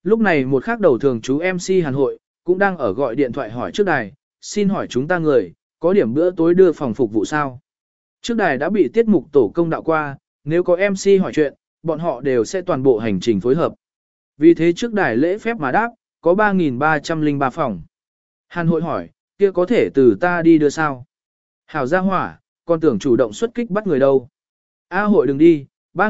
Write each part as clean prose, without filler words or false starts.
Lúc này một khác đầu thường chú MC Hàn Hội, cũng đang ở gọi điện thoại hỏi trước đài, xin hỏi chúng ta người, có điểm bữa tối đưa phòng phục vụ sao? Trước đài đã bị tiết mục tổ công đạo qua, nếu có MC hỏi chuyện, bọn họ đều sẽ toàn bộ hành trình phối hợp. Vì thế trước đài lễ phép mà đáp, có 3.303 phòng. Hàn Hội hỏi, kia có thể từ ta đi đưa sao? Hảo gia hỏa, còn tưởng chủ động xuất kích bắt người đâu. A Hội đừng đi,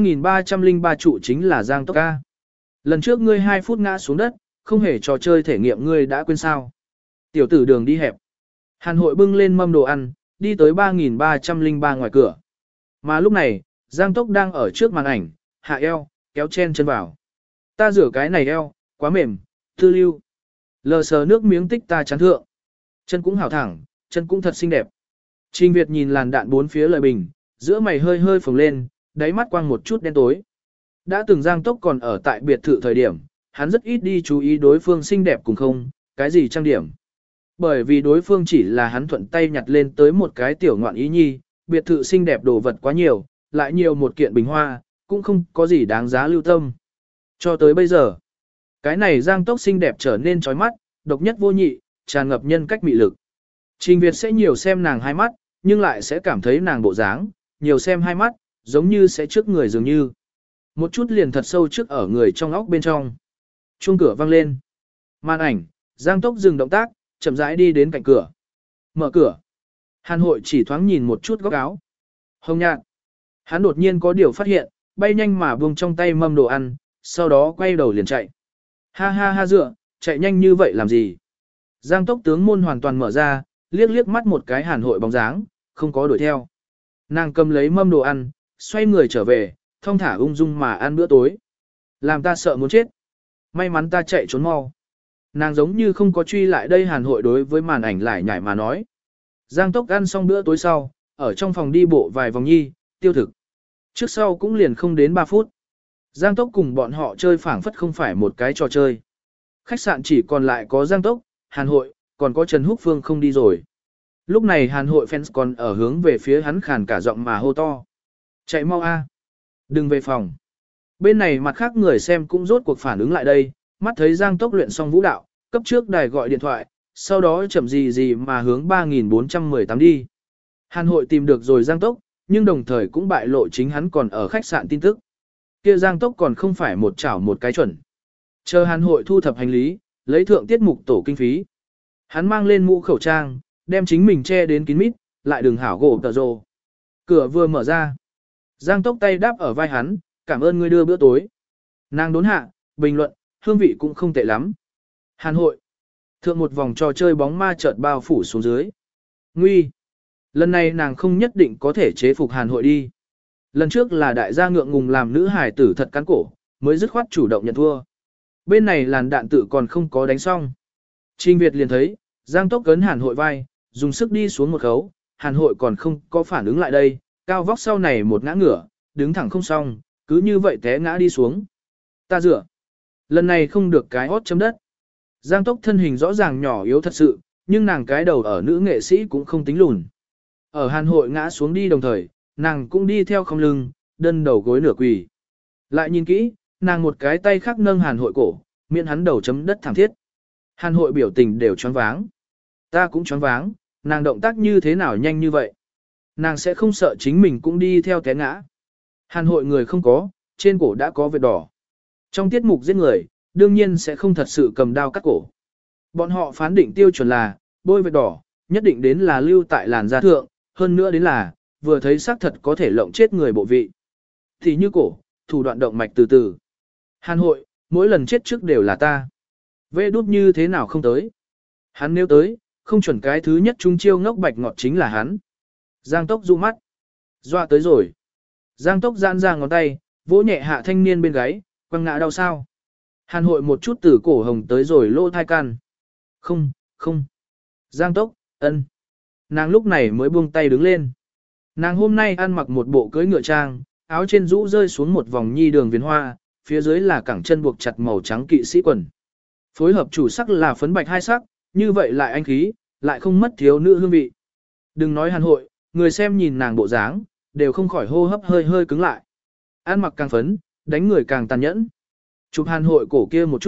3.303 trụ chính là Giang Tốc ca. Lần trước ngươi 2 phút ngã xuống đất, không hề trò chơi thể nghiệm ngươi đã quên sao. Tiểu tử đường đi hẹp. Hàn Hội bưng lên mâm đồ ăn, đi tới 3.303 ngoài cửa. Mà lúc này, Giang Tốc đang ở trước màn ảnh, hạ eo, kéo chen chân vào. Ta rửa cái này eo, quá mềm, tư lưu. Lờ sờ nước miếng tích ta chán thượng. Chân cũng hảo thẳng, chân cũng thật xinh đẹp. Trình Việt nhìn làn đạn bốn phía lời bình, giữa mày hơi hơi phồng lên, đáy mắt quang một chút đen tối. Đã từng Giang Tốc còn ở tại biệt thự thời điểm, hắn rất ít đi chú ý đối phương xinh đẹp cùng không, cái gì trang điểm. Bởi vì đối phương chỉ là hắn thuận tay nhặt lên tới một cái tiểu ngoạn ý nhi, biệt thự xinh đẹp đồ vật quá nhiều, lại nhiều một kiện bình hoa, cũng không có gì đáng giá lưu tâm. Cho tới bây giờ, cái này Giang Tốc xinh đẹp trở nên chói mắt, độc nhất vô nhị, tràn ngập nhân cách mị lực. Trình Việt sẽ nhiều xem nàng hai mắt, nhưng lại sẽ cảm thấy nàng bộ dáng, nhiều xem hai mắt, giống như sẽ trước người dường như. Một chút liền thật sâu trước ở người trong óc bên trong. Chuông cửa vang lên. Màn ảnh, Giang Tốc dừng động tác, chậm rãi đi đến cạnh cửa. Mở cửa. Hàn Hội chỉ thoáng nhìn một chút góc áo. Hồng nhạt. Hắn đột nhiên có điều phát hiện, bay nhanh mà buông trong tay mâm đồ ăn, sau đó quay đầu liền chạy. Ha ha ha dựa, chạy nhanh như vậy làm gì? Giang Tốc tướng môn hoàn toàn mở ra, liếc liếc mắt một cái Hàn Hội bóng dáng, không có đuổi theo. Nàng cầm lấy mâm đồ ăn, xoay người trở về, thong thả ung dung mà ăn bữa tối. Làm ta sợ muốn chết. May mắn ta chạy trốn mau. Nàng giống như không có truy lại đây Hàn Hội đối với màn ảnh lại nhảy mà nói. Giang Tốc ăn xong bữa tối sau, ở trong phòng đi bộ vài vòng nhi, tiêu thực. Trước sau cũng liền không đến 3 phút. Giang Tốc cùng bọn họ chơi phảng phất không phải một cái trò chơi. Khách sạn chỉ còn lại có Giang Tốc, Hàn Hội, còn có Trần Húc Phương không đi rồi. Lúc này Hàn Hội fans còn ở hướng về phía hắn khàn cả giọng mà hô to. Chạy mau a, đừng về phòng. Bên này mặt khác người xem cũng rốt cuộc phản ứng lại đây, mắt thấy Giang Tốc luyện xong vũ đạo, cấp trước đài gọi điện thoại, sau đó chậm gì mà hướng 3418 đi. Hàn Hội tìm được rồi Giang Tốc, nhưng đồng thời cũng bại lộ chính hắn còn ở khách sạn tin tức. Kia Giang Tốc còn không phải một chảo một cái chuẩn. Chờ Hàn Hội thu thập hành lý, lấy thượng tiết mục tổ kinh phí. Hắn mang lên mũ khẩu trang, đem chính mình che đến kín mít, lại đừng hảo gỗ tờ rồ. Cửa vừa mở ra. Giang Tốc tay đáp ở vai hắn, cảm ơn ngươi đưa bữa tối. Nàng đốn hạ, bình luận, hương vị cũng không tệ lắm. Hàn Hội. Thượng một vòng trò chơi bóng ma chợt bao phủ xuống dưới. Nguy. Lần này nàng không nhất định có thể chế phục Hàn Hội đi. Lần trước là đại gia ngượng ngùng làm nữ hải tử thật cắn cổ, mới dứt khoát chủ động nhận thua. Bên này làn đạn tử còn không có đánh xong. Trình Việt liền thấy, Giang Tốc cấn Hàn Hội vai, dùng sức đi xuống một khấu, Hàn Hội còn không có phản ứng lại đây, cao vóc sau này một ngã ngửa, đứng thẳng không xong, cứ như vậy té ngã đi xuống. Ta dựa. Lần này không được cái hót chấm đất. Giang Tốc thân hình rõ ràng nhỏ yếu thật sự, nhưng nàng cái đầu ở nữ nghệ sĩ cũng không tính lùn. Ở Hàn Hội ngã xuống đi đồng thời, nàng cũng đi theo không lưng, đơn đầu gối nửa quỳ. Lại nhìn kỹ, nàng một cái tay khác nâng Hàn Hội cổ, miễn hắn đầu chấm đất thẳng thiết. Hàn Hội biểu tình đều choáng váng. Ta cũng choáng váng, nàng động tác như thế nào nhanh như vậy. Nàng sẽ không sợ chính mình cũng đi theo té ngã. Hàn Hội người không có, trên cổ đã có vết đỏ. Trong tiết mục giết người, đương nhiên sẽ không thật sự cầm đao cắt cổ. Bọn họ phán định tiêu chuẩn là, bôi vết đỏ, nhất định đến là lưu tại làn da thượng, hơn nữa đến là, vừa thấy xác thật có thể lộng chết người bộ vị. Thì như cổ, thủ đoạn động mạch từ từ. Hàn Hội, mỗi lần chết trước đều là ta. Vê đút như thế nào không tới. Hắn nếu tới, không chuẩn cái thứ nhất trung chiêu ngốc bạch ngọt chính là hắn. Giang Tốc du mắt. Dọa tới rồi. Giang Tốc giãn ra ngón tay, vỗ nhẹ hạ thanh niên bên gáy, quăng ngã đau sao. Hàn Hội một chút từ cổ hồng tới rồi lỗ thai can. Không, không. Giang Tốc, ân. Nàng lúc này mới buông tay đứng lên. Nàng hôm nay ăn mặc một bộ cưới ngựa trang, áo trên rũ rơi xuống một vòng nhi đường viền hoa, phía dưới là cẳng chân buộc chặt màu trắng kỵ sĩ quần. Phối hợp chủ sắc là phấn bạch hai sắc, như vậy lại anh khí, lại không mất thiếu nữ hương vị. Đừng nói Hàn Hội, người xem nhìn nàng bộ dáng, đều không khỏi hô hấp hơi hơi cứng lại. Ăn mặc càng phấn, đánh người càng tàn nhẫn. Chụp Hàn Hội cổ kia một chút,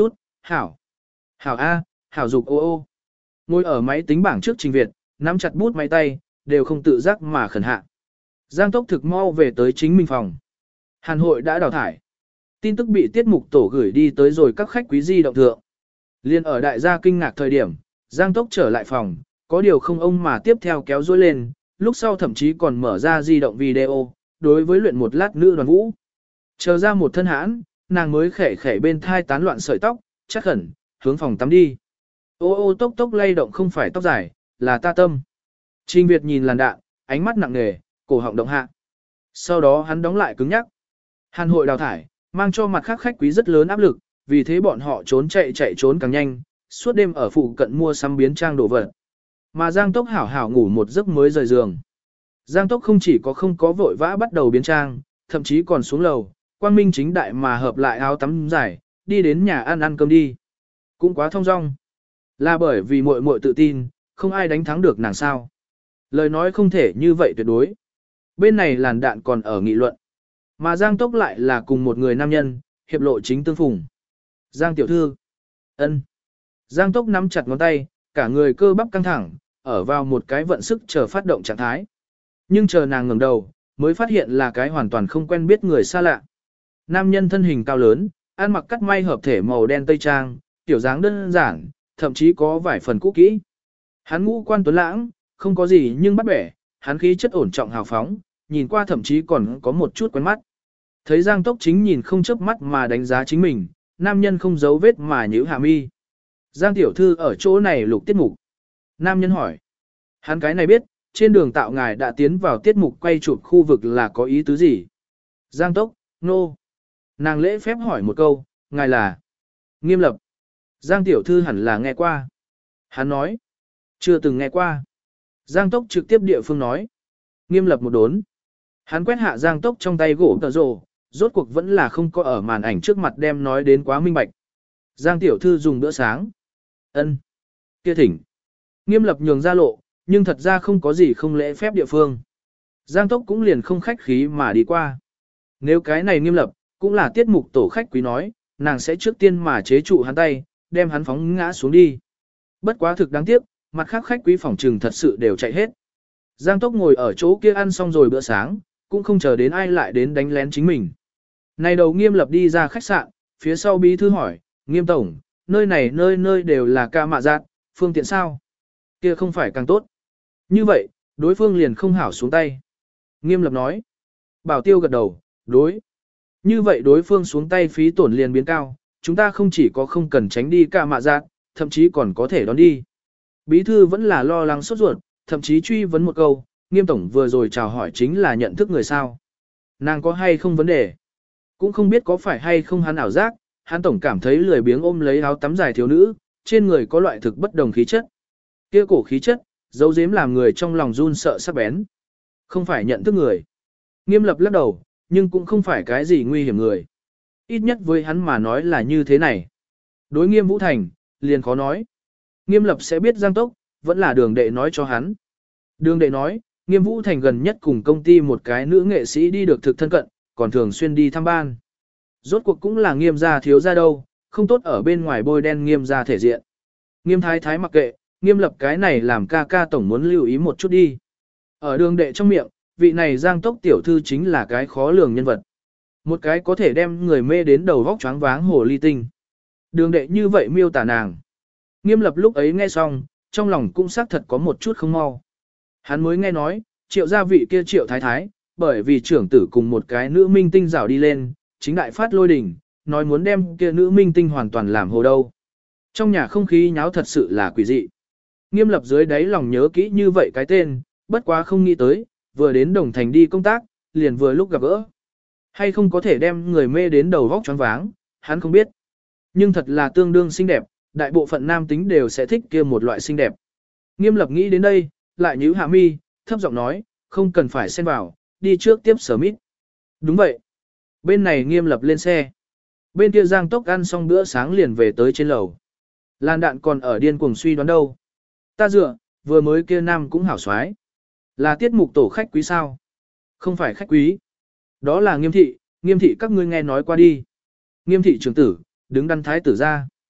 hảo. Hảo A, hảo dục ô ô. Ngồi ở máy tính bảng trước Trình Việt, nắm chặt bút máy tay, đều không tự giác mà khẩn hạ. Giang Tốc thực mau về tới chính mình phòng. Hàn hội đã đào thải. Tin tức bị tiết mục tổ gửi đi tới rồi các khách quý di động thượng. Liên ở đại gia kinh ngạc thời điểm, Giang Tốc trở lại phòng, có điều không ông mà tiếp theo kéo dối lên, lúc sau thậm chí còn mở ra di động video, đối với luyện một lát nữ đoàn vũ. Chờ ra một thân hãn, nàng mới khẽ khẽ bên thai tán loạn sợi tóc, chắc khẩn, hướng phòng tắm đi. Ô ô tốc tốc lay động không phải tóc dài, là ta tâm. Trình Việt nhìn làn đạn, ánh mắt nặng nề, cổ họng động hạ. Sau đó hắn đóng lại cứng nhắc. Hàn hội đào thải, mang cho mặt khác khách quý rất lớn áp lực, vì thế bọn họ trốn chạy trốn càng nhanh, suốt đêm ở phụ cận mua sắm biến trang đồ vật. Mà Giang Tốc hảo hảo ngủ một giấc mới rời giường. Giang Tốc không chỉ không có vội vã bắt đầu biến trang, thậm chí còn xuống lầu, quang minh chính đại mà hợp lại áo tắm dài, đi đến nhà ăn cơm đi. Cũng quá thông dong. Là bởi vì muội muội tự tin, không ai đánh thắng được nàng sao. Lời nói không thể như vậy tuyệt đối. Bên này làn đạn còn ở nghị luận. Mà Giang Tốc lại là cùng một người nam nhân, hiệp lộ chính tương phùng. Giang tiểu thư. Ân. Giang Tốc nắm chặt ngón tay, cả người cơ bắp căng thẳng, ở vào một cái vận sức chờ phát động trạng thái. Nhưng chờ nàng ngẩng đầu, mới phát hiện là cái hoàn toàn không quen biết người xa lạ. Nam nhân thân hình cao lớn, ăn mặc cắt may hợp thể màu đen tây trang, tiểu dáng đơn giản, thậm chí có vài phần cũ kỹ. Hắn ngũ quan tuấn lãng, không có gì nhưng bắt bẻ, hắn khí chất ổn trọng hào phóng, nhìn qua thậm chí còn có một chút quen mắt. Thấy Giang Tốc chính nhìn không chớp mắt mà đánh giá chính mình, nam nhân không giấu vết mà nhíu hạ mi. Giang tiểu thư ở chỗ này lục tiết mục. Nam nhân hỏi. Hắn cái này biết, trên đường tạo ngài đã tiến vào tiết mục quay chụp khu vực là có ý tứ gì? Giang Tốc, nô. No. Nàng lễ phép hỏi một câu, ngài là Nghiêm Lập. Giang tiểu thư hẳn là nghe qua. Hắn nói. Chưa từng nghe qua. Giang Tốc trực tiếp địa phương nói. Nghiêm Lập một đốn. Hắn quét hạ Giang Tốc trong tay gỗ tờ rồ, rốt cuộc vẫn là không có ở màn ảnh trước mặt đem nói đến quá minh bạch. Giang tiểu thư dùng bữa sáng. Ân. Kia thỉnh. Nghiêm Lập nhường ra lộ, nhưng thật ra không có gì không lễ phép địa phương. Giang Tốc cũng liền không khách khí mà đi qua. Nếu cái này Nghiêm Lập, cũng là tiết mục tổ khách quý nói, nàng sẽ trước tiên mà chế trụ hắn tay, đem hắn phóng ngã xuống đi. Bất quá thực đáng tiếc, mặt khác khách quý phòng trừng thật sự đều chạy hết. Giang Tốc ngồi ở chỗ kia ăn xong rồi bữa sáng, cũng không chờ đến ai lại đến đánh lén chính mình. Này đầu Nghiêm Lập đi ra khách sạn, phía sau bí thư hỏi, Nghiêm tổng, nơi này nơi đều là ca mạ giác, phương tiện sao? Kia không phải càng tốt. Như vậy, đối phương liền không hảo xuống tay. Nghiêm Lập nói. Bảo Tiêu gật đầu, đối. Như vậy đối phương xuống tay phí tổn liền biến cao, chúng ta không chỉ có không cần tránh đi ca mạ giác, thậm chí còn có thể đón đi. Bí thư vẫn là lo lắng sốt ruột, thậm chí truy vấn một câu, Nghiêm tổng vừa rồi chào hỏi chính là nhận thức người sao. Nàng có hay không vấn đề? Cũng không biết có phải hay không hắn ảo giác, hắn tổng cảm thấy lười biếng ôm lấy áo tắm dài thiếu nữ, trên người có loại thực bất đồng khí chất. Kia cổ khí chất, dấu giếm làm người trong lòng run sợ sắc bén. Không phải nhận thức người. Nghiêm Lập lắc đầu, nhưng cũng không phải cái gì nguy hiểm người. Ít nhất với hắn mà nói là như thế này. Đối Nghiêm Vũ Thành, liền khó nói. Nghiêm Lập sẽ biết Giang Tốc, vẫn là đường đệ nói cho hắn. Đường đệ nói, Nghiêm Vũ Thành gần nhất cùng công ty một cái nữ nghệ sĩ đi được thực thân cận, còn thường xuyên đi thăm ban. Rốt cuộc cũng là Nghiêm gia thiếu gia đâu, không tốt ở bên ngoài bôi đen Nghiêm gia thể diện. Nghiêm thái thái mặc kệ, Nghiêm Lập cái này làm ca ca tổng muốn lưu ý một chút đi. Ở đường đệ trong miệng, vị này Giang Tốc tiểu thư chính là cái khó lường nhân vật. Một cái có thể đem người mê đến đầu vóc choáng váng hồ ly tinh. Đường đệ như vậy miêu tả nàng. Nghiêm Lập lúc ấy nghe xong, trong lòng cũng xác thật có một chút không mau. Hắn mới nghe nói, Triệu gia vị kia Triệu thái thái, bởi vì trưởng tử cùng một cái nữ minh tinh rảo đi lên, chính đại phát lôi đình, nói muốn đem kia nữ minh tinh hoàn toàn làm hồ đâu. Trong nhà không khí nháo thật sự là quỷ dị. Nghiêm Lập dưới đáy lòng nhớ kỹ như vậy cái tên, bất quá không nghĩ tới, vừa đến Đồng Thành đi công tác, liền vừa lúc gặp gỡ. Hay không có thể đem người mê đến đầu vóc choáng váng, hắn không biết. Nhưng thật là tương đương xinh đẹp, đại bộ phận nam tính đều sẽ thích kia một loại xinh đẹp. Nghiêm Lập nghĩ đến đây, lại nhíu hạ mi, thấp giọng nói, không cần phải xen vào, đi trước tiếp sở mít. Đúng vậy. Bên này Nghiêm Lập lên xe. Bên kia Giang Tốc ăn xong bữa sáng liền về tới trên lầu. Lan đạn còn ở điên cuồng suy đoán đâu. Ta dựa, vừa mới kia nam cũng hảo xoái. Là tiết mục tổ khách quý sao? Không phải khách quý. Đó là Nghiêm thị các ngươi nghe nói qua đi. Nghiêm thị trưởng tử, đứng đắn thái tử ra.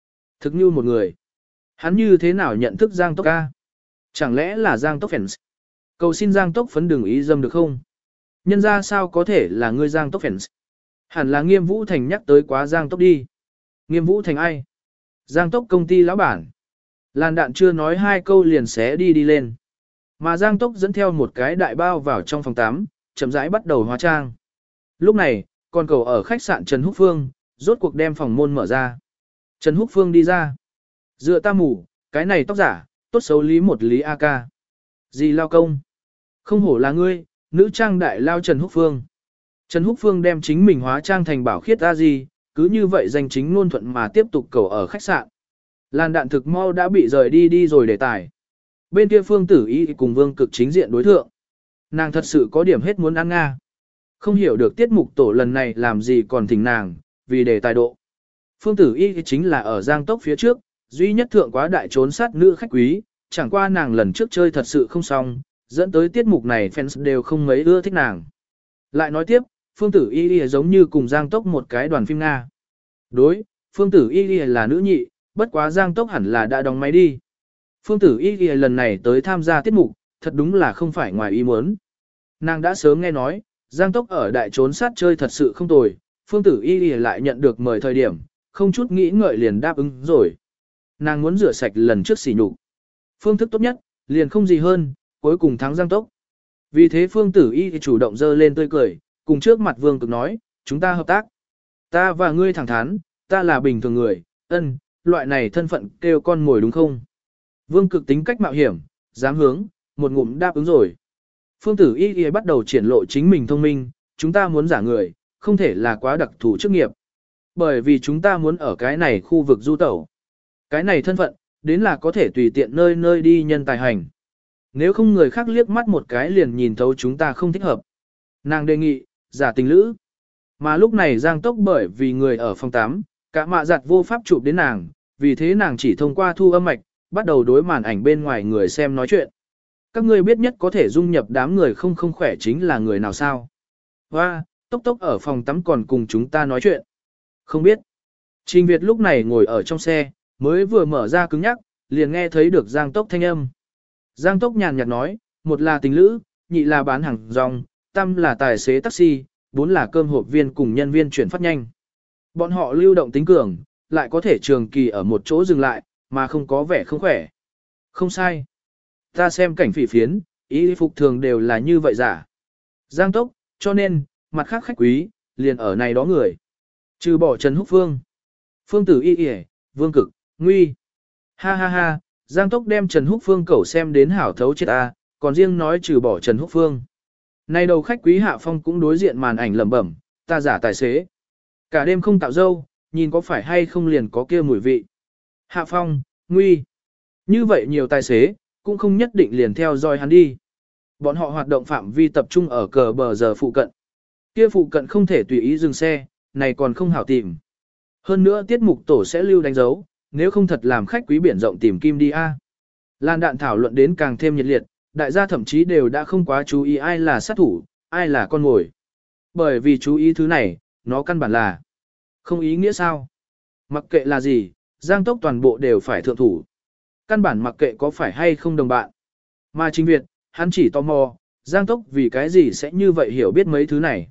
Thực như một người. Hắn như thế nào nhận thức Giang Tốc ca? Chẳng lẽ là Giang Tốc fans? Cầu xin Giang Tốc phấn đừng ý dâm được không? Nhân ra sao có thể là ngươi Giang Tốc fans? Hẳn là Nghiêm Vũ Thành nhắc tới quá Giang Tốc đi. Nghiêm Vũ Thành ai? Giang Tốc công ty lão bản. Làn đạn chưa nói hai câu liền xé đi lên. Mà Giang Tốc dẫn theo một cái đại bao vào trong phòng tắm, chậm rãi bắt đầu hóa trang. Lúc này, con cầu ở khách sạn Trần Húc Phương, rốt cuộc đem phòng môn mở ra. Trần Húc Phương đi ra. Dựa ta mù, cái này tóc giả, tốt xấu lý một lý A ca. Gì lao công? Không hổ là ngươi, nữ trang đại lao Trần Húc Phương. Trần Húc Phương đem chính mình hóa trang thành bảo khiết A gì, cứ như vậy danh chính ngôn thuận mà tiếp tục cầu ở khách sạn. Làn đạn thực mau đã bị rời đi rồi đề tài. Bên kia Phương Tử Y cùng Vương Cực chính diện đối thượng. Nàng thật sự có điểm hết muốn ăn Nga. Không hiểu được tiết mục tổ lần này làm gì còn thỉnh nàng, vì đề tài độ. Phương Tử Y chính là ở Giang Tốc phía trước, duy nhất thượng quá đại trốn sát nữ khách quý, chẳng qua nàng lần trước chơi thật sự không xong, dẫn tới tiết mục này fans đều không mấy ưa thích nàng. Lại nói tiếp, Phương Tử Y giống như cùng Giang Tốc một cái đoàn phim Nga. Đối, Phương Tử Y là nữ nhị, bất quá Giang Tốc hẳn là đã đóng máy đi. Phương Tử Y lần này tới tham gia tiết mục, thật đúng là không phải ngoài ý muốn. Nàng đã sớm nghe nói, Giang Tốc ở đại trốn sát chơi thật sự không tồi, Phương Tử Y lại nhận được mời thời điểm, không chút nghĩ ngợi liền đáp ứng rồi. Nàng muốn rửa sạch lần trước sỉ nhục. Phương thức tốt nhất, liền không gì hơn, cuối cùng thắng Giang Tốc. Vì thế Phương Tử Y chủ động dơ lên tươi cười, cùng trước mặt Vương Cực nói, chúng ta hợp tác. Ta và ngươi thẳng thắn, ta là bình thường người, loại này thân phận kêu con ngồi đúng không? Vương Cực tính cách mạo hiểm, dám hướng, một ngụm đáp ứng rồi. Phương Tử Y bắt đầu triển lộ chính mình thông minh, chúng ta muốn giả người, không thể là quá đặc thù chức nghiệp. Bởi vì chúng ta muốn ở cái này khu vực du tẩu. Cái này thân phận, đến là có thể tùy tiện nơi nơi đi nhân tài hành. Nếu không người khác liếc mắt một cái liền nhìn thấu chúng ta không thích hợp. Nàng đề nghị, giả tình lữ. Mà lúc này Giang Tốc bởi vì người ở phòng 8, cả mạ giặt vô pháp chụp đến nàng, vì thế nàng chỉ thông qua thu âm mạch, bắt đầu đối màn ảnh bên ngoài người xem nói chuyện. Các ngươi biết nhất có thể dung nhập đám người không khỏe chính là người nào sao? Và, Tốc ở phòng tắm còn cùng chúng ta nói chuyện. Không biết. Trình Việt lúc này ngồi ở trong xe, mới vừa mở ra cứng nhắc, liền nghe thấy được Giang Tốc thanh âm. Giang Tốc nhàn nhạt nói, một là tình lữ, nhị là bán hàng rong, tam là tài xế taxi, bốn là cơm hộp viên cùng nhân viên chuyển phát nhanh. Bọn họ lưu động tính cường, lại có thể trường kỳ ở một chỗ dừng lại, mà không có vẻ không khỏe. Không sai. Ta xem cảnh phỉ phiến, y phục thường đều là như vậy giả. Giang Tốc, cho nên, mặt khác khách quý, liền ở này đó người. Trừ bỏ Trần Húc Phương. Phương Tử Y, Vương Cực, Nguy. Ha ha ha, Giang Tốc đem Trần Húc Phương cẩu xem đến hảo thấu chết ta, còn riêng nói trừ bỏ Trần Húc Phương. Nay đầu khách quý Hạ Phong cũng đối diện màn ảnh lẩm bẩm, ta giả tài xế. Cả đêm không tạo dâu, nhìn có phải hay không liền có kia mùi vị. Hạ Phong, Nguy. Như vậy nhiều tài xế, cũng không nhất định liền theo dõi hắn đi. Bọn họ hoạt động phạm vi tập trung ở cờ bờ giờ phụ cận. Kia phụ cận không thể tùy ý dừng xe, này còn không hảo tìm. Hơn nữa tiết mục tổ sẽ lưu đánh dấu, nếu không thật làm khách quý biển rộng tìm kim đi a. Lan đạn thảo luận đến càng thêm nhiệt liệt, đại gia thậm chí đều đã không quá chú ý ai là sát thủ, ai là con mồi. Bởi vì chú ý thứ này, nó căn bản là không ý nghĩa sao. Mặc kệ là gì, Giang Tốc toàn bộ đều phải thượng thủ. Căn bản mặc kệ có phải hay không đồng bạn. Mà Trình Việt, hắn chỉ tò mò, Giang Tốc vì cái gì sẽ như vậy hiểu biết mấy thứ này.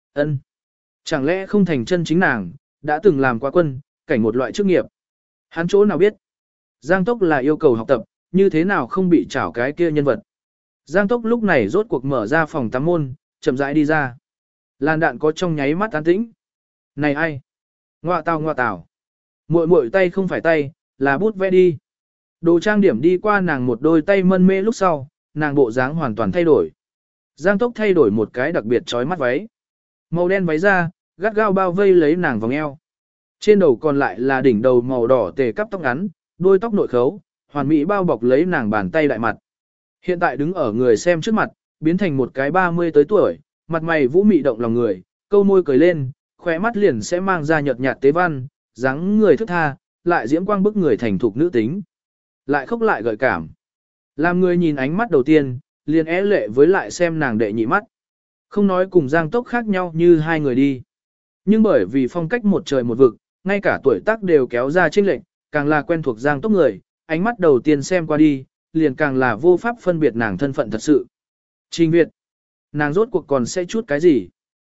Chẳng lẽ không thành chân chính nàng, đã từng làm quá quân, cảnh một loại chức nghiệp. Hắn chỗ nào biết. Giang Tốc là yêu cầu học tập, như thế nào không bị chảo cái kia nhân vật. Giang Tốc lúc này rốt cuộc mở ra phòng tắm môn, chậm rãi đi ra. Làn đạn có trong nháy mắt an tĩnh. Này ai? Ngoạ tào. Muội tay không phải tay, là bút vẽ đi. Đồ trang điểm đi qua nàng một đôi tay mân mê lúc sau, nàng bộ dáng hoàn toàn thay đổi. Giang Tốc thay đổi một cái đặc biệt chói mắt váy. Màu đen váy ra, gắt gao bao vây lấy nàng vòng eo. Trên đầu còn lại là đỉnh đầu màu đỏ tề cắp tóc ngắn, đuôi tóc nội khấu, hoàn mỹ bao bọc lấy nàng bàn tay đại mặt. Hiện tại đứng ở người xem trước mặt, biến thành một cái 30 tới tuổi, mặt mày vũ mị động lòng người, câu môi cười lên, khóe mắt liền sẽ mang ra nhợt nhạt tế văn, dáng người thức tha, lại diễm quang bức người thành thục nữ tính. Lại khóc lại gợi cảm. Làm người nhìn ánh mắt đầu tiên, liền é lệ với lại xem nàng đệ nhị mắt. Không nói cùng Giang Tốc khác nhau như hai người đi. Nhưng bởi vì phong cách một trời một vực, ngay cả tuổi tác đều kéo ra chênh lệch, càng là quen thuộc Giang Tốc người, ánh mắt đầu tiên xem qua đi, liền càng là vô pháp phân biệt nàng thân phận thật sự. Trình Việt, nàng rốt cuộc còn sẽ chút cái gì?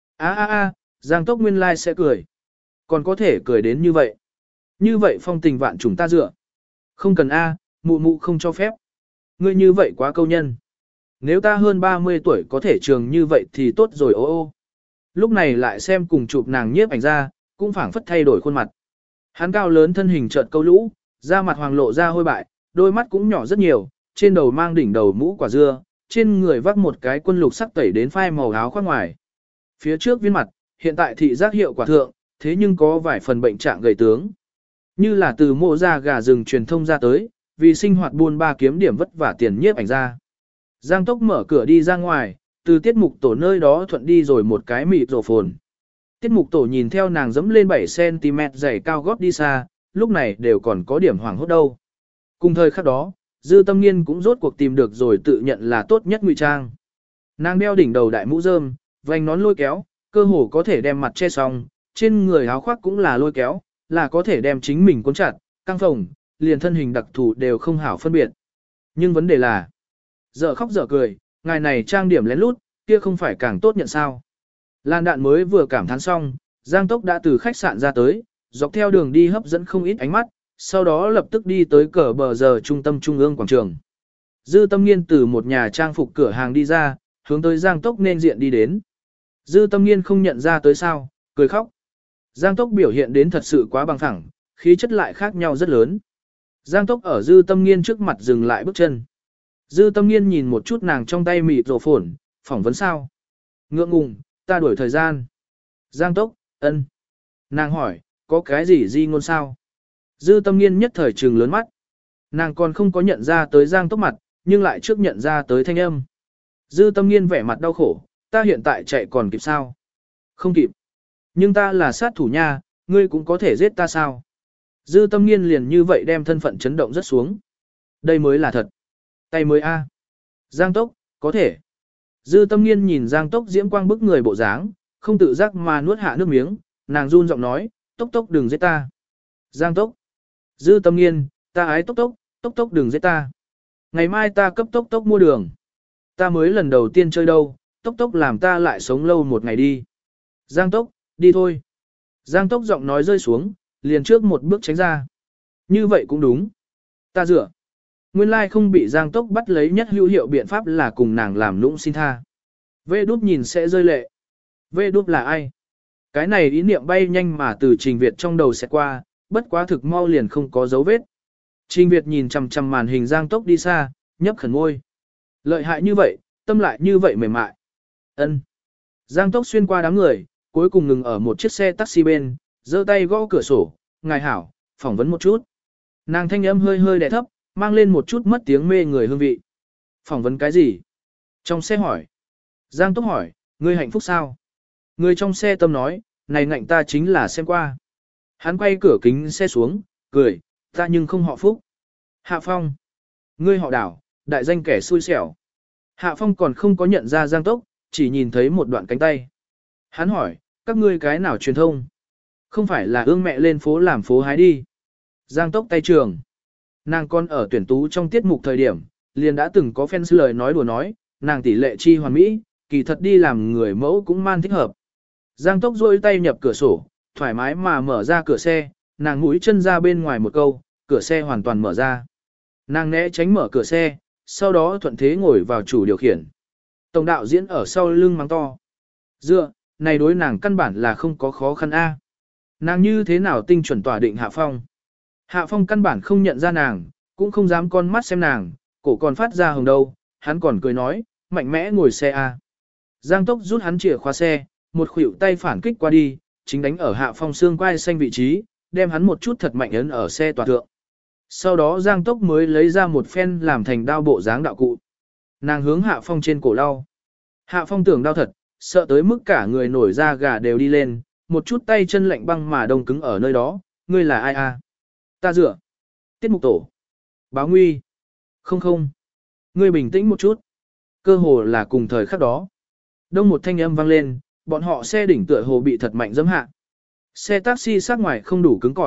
Giang Tốc nguyên lai sẽ cười. Còn có thể cười đến như vậy. Như vậy phong tình vạn trùng ta dựa. Không cần mụ mụ không cho phép. Ngươi như vậy quá câu nhân. Nếu ta hơn 30 tuổi có thể trường như vậy thì tốt rồi ô. Lúc này lại xem cùng chụp nàng nhiếp ảnh ra, cũng phảng phất thay đổi khuôn mặt. Hắn cao lớn thân hình chợt câu lũ, da mặt hoàng lộ ra hôi bại, đôi mắt cũng nhỏ rất nhiều, trên đầu mang đỉnh đầu mũ quả dưa, trên người vác một cái quân lục sắc tẩy đến phai màu áo khoác ngoài. Phía trước viên mặt, hiện tại thị giác hiệu quả thượng, thế nhưng có vài phần bệnh trạng gầy tướng. Như là từ mộ ra gà rừng truyền thông ra tới, vì sinh hoạt buôn ba kiếm điểm vất vả tiền nhiếp ảnh ra. Giang Tốc mở cửa đi ra ngoài, từ tiết mục tổ nơi đó thuận đi rồi một cái mịt rổ phồn. Tiết mục tổ nhìn theo nàng dẫm lên 7cm giày cao gót đi xa, lúc này đều còn có điểm hoảng hốt đâu. Cùng thời khắc đó, Dư Tâm Nghiên cũng rốt cuộc tìm được rồi tự nhận là tốt nhất ngụy trang. Nàng đeo đỉnh đầu đại mũ rơm, vành nón lôi kéo, cơ hồ có thể đem mặt che xong, trên người áo khoác cũng là lôi kéo, là có thể đem chính mình cuốn chặt, căng phồng, liền thân hình đặc thù đều không hảo phân biệt. Nhưng vấn đề là, dở khóc dở cười, ngài này trang điểm lén lút, kia không phải càng tốt nhận sao. Lan Đạn mới vừa cảm thán xong, Giang Tốc đã từ khách sạn ra tới, dọc theo đường đi hấp dẫn không ít ánh mắt, sau đó lập tức đi tới cờ bờ giờ trung tâm trung ương quảng trường. Dư Tâm Nghiên từ một nhà trang phục cửa hàng đi ra, hướng tới Giang Tốc nên diện đi đến. Dư Tâm Nghiên không nhận ra tới sao, cười khóc. Giang Tốc biểu hiện đến thật sự quá bằng phẳng, khí chất lại khác nhau rất lớn. Giang Tốc ở Dư Tâm Nghiên trước mặt dừng lại bước chân. Dư Tâm Nghiên nhìn một chút nàng trong tay mịt rổ phồn, phỏng vấn sao? Ngượng ngùng, ta đuổi thời gian. Giang Tốc, ân. Nàng hỏi, có cái gì di ngôn sao? Dư Tâm Nghiên nhất thời trừng lớn mắt. Nàng còn không có nhận ra tới Giang Tốc mặt, nhưng lại trước nhận ra tới thanh âm. Dư Tâm Nghiên vẻ mặt đau khổ, ta hiện tại chạy còn kịp sao? Không kịp. Nhưng ta là sát thủ nha, ngươi cũng có thể giết ta sao? Dư Tâm Nghiên liền như vậy đem thân phận chấn động rất xuống. Đây mới là thật. Tay mới A. Giang Tốc, có thể. Dư Tâm Nghiên nhìn Giang Tốc diễm quang bức người bộ dáng, không tự giác mà nuốt hạ nước miếng, nàng run giọng nói, Tốc Tốc đừng giết ta. Giang Tốc. Dư Tâm Nghiên, ta ái Tốc Tốc, Tốc Tốc đừng giết ta. Ngày mai ta cấp Tốc Tốc mua đường. Ta mới lần đầu tiên chơi đâu, Tốc Tốc làm ta lại sống lâu một ngày đi. Giang Tốc, đi thôi. Giang Tốc giọng nói rơi xuống, liền trước một bước tránh ra. Như vậy cũng đúng. Ta dựa. Nguyên lai không bị Giang Tốc bắt lấy nhất hữu hiệu biện pháp là cùng nàng làm lũng xin tha. Vê đút nhìn sẽ rơi lệ. Vê đút là ai? Cái này ý niệm bay nhanh mà từ Trình Việt trong đầu sẽ qua, bất quá thực mau liền không có dấu vết. Trình Việt nhìn chằm chằm màn hình Giang Tốc đi xa, nhấp khẩn môi. Lợi hại như vậy, tâm lại như vậy mềm mại. Ân. Giang Tốc xuyên qua đám người, cuối cùng ngừng ở một chiếc xe taxi bên, giơ tay gõ cửa sổ, ngài hảo, phỏng vấn một chút. Nàng thanh âm hơi hơi đè thấp, mang lên một chút mất tiếng mê người hương vị. Phỏng vấn cái gì? Trong xe hỏi. Giang Tốc hỏi, ngươi hạnh phúc sao? Người trong xe tâm nói, này ngạnh ta chính là xem qua. Hắn quay cửa kính xe xuống, cười, ta nhưng không họ Phúc. Hạ Phong. Ngươi họ Đảo, đại danh kẻ xui xẻo. Hạ Phong còn không có nhận ra Giang Tốc, chỉ nhìn thấy một đoạn cánh tay. Hắn hỏi, các ngươi cái nào truyền thông? Không phải là ương mẹ lên phố làm phố hái đi. Giang Tốc tay trường. Nàng con ở tuyển tú trong tiết mục thời điểm, liền đã từng có fans lời nói đùa nói, nàng tỷ lệ chi hoàn mỹ, kỳ thật đi làm người mẫu cũng man thích hợp. Giang Tốc duỗi tay nhập cửa sổ, thoải mái mà mở ra cửa xe, nàng mũi chân ra bên ngoài một câu, cửa xe hoàn toàn mở ra. Nàng né tránh mở cửa xe, sau đó thuận thế ngồi vào chủ điều khiển. Tổng đạo diễn ở sau lưng mắng to. Dựa, này đối nàng căn bản là không có khó khăn a. Nàng như thế nào tinh chuẩn tỏa định Hạ Phong. Hạ Phong căn bản không nhận ra nàng, cũng không dám con mắt xem nàng, cổ còn phát ra hồng đâu, hắn còn cười nói, mạnh mẽ ngồi xe a. Giang Tốc rút hắn chìa khóa xe, một khuỷu tay phản kích qua đi, chính đánh ở Hạ Phong xương quai xanh vị trí, đem hắn một chút thật mạnh ấn ở xe tòa thượng. Sau đó Giang Tốc mới lấy ra một phen làm thành đao bộ dáng đạo cụ. Nàng hướng Hạ Phong trên cổ đau. Hạ Phong tưởng đau thật, sợ tới mức cả người nổi da gà đều đi lên, một chút tay chân lạnh băng mà đông cứng ở nơi đó, ngươi là ai a? Ta dựa. Tiết mục tổ. Báo nguy. Không. Ngươi bình tĩnh một chút. Cơ hồ là cùng thời khắc đó. Đông một thanh âm vang lên, bọn họ xe đỉnh tựa hồ bị thật mạnh giẫm hạ. Xe taxi sát ngoài không đủ cứng cỏi,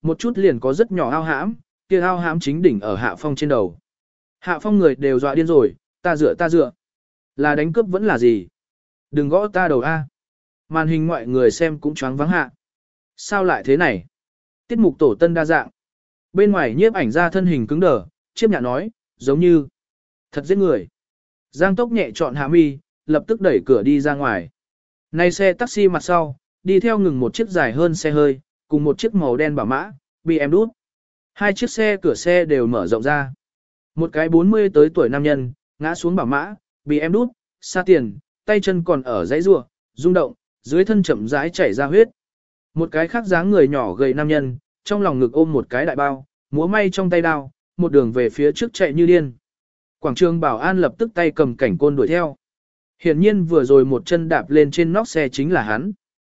Một chút liền có rất nhỏ ao hãm, kia ao hãm chính đỉnh ở Hạ Phong trên đầu. Hạ Phong người đều dọa điên rồi, ta dựa. Là đánh cướp vẫn là gì? Đừng gõ ta đầu A. Màn hình mọi người xem cũng choáng vắng hạ. Sao lại thế này? Tiết mục tổ tân đa dạng. Bên ngoài nhiếp ảnh ra thân hình cứng đờ, chiếp nhạ nói, giống như thật giết người. Giang Tốc nhẹ chọn hạ mi, lập tức đẩy cửa đi ra ngoài. Nay xe taxi mặt sau, đi theo ngừng một chiếc dài hơn xe hơi, cùng một chiếc màu đen bảo mã, bị em đút. Hai chiếc xe cửa xe đều mở rộng ra. Một cái 40 tới tuổi nam nhân, ngã xuống bảo mã, bị em đút, xa tiền, tay chân còn ở dãy rua, rung động, dưới thân chậm rãi chảy ra huyết. Một cái khác dáng người nhỏ gầy nam nhân, trong lòng ngực ôm một cái đại bao, múa may trong tay đao, một đường về phía trước chạy như điên. Quảng trường bảo an lập tức tay cầm cảnh côn đuổi theo. Hiển nhiên vừa rồi một chân đạp lên trên nóc xe chính là hắn.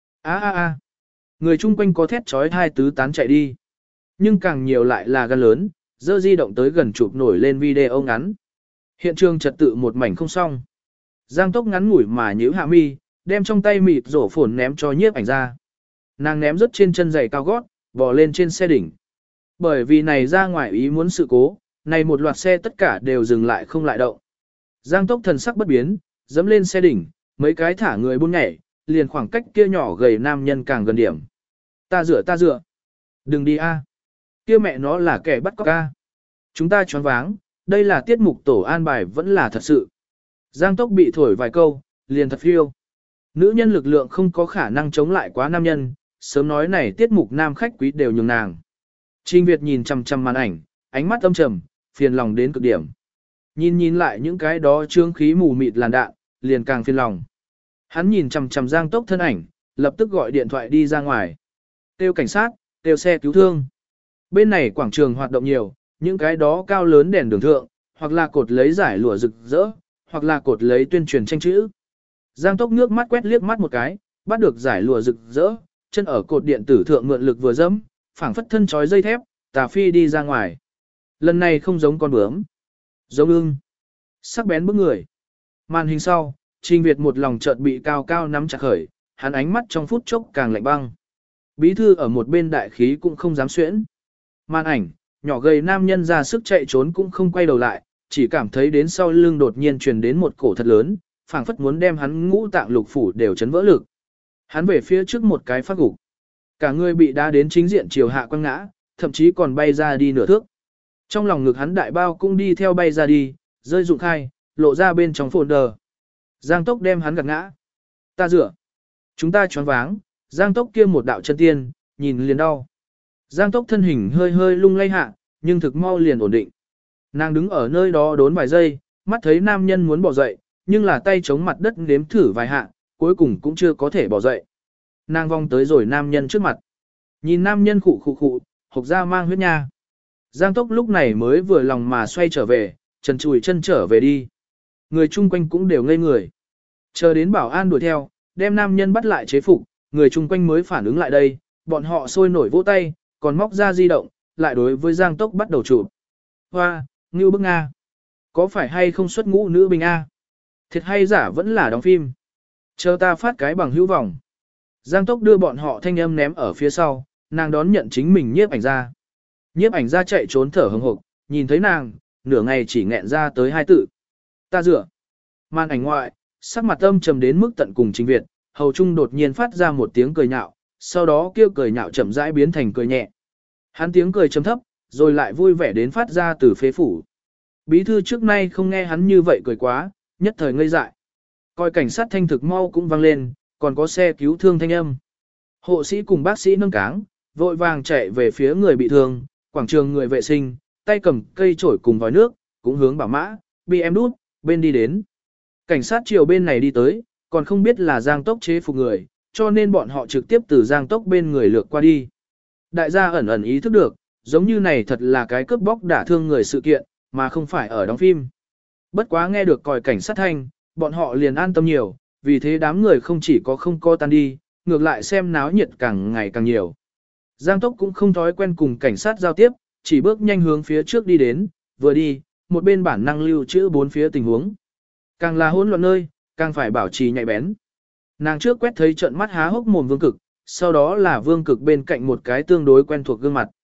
A. Người chung quanh có thét trói hai tứ tán chạy đi. Nhưng càng nhiều lại là gan lớn, dơ di động tới gần chụp nổi lên video ngắn. Hiện trường trật tự một mảnh không xong. Giang Tốc ngắn ngủi mà nhíu hạ mi, đem trong tay mịt rổ phồn ném cho nhiếp ảnh ra. Nàng ném rất trên chân giày cao gót, bò lên trên xe đỉnh. Bởi vì này ra ngoài ý muốn sự cố, này một loạt xe tất cả đều dừng lại không lại động. Giang Tốc thần sắc bất biến, dẫm lên xe đỉnh, mấy cái thả người buôn nhảy, liền khoảng cách kia nhỏ gầy nam nhân càng gần điểm. Ta dựa. Đừng đi a. Kia mẹ nó là kẻ bắt cóc a. Chúng ta choáng váng, đây là tiết mục tổ an bài vẫn là thật sự. Giang Tốc bị thổi vài câu, liền thật phiêu. Nữ nhân lực lượng không có khả năng chống lại quá nam nhân, sớm nói này tiết mục nam khách quý đều nhường nàng. Trình Việt nhìn chằm chằm màn ảnh, ánh mắt âm trầm, phiền lòng đến cực điểm. Nhìn lại những cái đó trương khí mù mịt làn đạn, liền càng phiền lòng. Hắn nhìn chằm chằm Giang Tốc thân ảnh, lập tức gọi điện thoại đi ra ngoài. Kêu cảnh sát, kêu xe cứu thương. Bên này quảng trường hoạt động nhiều, những cái đó cao lớn đèn đường thượng, hoặc là cột lấy giải lụa rực rỡ, hoặc là cột lấy tuyên truyền tranh chữ. Giang Tốc nước mắt quét liếc mắt một cái, bắt được giải lụa rực rỡ, chân ở cột điện tử thượng mượn lực vừa dẫm, phảng phất thân trói dây thép, tà phi đi ra ngoài. Lần này không giống con bướm, giống ưng, sắc bén bức người. Màn hình sau, Trình Việt một lòng chợt bị cao cao nắm chặt khởi, hắn ánh mắt trong phút chốc càng lạnh băng. Bí thư ở một bên đại khí cũng không dám xuyễn. Màn ảnh, nhỏ gầy nam nhân ra sức chạy trốn cũng không quay đầu lại, chỉ cảm thấy đến sau lưng đột nhiên truyền đến một cổ thật lớn, phảng phất muốn đem hắn ngũ tạng lục phủ đều chấn vỡ lực. Hắn về phía trước một cái phát gục. Cả người bị đá đến chính diện chiều hạ quăng ngã, thậm chí còn bay ra đi nửa thước. Trong lòng ngực hắn đại bao cũng đi theo bay ra đi, rơi rụng khai, lộ ra bên trong folder. Giang Tốc đem hắn gạt ngã. Ta dựa. Chúng ta choáng váng, Giang Tốc kia một đạo chân tiên, nhìn liền đau. Giang Tốc thân hình hơi hơi lung lay hạ, nhưng thực mau liền ổn định. Nàng đứng ở nơi đó đốn vài giây, mắt thấy nam nhân muốn bỏ dậy, nhưng là tay chống mặt đất nếm thử vài hạ, cuối cùng cũng chưa có thể bỏ dậy. Nàng vòng tới rồi nam nhân trước mặt. Nhìn nam nhân khụ, hộc ra mang huyết nha. Giang Tốc lúc này mới vừa lòng mà xoay trở về, trần chùi chân trở về đi. Người chung quanh cũng đều ngây người. Chờ đến bảo an đuổi theo, đem nam nhân bắt lại chế phục, người chung quanh mới phản ứng lại đây, bọn họ sôi nổi vỗ tay, còn móc ra di động, lại đối với Giang Tốc bắt đầu chụp. Hoa, ngưu bức Nga. Có phải hay không xuất ngũ nữ binh A? Thiệt hay giả vẫn là đóng phim. Chờ ta phát cái bằng hữu vọng. Giang Tốc đưa bọn họ thanh âm ném ở phía sau, nàng đón nhận chính mình nhiếp ảnh ra. Nhiếp ảnh ra chạy trốn thở hừng hực, nhìn thấy nàng, nửa ngày chỉ nghẹn ra tới hai tự. Ta dựa. Màn ảnh ngoại, sắc mặt âm trầm đến mức tận cùng Trình Việt, hầu trung đột nhiên phát ra một tiếng cười nhạo, sau đó kêu cười nhạo chậm rãi biến thành cười nhẹ. Hắn tiếng cười trầm thấp, rồi lại vui vẻ đến phát ra từ phế phủ. Bí thư trước nay không nghe hắn như vậy cười quá, nhất thời ngây dại. Coi cảnh sát thanh thực mau cũng vang lên, còn có xe cứu thương thanh âm. Hộ sĩ cùng bác sĩ nâng cáng, vội vàng chạy về phía người bị thương, quảng trường người vệ sinh, tay cầm cây chổi cùng vòi nước, cũng hướng bảo mã, bị em đút, bên đi đến. Cảnh sát chiều bên này đi tới, còn không biết là Giang Tốc chế phục người, cho nên bọn họ trực tiếp từ Giang Tốc bên người lược qua đi. Đại gia ẩn ý thức được, giống như này thật là cái cướp bóc đả thương người sự kiện, mà không phải ở đóng phim. Bất quá nghe được còi cảnh sát thanh, bọn họ liền an tâm nhiều, vì thế đám người không chỉ có không co tan đi, ngược lại xem náo nhiệt càng ngày càng nhiều. Giang Tốc cũng không thói quen cùng cảnh sát giao tiếp, chỉ bước nhanh hướng phía trước đi đến, vừa đi, một bên bản năng lưu trữ bốn phía tình huống. Càng là hỗn loạn nơi, càng phải bảo trì nhạy bén. Nàng trước quét thấy trận mắt há hốc mồm Vương Cực, sau đó là Vương Cực bên cạnh một cái tương đối quen thuộc gương mặt.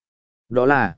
Đó là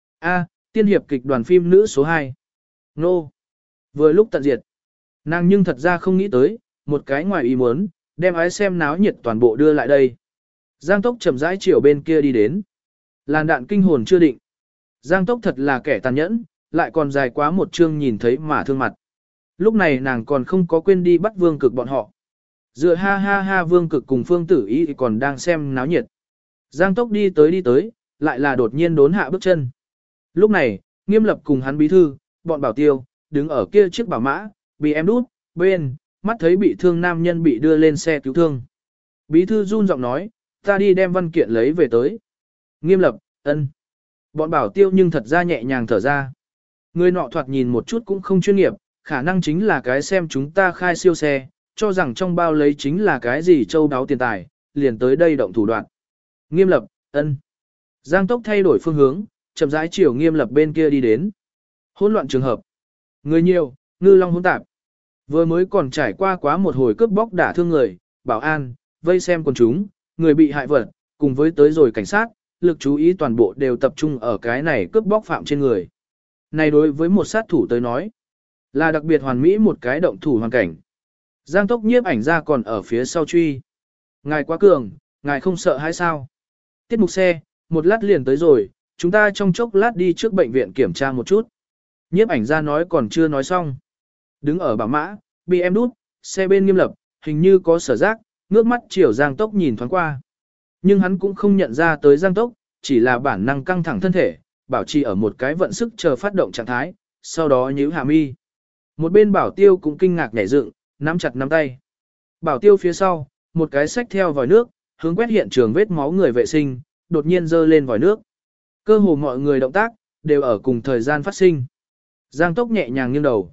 tiên hiệp kịch đoàn phim nữ số 2. Nô. Vừa lúc tận diệt. Nàng nhưng thật ra không nghĩ tới, một cái ngoài ý muốn, đem ái xem náo nhiệt toàn bộ đưa lại đây. Giang Tốc chậm rãi chiều bên kia đi đến. Làn đạn kinh hồn chưa định. Giang Tốc thật là kẻ tàn nhẫn, lại còn dài quá một chương nhìn thấy mà thương mặt. Lúc này nàng còn không có quên đi bắt Vương Cực bọn họ. Dựa ha ha ha Vương Cực cùng Phương Tử Ý còn đang xem náo nhiệt. Giang Tốc đi tới, lại là đột nhiên đốn hạ bước chân. Lúc này, Nghiêm Lập cùng hắn bí thư, bọn bảo tiêu, đứng ở kia chiếc bảo mã, bị em đút, bên, mắt thấy bị thương nam nhân bị đưa lên xe cứu thương. Bí thư run giọng nói, ta đi đem văn kiện lấy về tới. Nghiêm Lập, ân. Bọn bảo tiêu nhưng thật ra nhẹ nhàng thở ra. Người nọ thoạt nhìn một chút cũng không chuyên nghiệp, khả năng chính là cái xem chúng ta khai siêu xe, cho rằng trong bao lấy chính là cái gì châu đáo tiền tài, liền tới đây động thủ đoạn. Nghiêm Lập, ân. Giang Tốc thay đổi phương hướng, chậm rãi chiều Nghiêm Lập bên kia đi đến. Hỗn loạn trường hợp. Người nhiều, ngư long hỗn tạp. Vừa mới còn trải qua quá một hồi cướp bóc đả thương người, bảo an, vây xem quần chúng, người bị hại vật, cùng với tới rồi cảnh sát, lực chú ý toàn bộ đều tập trung ở cái này cướp bóc phạm trên người. Này đối với một sát thủ tới nói, là đặc biệt hoàn mỹ một cái động thủ hoàn cảnh. Giang Tốc nhiếp ảnh ra còn ở phía sau truy. Ngài quá cường, ngài không sợ hay sao? Tiết mục xe, một lát liền tới rồi, chúng ta trong chốc lát đi trước bệnh viện kiểm tra một chút. Nhiếp ảnh ra nói còn chưa nói xong. Đứng ở bảo mã, bị em đút, xe bên Nghiêm Lập, hình như có sở giác, ngước mắt chiều Giang Tốc nhìn thoáng qua. Nhưng hắn cũng không nhận ra tới Giang Tốc, chỉ là bản năng căng thẳng thân thể, bảo trì ở một cái vận sức chờ phát động trạng thái, sau đó nhíu hạ mi. Một bên bảo tiêu cũng kinh ngạc nhảy dựng, nắm chặt nắm tay. Bảo tiêu phía sau, một cái xách theo vòi nước, hướng quét hiện trường vết máu người vệ sinh, đột nhiên giơ lên vòi nước. Cơ hồ mọi người động tác, đều ở cùng thời gian phát sinh. Giang Tốc nhẹ nhàng nghiêng đầu.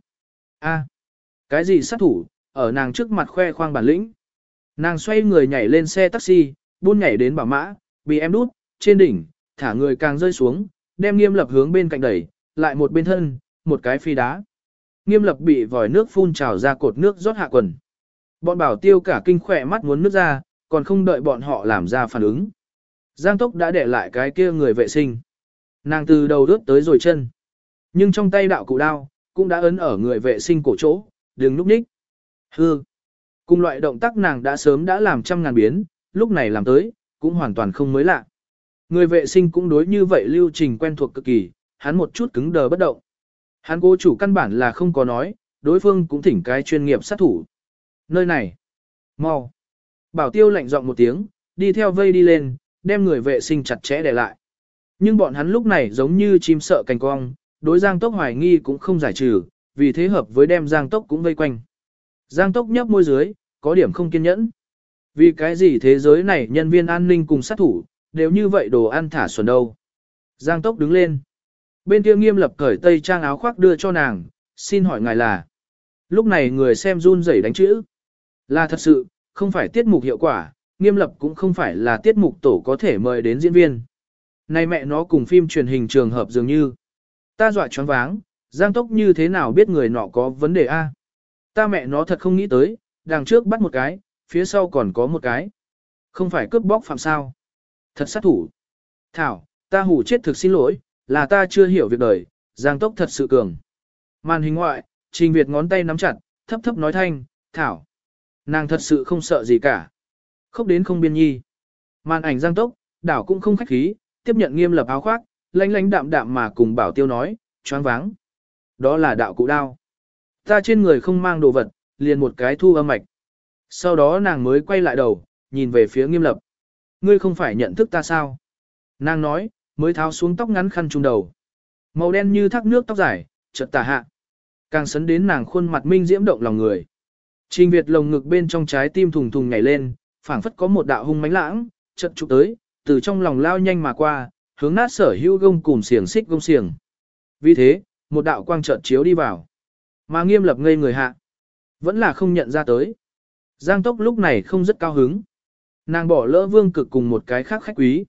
Cái gì sát thủ, ở nàng trước mặt khoe khoang bản lĩnh. Nàng xoay người nhảy lên xe taxi, buôn nhảy đến bảo mã, bị em đút, trên đỉnh, thả người càng rơi xuống, đem Nghiêm Lập hướng bên cạnh đẩy, lại một bên thân, một cái phi đá. Nghiêm Lập bị vòi nước phun trào ra cột nước rót hạ quần. Bọn bảo tiêu cả kinh khỏe mắt muốn nước ra, còn không đợi bọn họ làm ra phản ứng. Giang Tốc đã để lại cái kia người vệ sinh. Nàng từ đầu rớt tới rồi chân. Nhưng trong tay đạo cụ đao, cũng đã ấn ở người vệ sinh cổ chỗ, đừng núp ních. Hư. Cùng loại động tác nàng đã sớm đã làm trăm ngàn biến, lúc này làm tới, cũng hoàn toàn không mới lạ. Người vệ sinh cũng đối như vậy lưu trình quen thuộc cực kỳ, hắn một chút cứng đờ bất động. Hắn cố chủ căn bản là không có nói, đối phương cũng thỉnh cái chuyên nghiệp sát thủ. Nơi này. Mau. Bảo tiêu lạnh giọng một tiếng, đi theo vây đi lên, đem người vệ sinh chặt chẽ để lại. Nhưng bọn hắn lúc này giống như chim sợ cành cong, đối Giang Tốc hoài nghi cũng không giải trừ, vì thế hợp với đem Giang Tốc cũng vây quanh. Giang Tốc nhấp môi dưới, có điểm không kiên nhẫn. Vì cái gì thế giới này nhân viên an ninh cùng sát thủ, đều như vậy đồ ăn thả xuẩn đâu. Giang Tốc đứng lên. Bên kia Nghiêm Lập cởi tây trang áo khoác đưa cho nàng, xin hỏi ngài là. Lúc này người xem run rẩy đánh chữ. Là thật sự, không phải tiết mục hiệu quả, Nghiêm Lập cũng không phải là tiết mục tổ có thể mời đến diễn viên. Này mẹ nó cùng phim truyền hình trường hợp dường như. Ta dọa choáng váng, Giang Tốc như thế nào biết người nọ có vấn đề a? Ta mẹ nó thật không nghĩ tới, đằng trước bắt một cái, phía sau còn có một cái. Không phải cướp bóc phạm sao? Thật sát thủ. Thảo, ta hủ chết thực xin lỗi, là ta chưa hiểu việc đời, Giang Tốc thật sự cường. Màn hình ngoại, Trình Việt ngón tay nắm chặt, thấp thấp nói thanh, Thảo. Nàng thật sự không sợ gì cả. Khóc đến không biên nhi. Màn ảnh Giang Tốc, đảo cũng không khách khí, tiếp nhận Nghiêm Lập áo khoác, lánh lánh đạm đạm mà cùng bảo tiêu nói, choáng váng. Đó là đạo cụ đao. Ta trên người không mang đồ vật, liền một cái thu âm mạch. Sau đó nàng mới quay lại đầu, nhìn về phía Nghiêm Lập. Ngươi không phải nhận thức ta sao? Nàng nói, mới tháo xuống tóc ngắn khăn trùm đầu. Màu đen như thác nước tóc dài, chợt tà hạ. Càng sấn đến nàng khuôn mặt minh diễm động lòng người. Trình Việt lồng ngực bên trong trái tim thùng thùng nhảy lên, phảng phất có một đạo hung mãnh lãng, chợt chụp tới, từ trong lòng lao nhanh mà qua, hướng nát sở hữu gông cùm xiềng xích gông xiềng. Vì thế, một đạo quang chợt chiếu đi vào. Mà Nghiêm Lập ngây người hạ. Vẫn là không nhận ra tới. Giang Tốc lúc này không rất cao hứng. Nàng bỏ lỡ Vương Cực cùng một cái khác khách quý.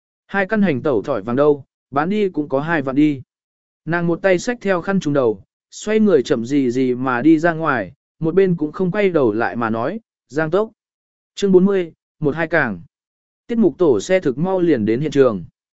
2 căn hành tẩu thỏi vàng đâu, bán đi cũng có 2 vạn đi. Nàng một tay xách theo khăn trùm đầu, xoay người chậm gì gì mà đi ra ngoài, một bên cũng không quay đầu lại mà nói, Giang Tốc. Chương 40, 12 càng. Tiết mục tổ xe thực mau liền đến hiện trường.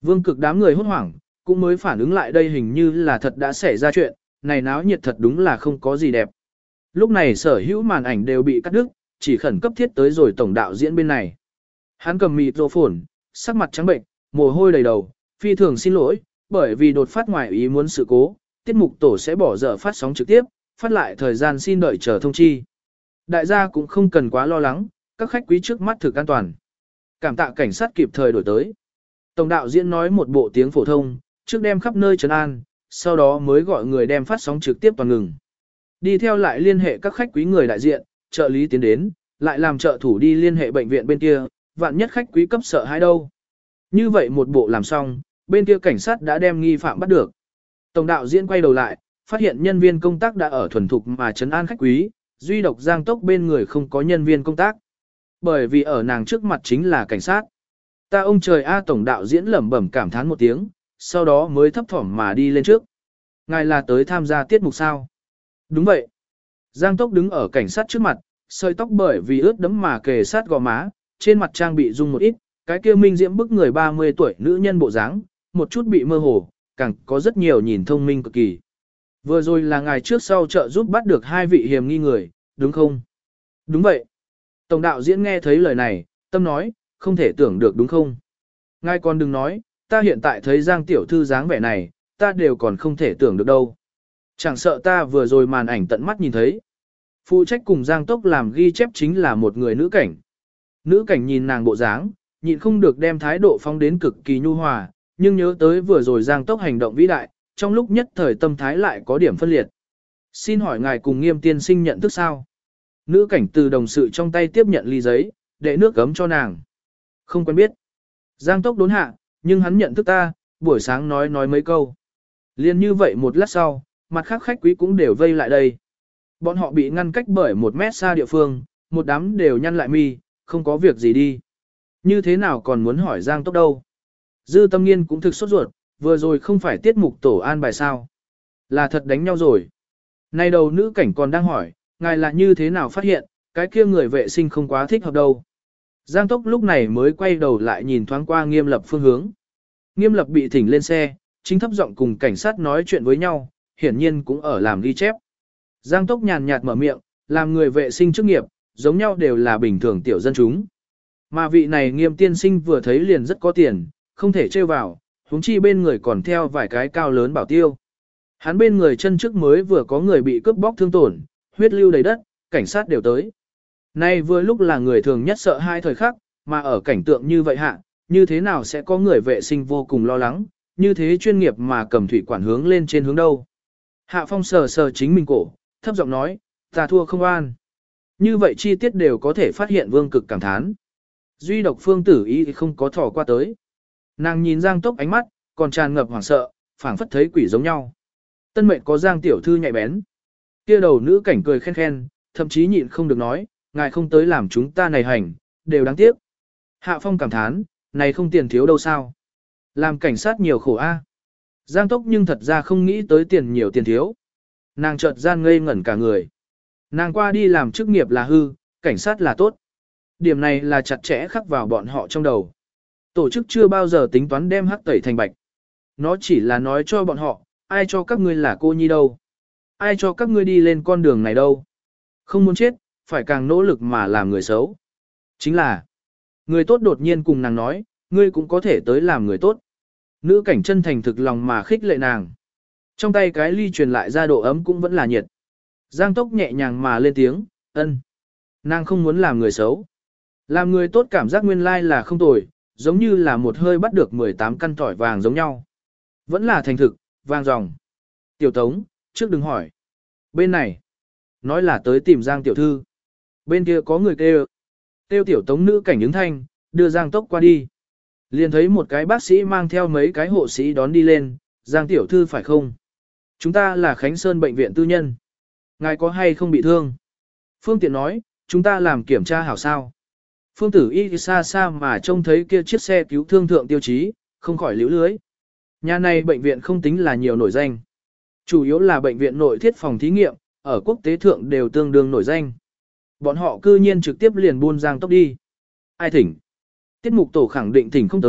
Vương Cực đám người hốt hoảng, cũng mới phản ứng lại đây hình như là thật đã xảy ra chuyện, này náo nhiệt thật đúng là không có gì đẹp. Lúc này sở hữu màn ảnh đều bị cắt đứt, chỉ khẩn cấp thiết tới rồi tổng đạo diễn bên này. Hắn cầm microphone, sắc mặt trắng bệnh, mồ hôi đầy đầu, phi thường xin lỗi, bởi vì đột phát ngoài ý muốn sự cố, tiết mục tổ sẽ bỏ dở phát sóng trực tiếp, phát lại thời gian xin đợi chờ thông chi. Đại gia cũng không cần quá lo lắng, các khách quý trước mắt thực an toàn. Cảm tạ cảnh sát kịp thời đổi tới. Tổng đạo diễn nói một bộ tiếng phổ thông, trước đem khắp nơi trấn an, sau đó mới gọi người đem phát sóng trực tiếp toàn ngừng. Đi theo lại liên hệ các khách quý người đại diện, trợ lý tiến đến, lại làm trợ thủ đi liên hệ bệnh viện bên kia, vạn nhất khách quý cấp sợ hãi đâu. Như vậy một bộ làm xong, bên kia cảnh sát đã đem nghi phạm bắt được. Tổng đạo diễn quay đầu lại, phát hiện nhân viên công tác đã ở thuần thục mà trấn an khách quý, duy độc Giang Tốc bên người không có nhân viên công tác. Bởi vì ở nàng trước mặt chính là cảnh sát. Ta ông trời A, tổng đạo diễn lẩm bẩm cảm thán một tiếng, sau đó mới thấp thỏm mà đi lên trước. Ngài là tới tham gia tiết mục sao? Đúng vậy. Giang Tốc đứng ở cảnh sát trước mặt, sợi tóc bởi vì ướt đẫm mà kề sát gò má, trên mặt trang bị rung một ít, cái kia minh diễm bức người 30 tuổi nữ nhân bộ dáng, một chút bị mơ hồ, càng có rất nhiều nhìn thông minh cực kỳ. Vừa rồi là ngài trước sau trợ giúp bắt được 2 vị hiểm nghi người, đúng không? Đúng vậy. Tổng đạo diễn nghe thấy lời này, tâm nói, không thể tưởng được đúng không? Ngài còn đừng nói, ta hiện tại thấy Giang tiểu thư dáng vẻ này, ta đều còn không thể tưởng được đâu. Chẳng sợ ta vừa rồi màn ảnh tận mắt nhìn thấy. Phụ trách cùng Giang Tốc làm ghi chép chính là một người nữ cảnh. Nữ cảnh nhìn nàng bộ dáng, nhịn không được đem thái độ phong đến cực kỳ nhu hòa, nhưng nhớ tới vừa rồi Giang Tốc hành động vĩ đại, trong lúc nhất thời tâm thái lại có điểm phân liệt. Xin hỏi ngài cùng Nghiêm tiên sinh nhận thức sao? Nữ cảnh từ đồng sự trong tay tiếp nhận ly giấy, để nước gấm cho nàng. Không quen biết. Giang Tốc đốn hạ, nhưng hắn nhận thức ta, buổi sáng nói mấy câu. Liên như vậy một lát sau, mặt khác khách quý cũng đều vây lại đây. Bọn họ bị ngăn cách bởi 1 mét xa địa phương, một đám đều nhăn lại mi, không có việc gì đi. Như thế nào còn muốn hỏi Giang Tốc đâu? Dư Tâm Nghiên cũng thực sốt ruột, vừa rồi không phải tiết mục tổ an bài sao? Là thật đánh nhau rồi. Nay đầu nữ cảnh còn đang hỏi, ngài là như thế nào phát hiện, cái kia người vệ sinh không quá thích hợp đâu. Giang Tốc lúc này mới quay đầu lại nhìn thoáng qua Nghiêm Lập phương hướng. Nghiêm Lập bị thỉnh lên xe, chính thấp giọng cùng cảnh sát nói chuyện với nhau, hiển nhiên cũng ở làm ghi chép. Giang Tốc nhàn nhạt mở miệng, làm người vệ sinh chức nghiệp, giống nhau đều là bình thường tiểu dân chúng. Mà vị này Nghiêm tiên sinh vừa thấy liền rất có tiền, không thể trêu vào, huống chi bên người còn theo vài cái cao lớn bảo tiêu. Hắn bên người chân trước mới vừa có người bị cướp bóc thương tổn, huyết lưu đầy đất, cảnh sát đều tới. Nay vừa lúc là người thường nhất sợ hai thời khắc, mà ở cảnh tượng như vậy hạ, như thế nào sẽ có người vệ sinh vô cùng lo lắng, như thế chuyên nghiệp mà cầm thủy quản hướng lên trên hướng đâu. Hạ Phong sờ sờ chính mình cổ, thấp giọng nói, ta thua không an. Như vậy chi tiết đều có thể phát hiện Vương Cực cảm thán. Duy độc Phương Tử Ý thì không có thò qua tới. Nàng nhìn Giang Tốc ánh mắt, còn tràn ngập hoảng sợ, phảng phất thấy quỷ giống nhau. Tân mệnh có Giang tiểu thư nhạy bén. Kia đầu nữ cảnh cười khen khen, thậm chí nhịn không được nói, ngài không tới làm chúng ta này hành, đều đáng tiếc. Hạ Phong cảm thán, này không tiền thiếu đâu sao. Làm cảnh sát nhiều khổ a. Giang Tốc nhưng thật ra không nghĩ tới tiền nhiều tiền thiếu. Nàng chợt gian ngây ngẩn cả người. Nàng qua đi làm chức nghiệp là hư, cảnh sát là tốt. Điểm này là chặt chẽ khắc vào bọn họ trong đầu. Tổ chức chưa bao giờ tính toán đem hắc tẩy thành bạch. Nó chỉ là nói cho bọn họ, ai cho các ngươi là cô nhi đâu. Ai cho các ngươi đi lên con đường này đâu. Không muốn chết, phải càng nỗ lực mà làm người xấu. Chính là, người tốt đột nhiên cùng nàng nói, ngươi cũng có thể tới làm người tốt. Nữ cảnh chân thành thực lòng mà khích lệ nàng. Trong tay cái ly truyền lại ra độ ấm cũng vẫn là nhiệt. Giang Tốc nhẹ nhàng mà lên tiếng, ân. Nàng không muốn làm người xấu. Làm người tốt cảm giác nguyên lai là không tồi, giống như là một hơi bắt được 18 căn tỏi vàng giống nhau. Vẫn là thành thực, vàng dòng. Tiểu Tống, trước đừng hỏi. Bên này, nói là tới tìm Giang tiểu thư. Bên kia có người kêu. Kêu Tiểu Tống nữ cảnh ứng thanh, đưa Giang Tốc qua đi. Liền thấy một cái bác sĩ mang theo mấy cái hộ sĩ đón đi lên, Giang tiểu thư phải không? Chúng ta là Khánh Sơn bệnh viện tư nhân. Ngài có hay không bị thương? Phương Tiện nói, chúng ta làm kiểm tra hảo sao. Phương Tử Y xa xa mà trông thấy kia chiếc xe cứu thương thượng tiêu chí, không khỏi liễu lưới. Nhà này bệnh viện không tính là nhiều nổi danh. Chủ yếu là bệnh viện nội thiết phòng thí nghiệm, ở quốc tế thượng đều tương đương nổi danh. Bọn họ cư nhiên trực tiếp liền buôn Giang Tốc đi. Ai thỉnh? Tiết mục tổ khẳng định thỉnh không tới,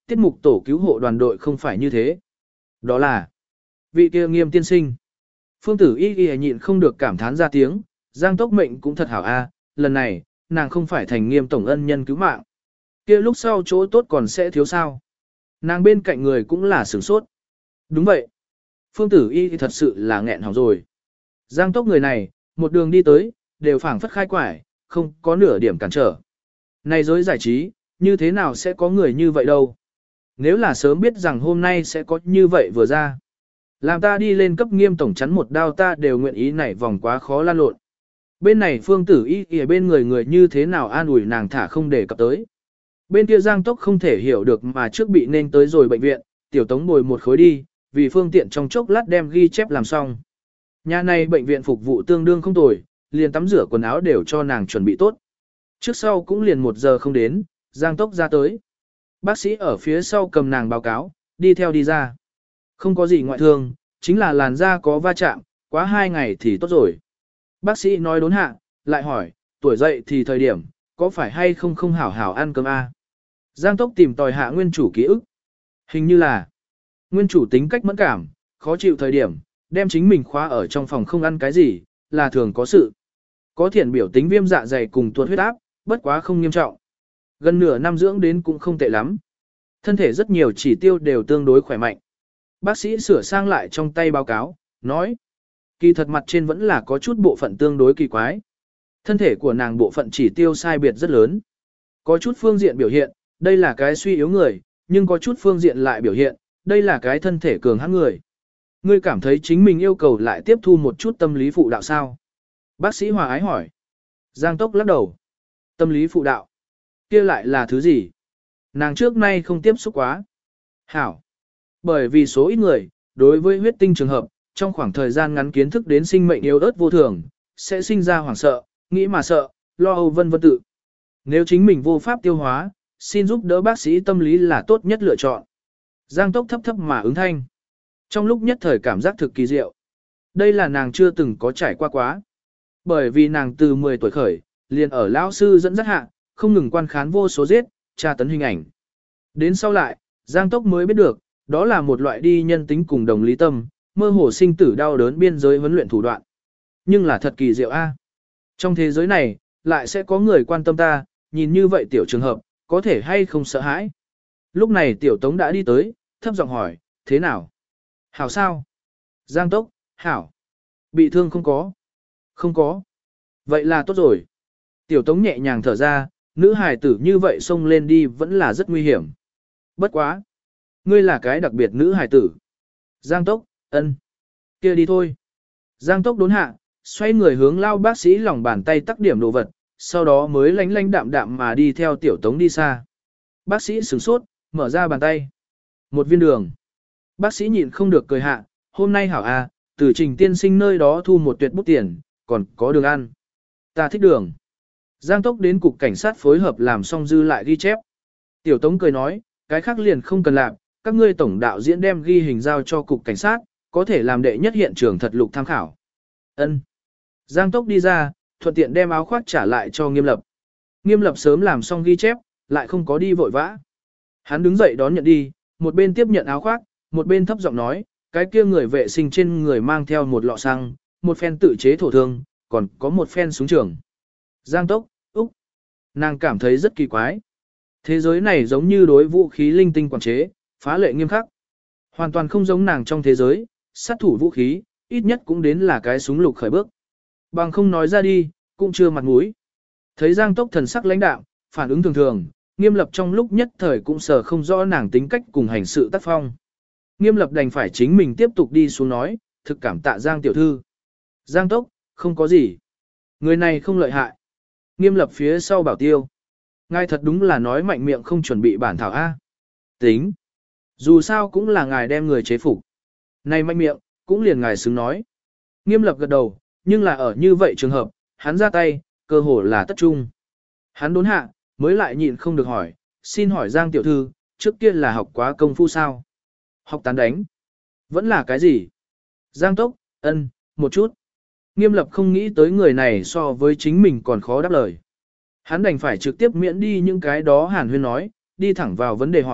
tiết mục tổ cứu hộ đoàn đội không phải như thế. Đó là vị kia Nghiêm tiên sinh. Phương Tử Y Y nhịn không được cảm thán ra tiếng, Giang Tốc mệnh cũng thật hảo a, lần này, nàng không phải thành Nghiêm tổng ân nhân cứu mạng. Kia lúc sau chỗ tốt còn sẽ thiếu sao? Nàng bên cạnh người cũng là sửng sốt. Đúng vậy. Phương Tử Y thì thật sự là nghẹn hỏng rồi. Giang Tốc người này, một đường đi tới, đều phảng phất khai quải, không có nửa điểm cản trở. Này giới giải trí, như thế nào sẽ có người như vậy đâu? Nếu là sớm biết rằng hôm nay sẽ có như vậy vừa ra. Làm ta đi lên cấp Nghiêm tổng chắn một đao ta đều nguyện ý nảy vòng quá khó lan lộn. Bên này Phương Tử Y ở bên người như thế nào an ủi nàng thả không để cập tới. Bên kia Giang Tốc không thể hiểu được mà trước bị nên tới rồi bệnh viện, tiểu tống bồi một khối đi, vì phương tiện trong chốc lát đem ghi chép làm xong. Nhà này bệnh viện phục vụ tương đương không tồi, liền tắm rửa quần áo đều cho nàng chuẩn bị tốt. Trước sau cũng liền 1 giờ không đến, Giang Tốc ra tới. Bác sĩ ở phía sau cầm nàng báo cáo, đi theo đi ra. Không có gì ngoại thương, chính là làn da có va chạm, quá 2 ngày thì tốt rồi. Bác sĩ nói đốn hạ, lại hỏi, tuổi dậy thì thời điểm, có phải hay không không hảo hảo ăn cơm a? Giang Tốc tìm tòi hạ nguyên chủ ký ức. Hình như là, nguyên chủ tính cách mẫn cảm, khó chịu thời điểm, đem chính mình khóa ở trong phòng không ăn cái gì, là thường có sự. Có thiện biểu tính viêm dạ dày cùng tuột huyết áp, bất quá không nghiêm trọng. Gần nửa năm dưỡng đến cũng không tệ lắm. Thân thể rất nhiều chỉ tiêu đều tương đối khỏe mạnh. Bác sĩ sửa sang lại trong tay báo cáo, nói. Kỳ thật mặt trên vẫn là có chút bộ phận tương đối kỳ quái. Thân thể của nàng bộ phận chỉ tiêu sai biệt rất lớn. Có chút phương diện biểu hiện, đây là cái suy yếu người, nhưng có chút phương diện lại biểu hiện, đây là cái thân thể cường hãn người. Ngươi cảm thấy chính mình yêu cầu lại tiếp thu một chút tâm lý phụ đạo sao? Bác sĩ Hòa Ái hỏi. Giang Tốc lắc đầu. Tâm lý phụ đạo. Kia lại là thứ gì? Nàng trước nay không tiếp xúc quá. Hảo. Bởi vì số ít người, đối với huyết tinh trường hợp, trong khoảng thời gian ngắn kiến thức đến sinh mệnh yếu ớt vô thường, sẽ sinh ra hoảng sợ, nghĩ mà sợ, lo âu vân vân tự. Nếu chính mình vô pháp tiêu hóa, xin giúp đỡ bác sĩ tâm lý là tốt nhất lựa chọn. Giang Tốc thấp thấp mà ứng thanh. Trong lúc nhất thời cảm giác thực kỳ diệu. Đây là nàng chưa từng có trải qua quá. Bởi vì nàng từ 10 tuổi khởi, liền ở lão sư dẫn dắt hạ, không ngừng quan khán vô số giết, tra tấn hình ảnh. Đến sau lại, Giang Tốc mới biết được, đó là một loại đi nhân tính cùng đồng lý tâm, mơ hồ sinh tử đau đớn biên giới huấn luyện thủ đoạn. Nhưng là thật kỳ diệu a. Trong thế giới này, lại sẽ có người quan tâm ta, nhìn như vậy tiểu trường hợp, có thể hay không sợ hãi. Lúc này tiểu Tống đã đi tới, thấp giọng hỏi, thế nào? Hảo sao? Giang Tốc, hảo. Bị thương không có? Không có. Vậy là tốt rồi. Tiểu Tống nhẹ nhàng thở ra, nữ hài tử như vậy xông lên đi vẫn là rất nguy hiểm. Bất quá. Ngươi là cái đặc biệt nữ hài tử. Giang Tốc, ân. Kia đi thôi. Giang Tốc đốn hạ, xoay người hướng lao bác sĩ lòng bàn tay tắc điểm đồ vật, sau đó mới lánh lánh đạm đạm mà đi theo tiểu Tống đi xa. Bác sĩ sửng sốt, mở ra bàn tay. Một viên đường. Bác sĩ nhịn không được cười hạ, hôm nay hảo à, từ Trình tiên sinh nơi đó thu một tuyệt bút tiền, còn có đường ăn. Ta thích đường. Giang Tốc đến cục cảnh sát phối hợp làm xong dư lại ghi chép. Tiểu Tống cười nói, cái khác liền không cần làm, các ngươi tổng đạo diễn đem ghi hình giao cho cục cảnh sát, có thể làm đệ nhất hiện trường thật lục tham khảo. Ân. Giang Tốc đi ra, thuận tiện đem áo khoác trả lại cho Nghiêm Lập. Nghiêm Lập sớm làm xong ghi chép, lại không có đi vội vã. Hắn đứng dậy đón nhận đi, một bên tiếp nhận áo khoác, một bên thấp giọng nói, cái kia người vệ sinh trên người mang theo một lọ xăng, một phen tự chế thổ thương, còn có một phen súng trường. Giang Tốc, Úc. Nàng cảm thấy rất kỳ quái. Thế giới này giống như đối vũ khí linh tinh quản chế, phá lệ nghiêm khắc. Hoàn toàn không giống nàng trong thế giới, sát thủ vũ khí, ít nhất cũng đến là cái súng lục khởi bước. Bằng không nói ra đi, cũng chưa mặt mũi. Thấy Giang Tốc thần sắc lãnh đạm, phản ứng thường thường, Nghiêm Lập trong lúc nhất thời cũng sợ không rõ nàng tính cách cùng hành sự tác phong. Nghiêm Lập đành phải chính mình tiếp tục đi xuống nói, thực cảm tạ Giang tiểu thư. Giang Tốc, không có gì. Người này không lợi hại. Nghiêm Lập phía sau bảo tiêu. Ngài thật đúng là nói mạnh miệng không chuẩn bị bản thảo A. Tính. Dù sao cũng là ngài đem người chế phục. Này mạnh miệng, cũng liền ngài xứng nói. Nghiêm Lập gật đầu, nhưng là ở như vậy trường hợp, hắn ra tay, cơ hồ là tất trung. Hắn đốn hạ, mới lại nhịn không được hỏi, xin hỏi Giang tiểu thư, trước kia là học quá công phu sao? Học tán đánh. Vẫn là cái gì? Giang Tốc, ân, một chút. Nghiêm Lập không nghĩ tới người này so với chính mình còn khó đáp lời. Hắn đành phải trực tiếp miễn đi những cái đó Hàn Huyên nói, đi thẳng vào vấn đề hỏi,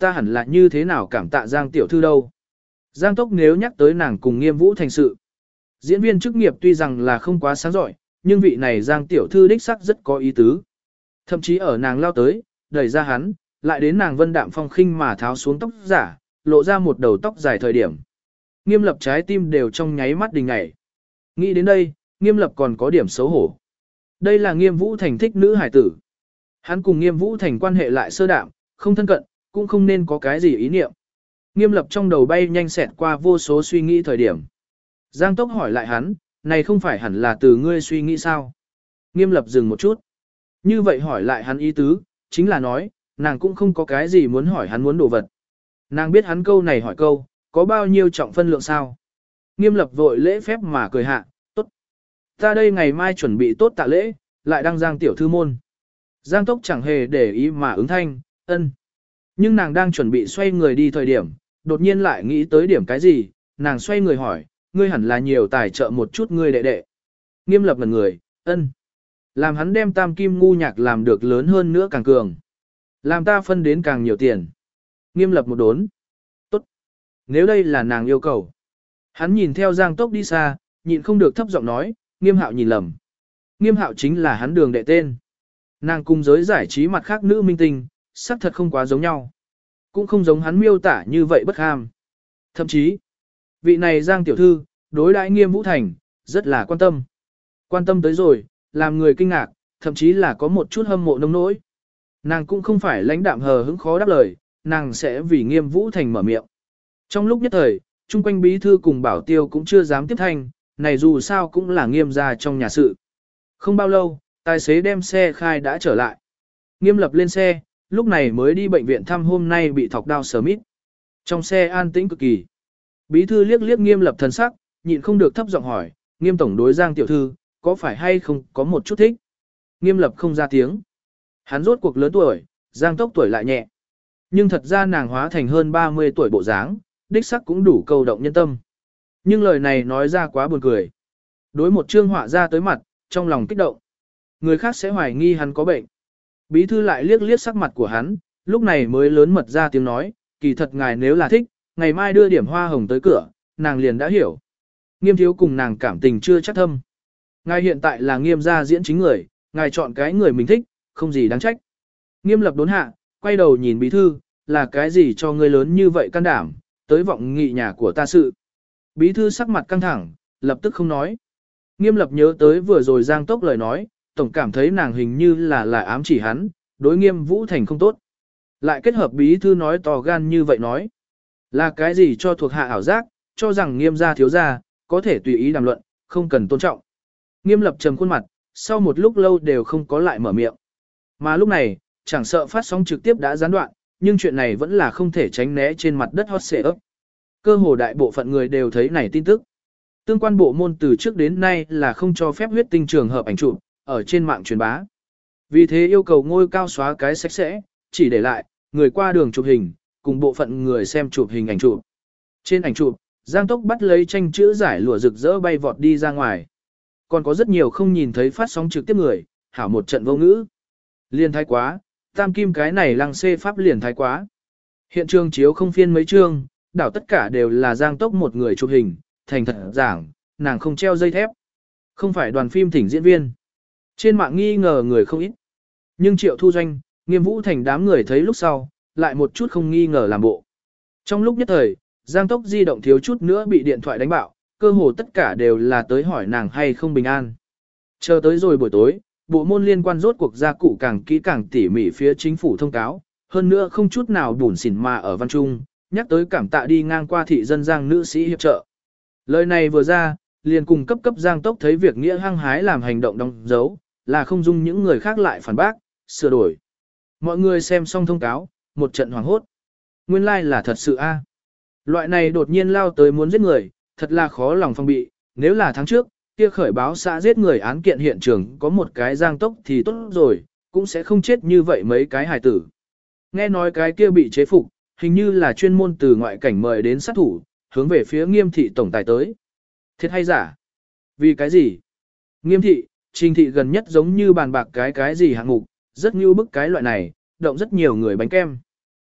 ta hẳn là như thế nào cảm tạ Giang tiểu thư đâu. Giang Tốc nếu nhắc tới nàng cùng Nghiêm Vũ Thành sự. Diễn viên chức nghiệp tuy rằng là không quá sáng giỏi, nhưng vị này Giang tiểu thư đích sắc rất có ý tứ. Thậm chí ở nàng lao tới, đẩy ra hắn, lại đến nàng vân đạm phong khinh mà tháo xuống tóc giả, lộ ra một đầu tóc dài thời điểm. Nghiêm Lập trái tim đều trong nháy mắt đình ngảy. Nghĩ đến đây, Nghiêm Lập còn có điểm xấu hổ. Đây là Nghiêm Vũ Thành thích nữ hải tử. Hắn cùng Nghiêm Vũ Thành quan hệ lại sơ đạm, không thân cận, cũng không nên có cái gì ý niệm. Nghiêm Lập trong đầu bay nhanh xẹt qua vô số suy nghĩ thời điểm. Giang Tốc hỏi lại hắn, này không phải hẳn là từ ngươi suy nghĩ sao? Nghiêm Lập dừng một chút. Như vậy hỏi lại hắn ý tứ, chính là nói, nàng cũng không có cái gì muốn hỏi hắn muốn đồ vật. Nàng biết hắn câu này hỏi câu, có bao nhiêu trọng phân lượng sao? Nghiêm Lập vội lễ phép mà cười hạ, tốt. Ta đây ngày mai chuẩn bị tốt tạ lễ, lại đăng Giang tiểu thư môn. Giang Tốc chẳng hề để ý mà ứng thanh, ân. Nhưng nàng đang chuẩn bị xoay người đi thời điểm, đột nhiên lại nghĩ tới điểm cái gì, nàng xoay người hỏi, ngươi hẳn là nhiều tài trợ một chút ngươi đệ đệ. Nghiêm Lập ngẩn người, ân. Làm hắn đem tam kim ngu nhạc làm được lớn hơn nữa càng cường. Làm ta phân đến càng nhiều tiền. Nghiêm Lập một đốn. Tốt. Nếu đây là nàng yêu cầu. Hắn nhìn theo Giang Tốc đi xa, nhịn không được thấp giọng nói, Nghiêm Hạo nhìn lầm. Nghiêm Hạo chính là hắn đường đệ tên. Nàng cùng giới giải trí mặt khác nữ minh tinh, sắc thật không quá giống nhau. Cũng không giống hắn miêu tả như vậy bất ham. Thậm chí, vị này Giang tiểu thư, đối đãi Nghiêm Vũ Thành, rất là quan tâm. Quan tâm tới rồi, làm người kinh ngạc, thậm chí là có một chút hâm mộ nông nỗi. Nàng cũng không phải lãnh đạm hờ hững khó đáp lời, nàng sẽ vì Nghiêm Vũ Thành mở miệng. Trong lúc nhất thời, chung quanh bí thư cùng bảo tiêu cũng chưa dám tiếp thanh, này dù sao cũng là Nghiêm gia trong nhà sự. Không bao lâu, tài xế đem xe khai đã trở lại. Nghiêm Lập lên xe, lúc này mới đi bệnh viện thăm hôm nay bị thọc đau Smith. Trong xe an tĩnh cực kỳ. Bí thư liếc liếc Nghiêm Lập thần sắc, nhịn không được thấp giọng hỏi, Nghiêm tổng đối Giang tiểu thư, có phải hay không có một chút thích? Nghiêm Lập không ra tiếng. Hắn rốt cuộc lớn tuổi, Giang Tốc tuổi lại nhẹ. Nhưng thật ra nàng hóa thành hơn 30 tuổi bộ dáng, đích sắc cũng đủ cầu động nhân tâm. Nhưng lời này nói ra quá buồn cười. Đối một chương họa ra tới mặt, trong lòng kích động. Người khác sẽ hoài nghi hắn có bệnh. Bí thư lại liếc liếc sắc mặt của hắn, lúc này mới lớn mật ra tiếng nói, kỳ thật ngài nếu là thích, ngày mai đưa điểm hoa hồng tới cửa, nàng liền đã hiểu. Nghiêm thiếu cùng nàng cảm tình chưa chắc thâm. Ngài hiện tại là Nghiêm gia diễn chính người, ngài chọn cái người mình thích, không gì đáng trách. Nghiêm Lập đốn hạ, quay đầu nhìn bí thư, là cái gì cho ngươi lớn như vậy can đảm, tới vọng nghị nhà của ta sự. Bí thư sắc mặt căng thẳng, lập tức không nói. Nghiêm Lập nhớ tới vừa rồi Giang Tốc lời nói, tổng cảm thấy nàng hình như là ám chỉ hắn, đối Nghiêm Vũ Thành không tốt. Lại kết hợp bí thư nói to gan như vậy nói. Là cái gì cho thuộc hạ ảo giác, cho rằng Nghiêm gia thiếu gia, có thể tùy ý đàm luận, không cần tôn trọng. Nghiêm Lập trầm khuôn mặt, sau một lúc lâu đều không có lại mở miệng. Mà lúc này, chẳng sợ phát sóng trực tiếp đã gián đoạn, nhưng chuyện này vẫn là không thể tránh né trên mặt đất hot xệ ấp. Cơ hồ đại bộ phận người đều thấy này tin tức. Tương quan bộ môn từ trước đến nay là không cho phép huyết tinh trường hợp ảnh chụp ở trên mạng truyền bá. Vì thế yêu cầu ngôi cao xóa cái sạch sẽ, chỉ để lại người qua đường chụp hình, cùng bộ phận người xem chụp hình ảnh chụp. Trên ảnh chụp, Giang Tốc bắt lấy tranh chữ giải lụa rực rỡ bay vọt đi ra ngoài. Còn có rất nhiều không nhìn thấy phát sóng trực tiếp người, hảo một trận vô ngữ. Liền thái quá, tam kim cái này lăng xê pháp liền thái quá. Hiện trường chiếu không phiên mấy chương, đảo tất cả đều là Giang Tốc một người chụp hình, thành thật giảng, nàng không treo dây thép. Không phải đoàn phim thỉnh diễn viên. Trên mạng nghi ngờ người không ít. Nhưng Triệu Thu Doanh, Nghiêm Vũ Thành đám người thấy lúc sau, lại một chút không nghi ngờ làm bộ. Trong lúc nhất thời, Giang Tốc di động thiếu chút nữa bị điện thoại đánh bạo, cơ hồ tất cả đều là tới hỏi nàng hay không bình an. Chờ tới rồi buổi tối, bộ môn liên quan rốt cuộc gia cụ càng kỹ càng tỉ mỉ phía chính phủ thông cáo, hơn nữa không chút nào bủn xỉn mà ở văn trung, nhắc tới cảm tạ đi ngang qua thị dân Giang nữ sĩ hiệp trợ. Lời này vừa ra, liền cùng cấp Giang Tốc thấy việc nghĩa hăng hái làm hành động đóng dấu, là không dung những người khác lại phản bác, sửa đổi. Mọi người xem xong thông cáo, một trận hoảng hốt. Nguyên lai là thật sự a. Loại này đột nhiên lao tới muốn giết người, thật là khó lòng phòng bị, nếu là tháng trước, kia khởi báo xã giết người án kiện hiện trường có một cái Giang Tốc thì tốt rồi, cũng sẽ không chết như vậy mấy cái hài tử. Nghe nói cái kia bị chế phục, hình như là chuyên môn từ ngoại cảnh mời đến sát thủ, hướng về phía Nghiêm thị tổng tài tới. Thiệt hay giả? Vì cái gì? Nghiêm thị, Trình thị gần nhất giống như bàn bạc cái gì hạng mục, rất như bức cái loại này, động rất nhiều người bánh kem.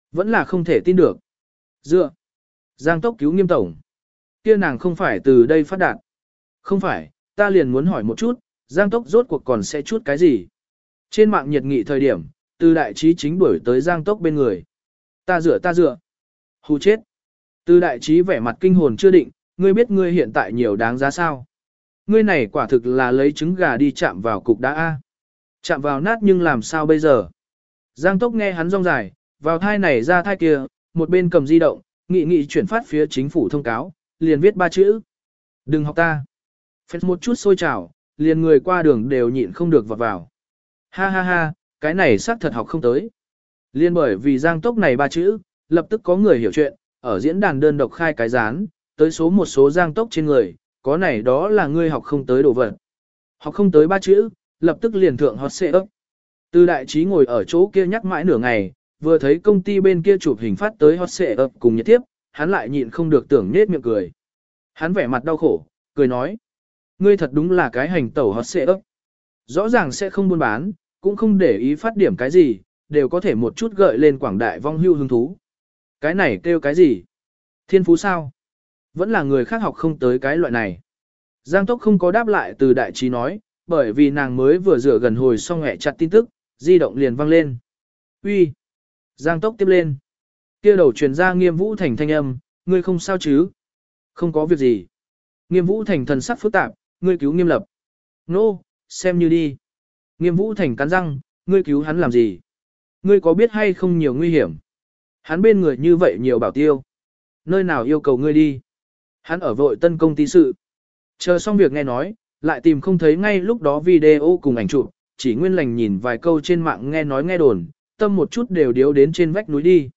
Vẫn là không thể tin được. Dựa. Giang Tốc cứu Nghiêm tổng. Kia nàng không phải từ đây phát đạt. Không phải, ta liền muốn hỏi một chút, Giang Tốc rốt cuộc còn sẽ chút cái gì? Trên mạng nhiệt nghị thời điểm, Từ Đại Trí chính đuổi tới Giang Tốc bên người. Ta dựa. Hù chết. Từ Đại Trí vẻ mặt kinh hồn chưa định, ngươi biết ngươi hiện tại nhiều đáng giá sao? Ngươi này quả thực là lấy trứng gà đi chạm vào cục đá A. Chạm vào nát nhưng làm sao bây giờ? Giang Tốc nghe hắn rong dài, vào thai này ra thai kia, một bên cầm di động, nghị chuyển phát phía chính phủ thông cáo, liền viết 3 chữ. Đừng học ta. Phép một chút sôi trào, liền người qua đường đều nhịn không được vọt vào. Ha, cái này xác thật học không tới. Liên bởi vì Giang Tốc này 3 chữ, lập tức có người hiểu chuyện, ở diễn đàn đơn độc khai cái dán, tới số một số Giang Tốc trên người, có này đó là ngươi học không tới đồ vật. Học không tới 3 chữ, lập tức liền thượng hot xệ ấp. Từ Đại Trí ngồi ở chỗ kia nhắc mãi nửa ngày, vừa thấy công ty bên kia chụp hình phát tới hot xệ ấp cùng nhiệt tiếp, hắn lại nhịn không được tưởng nết miệng cười. Hắn vẻ mặt đau khổ, cười nói. Ngươi thật đúng là cái hành tẩu hot xệ ấp. Rõ ràng sẽ không buôn bán, cũng không để ý phát điểm cái gì, đều có thể một chút gợi lên quảng đại vong hưu hứng thú. Cái này kêu cái gì? Thiên phú sao? Vẫn là người khác học không tới cái loại này. Giang Tốc không có đáp lại Từ Đại Trí nói, bởi vì nàng mới vừa rửa gần hồi xong hẹ chặt tin tức, di động liền vang lên. Uy. Giang Tốc tiếp lên. Kia đầu truyền ra Nghiêm Vũ Thành thanh âm, ngươi không sao chứ? Không có việc gì. Nghiêm Vũ Thành thần sắc phức tạp, ngươi cứu Nghiêm Lập. Nô, xem như đi. Nghiêm Vũ Thành cắn răng, ngươi cứu hắn làm gì? Ngươi có biết hay không nhiều nguy hiểm? Hắn bên người như vậy nhiều bảo tiêu. Nơi nào yêu cầu ngươi đi? Hắn ở vội tân công ty sự. Chờ xong việc nghe nói, lại tìm không thấy ngay lúc đó video cùng ảnh chụp, chỉ nguyên lành nhìn vài câu trên mạng nghe nói nghe đồn, tâm một chút đều điếu đến trên vách núi đi.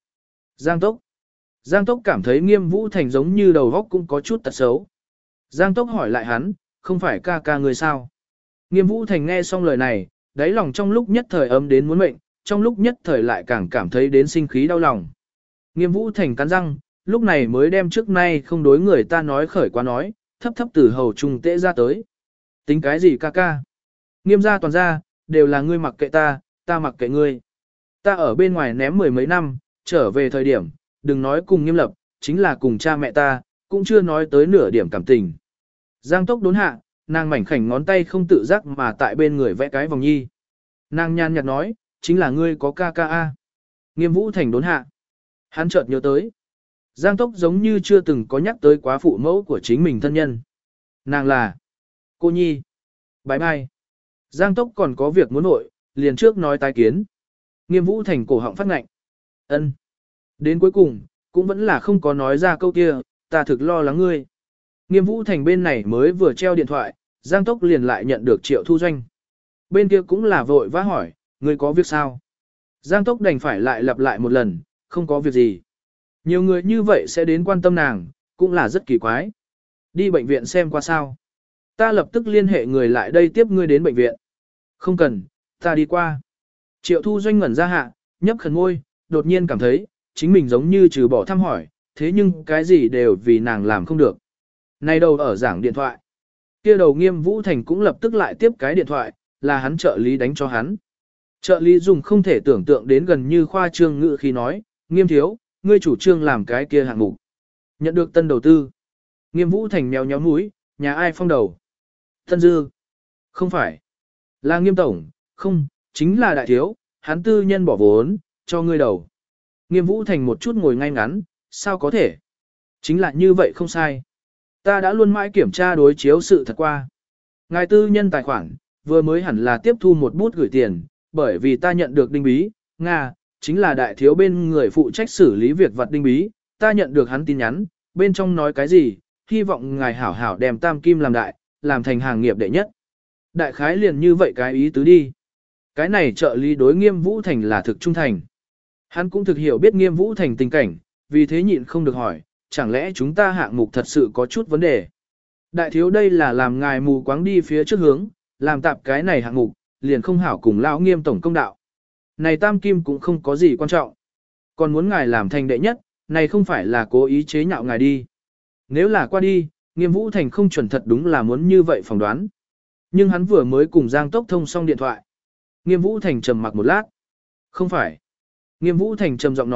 Giang Tốc cảm thấy Nghiêm Vũ Thành giống như đầu góc cũng có chút tật xấu. Giang Tốc hỏi lại hắn, không phải ca ca người sao? Nghiêm Vũ Thành nghe xong lời này, đáy lòng trong lúc nhất thời ấm đến muốn mệnh, trong lúc nhất thời lại càng cảm thấy đến sinh khí đau lòng. Nghiêm Vũ Thành cắn răng, lúc này mới đem trước nay không đối người ta nói khởi quá nói, thấp từ hầu trung tễ ra tới. Tính cái gì ca ca? Nghiêm gia toàn gia, đều là ngươi mặc kệ ta mặc kệ ngươi. Ta ở bên ngoài ném 10 mấy năm, trở về thời điểm, đừng nói cùng Nghiêm Lập, chính là cùng cha mẹ ta, cũng chưa nói tới nửa điểm cảm tình. Giang Tốc đốn hạ, nàng mảnh khảnh ngón tay không tự giác mà tại bên người vẽ cái vòng nhi. Nàng nhàn nhạt nói, chính là ngươi có ca ca a. Nghiêm Vũ Thành đốn hạ. Hắn chợt nhớ tới. Giang Tốc giống như chưa từng có nhắc tới quá phụ mẫu của chính mình thân nhân. Nàng là cô Nhi. Bye bye. Giang Tốc còn có việc muốn nội, liền trước nói tái kiến. Nghiêm Vũ Thành cổ họng phát ngạnh. Ân. Đến cuối cùng, cũng vẫn là không có nói ra câu kia, ta thực lo lắng ngươi. Nghiêm Vũ Thành bên này mới vừa treo điện thoại, Giang Tốc liền lại nhận được Triệu Thu Doanh. Bên kia cũng là vội vã hỏi, ngươi có việc sao? Giang Tốc đành phải lại lặp lại một lần, không có việc gì. Nhiều người như vậy sẽ đến quan tâm nàng, cũng là rất kỳ quái. Đi bệnh viện xem qua sao. Ta lập tức liên hệ người lại đây tiếp ngươi đến bệnh viện. Không cần, ta đi qua. Triệu Thu Doanh ngẩn ra hạ, nhấp khẩn môi, đột nhiên cảm thấy, chính mình giống như trừ bỏ thăm hỏi, thế nhưng cái gì đều vì nàng làm không được. Này đầu ở giảng điện thoại. Kia đầu Nghiêm Vũ Thành cũng lập tức lại tiếp cái điện thoại, là hắn trợ lý đánh cho hắn. Trợ lý dùng không thể tưởng tượng đến gần như khoa trương ngữ khi nói, Nghiêm thiếu, ngươi chủ trương làm cái kia hạng mục. Nhận được tân đầu tư. Nghiêm Vũ Thành mèo nhéo mũi, nhà ai phong đầu. Tân dư. Không phải. Là Nghiêm tổng, không, chính là đại thiếu, hắn tư nhân bỏ vốn, cho ngươi đầu. Nghiêm Vũ Thành một chút ngồi ngay ngắn, sao có thể? Chính là như vậy không sai. Ta đã luôn mãi kiểm tra đối chiếu sự thật qua. Ngài tư nhân tài khoản, vừa mới hẳn là tiếp thu một bút gửi tiền, bởi vì ta nhận được đinh bí, Nga, chính là đại thiếu bên người phụ trách xử lý việc vật đinh bí, ta nhận được hắn tin nhắn, bên trong nói cái gì, hy vọng ngài hảo hảo đem tam kim làm đại, làm thành hàng nghiệp đệ nhất. Đại khái liền như vậy cái ý tứ đi. Cái này trợ lý đối Nghiêm Vũ Thành là thực trung thành. Hắn cũng thực hiểu biết Nghiêm Vũ Thành tình cảnh, vì thế nhịn không được hỏi, chẳng lẽ chúng ta hạng mục thật sự có chút vấn đề. Đại thiếu đây là làm ngài mù quáng đi phía trước hướng, làm tạp cái này hạng mục, liền không hảo cùng lão Nghiêm tổng công đạo. Này tam kim cũng không có gì quan trọng. Còn muốn ngài làm thành đệ nhất, này không phải là cố ý chế nhạo ngài đi. Nếu là qua đi, Nghiêm Vũ Thành không chuẩn thật đúng là muốn như vậy phỏng đoán. Nhưng hắn vừa mới cùng Giang Tốc thông xong điện thoại. Nghiêm Vũ Thành trầm mặc một lát. Không phải. Nghiêm Vũ Thành trầm giọng nói,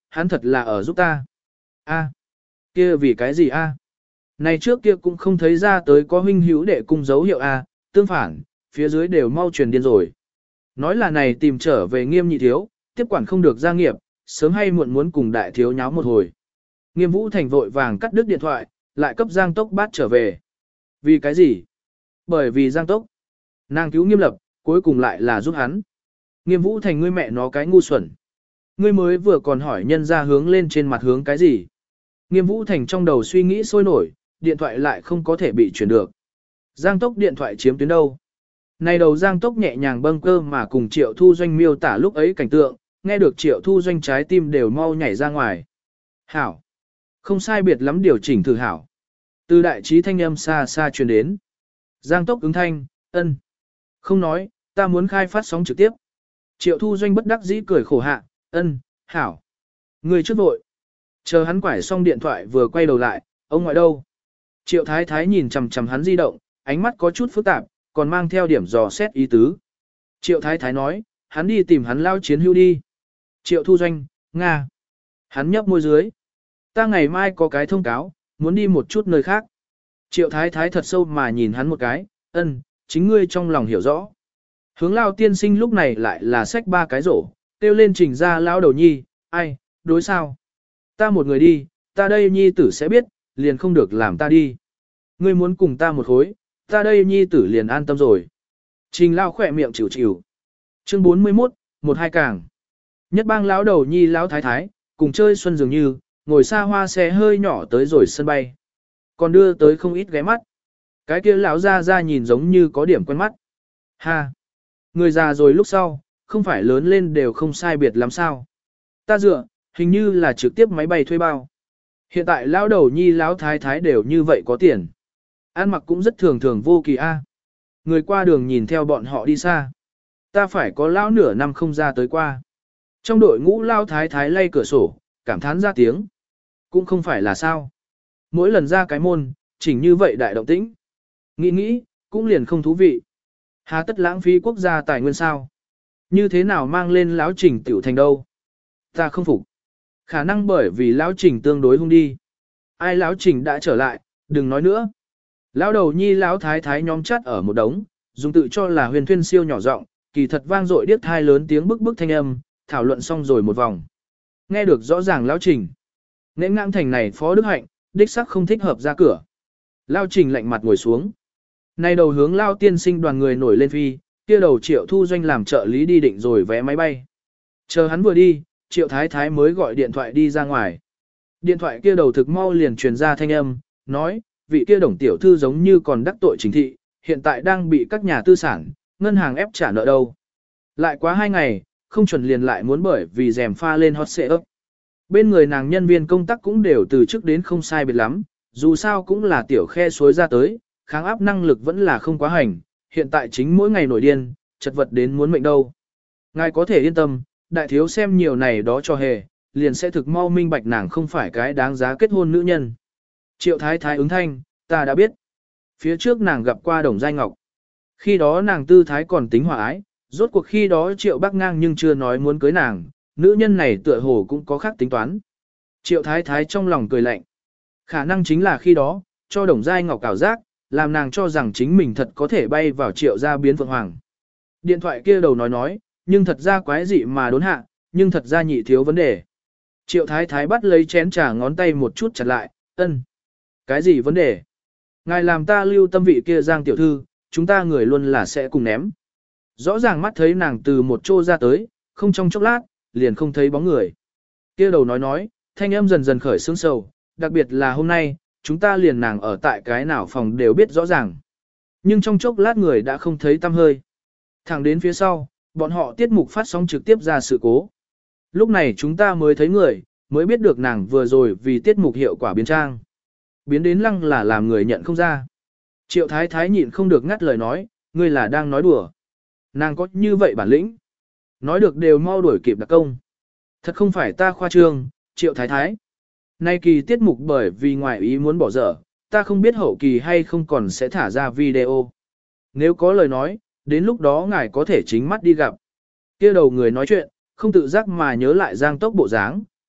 hắn thật là ở giúp ta. A, kia vì cái gì a? Này trước kia cũng không thấy ra tới có huynh hữu đệ cung dấu hiệu a, tương phản, phía dưới đều mau truyền điên rồi. Nói là này tìm trở về Nghiêm nhị thiếu, tiếp quản không được gia nghiệp, sớm hay muộn muốn cùng đại thiếu nháo một hồi. Nghiêm Vũ Thành vội vàng cắt đứt điện thoại, lại cấp Giang Tốc bát trở về. Vì cái gì? Bởi vì Giang Tốc. Nàng cứu Nghiêm Lập, cuối cùng lại là giúp hắn. Nghiêm Vũ Thành ngươi mẹ nó cái ngu xuẩn. Ngươi mới vừa còn hỏi nhân ra hướng lên trên mặt hướng cái gì. Nghiêm Vũ Thành trong đầu suy nghĩ sôi nổi, điện thoại lại không có thể bị chuyển được. Giang Tốc điện thoại chiếm tuyến đâu? Này đầu Giang Tốc nhẹ nhàng bâng cơ mà cùng Triệu Thu Doanh miêu tả lúc ấy cảnh tượng, nghe được Triệu Thu Doanh trái tim đều mau nhảy ra ngoài. Hảo. Không sai biệt lắm điều chỉnh thử hảo. Từ đại trí thanh âm xa xa truyền đến. Giang Tốc ứng thanh, ân. Không nói, ta muốn khai phát sóng trực tiếp. Triệu Thu Doanh bất đắc dĩ cười khổ hạ, ân, hảo. Người trước vội. Chờ hắn quải xong điện thoại vừa quay đầu lại, ông ngoại đâu? Triệu Thái Thái nhìn chằm chằm hắn di động, ánh mắt có chút phức tạp, còn mang theo điểm dò xét ý tứ. Triệu Thái Thái nói, hắn đi tìm hắn lao chiến hưu đi. Triệu Thu Doanh, Nga. Hắn nhấp môi dưới. Ta ngày mai có cái thông cáo, muốn đi một chút nơi khác. Triệu Thái Thái thật sâu mà nhìn hắn một cái, ân, chính ngươi trong lòng hiểu rõ. Hướng lao tiên sinh lúc này lại là xách ba cái rổ, tiêu lên trình ra lao đầu nhi, ai, đối sao? Ta một người đi, ta đây nhi tử sẽ biết, liền không được làm ta đi. Ngươi muốn cùng ta một khối, ta đây nhi tử liền an tâm rồi. Trình lao khỏe miệng chịu chịu. Chương 41, một hai càng. Nhất bang lão đầu nhi lão thái thái, cùng chơi xuân dường như, ngồi xa hoa xe hơi nhỏ tới rồi sân bay. Còn đưa tới không ít ghé mắt. Cái kia lão ra nhìn giống như có điểm quen mắt. Ha! Người già rồi lúc sau, không phải lớn lên đều không sai biệt lắm sao. Ta dựa, hình như là trực tiếp máy bay thuê bao. Hiện tại lão đầu nhi lão thái thái đều như vậy có tiền. Ăn mặc cũng rất thường thường vô kỳ a. Người qua đường nhìn theo bọn họ đi xa. Ta phải có lão nửa năm không ra tới qua. Trong đội ngũ lão thái thái lay cửa sổ, cảm thán ra tiếng. Cũng không phải là sao. Mỗi lần ra cái môn, chỉnh như vậy đại động tĩnh. Nghĩ, cũng liền không thú vị. Hà tất lãng phí quốc gia tài nguyên sao? Như thế nào mang lên lão trình tiểu thành đâu? Ta không phục. Khả năng bởi vì lão trình tương đối hung đi. Ai lão trình đã trở lại, đừng nói nữa. Lão đầu nhi lão thái thái nhóm chắt ở một đống, dùng tự cho là huyền thuyên siêu nhỏ giọng, kỳ thật vang dội điếc thai lớn tiếng bức bức thanh âm, thảo luận xong rồi một vòng. Nghe được rõ ràng lão trình. Nễn ngang thành này phó đức hạnh, đích sắc không thích hợp ra cửa. Lão trình lạnh mặt ngồi xuống. Nay đầu hướng Lao tiên sinh đoàn người nổi lên phi, kia đầu Triệu Thu Doanh làm trợ lý đi định rồi vé máy bay. Chờ hắn vừa đi, Triệu Thái Thái mới gọi điện thoại đi ra ngoài. Điện thoại kia đầu thực mau liền truyền ra thanh âm, nói, vị kia đồng tiểu thư giống như còn đắc tội chính thị, hiện tại đang bị các nhà tư sản, ngân hàng ép trả nợ đâu. Lại quá 2 ngày, không chuẩn liền lại muốn bởi vì rèm pha lên hot xệ ấp. Bên người nàng nhân viên công tác cũng đều từ trước đến không sai biệt lắm, dù sao cũng là tiểu khe suối ra tới, kháng áp năng lực vẫn là không quá hành, hiện tại chính mỗi ngày nổi điên, chật vật đến muốn mệnh đâu. Ngài có thể yên tâm, đại thiếu xem nhiều này đó cho hề, liền sẽ thực mau minh bạch nàng không phải cái đáng giá kết hôn nữ nhân. Triệu Thái Thái ứng thanh, ta đã biết. Phía trước nàng gặp qua Đồng Giai Ngọc. Khi đó nàng tư thái còn tính hòa ái, rốt cuộc khi đó Triệu Bắc ngang nhưng chưa nói muốn cưới nàng, nữ nhân này tựa hồ cũng có khác tính toán. Triệu Thái Thái trong lòng cười lạnh. Khả năng chính là khi đó, cho Đồng Giai Ngọc cảo giác, làm nàng cho rằng chính mình thật có thể bay vào Triệu gia biến phượng hoàng. Điện thoại kia đầu nói, nhưng thật ra quái dị mà đốn hạ, nhưng thật ra nhị thiếu vấn đề. Triệu Thái Thái bắt lấy chén trà ngón tay một chút chặt lại, ân. Cái gì vấn đề? Ngài làm ta lưu tâm vị kia Giang tiểu thư, chúng ta người luôn là sẽ cùng ném. Rõ ràng mắt thấy nàng từ một chỗ ra tới, không trong chốc lát, liền không thấy bóng người. Kia đầu nói, thanh âm dần dần khởi sướng sầu, đặc biệt là hôm nay, chúng ta liền nàng ở tại cái nào phòng đều biết rõ ràng. Nhưng trong chốc lát người đã không thấy tăm hơi. Thẳng đến phía sau, bọn họ tiết mục phát sóng trực tiếp ra sự cố. Lúc này chúng ta mới thấy người, mới biết được nàng vừa rồi vì tiết mục hiệu quả biến trang. Biến đến lăng là làm người nhận không ra. Triệu Thái Thái nhịn không được ngắt lời nói, ngươi là đang nói đùa. Nàng có như vậy bản lĩnh. Nói được đều mau đuổi kịp đặc công. Thật không phải ta khoa trương, Triệu Thái Thái. Nay kỳ tiết mục bởi vì ngoại ý muốn bỏ dở, ta không biết hậu kỳ hay không còn sẽ thả ra video. Nếu có lời nói, đến lúc đó ngài có thể chính mắt đi gặp. Kia đầu người nói chuyện, không tự giác mà nhớ lại Giang Tốc bộ dáng,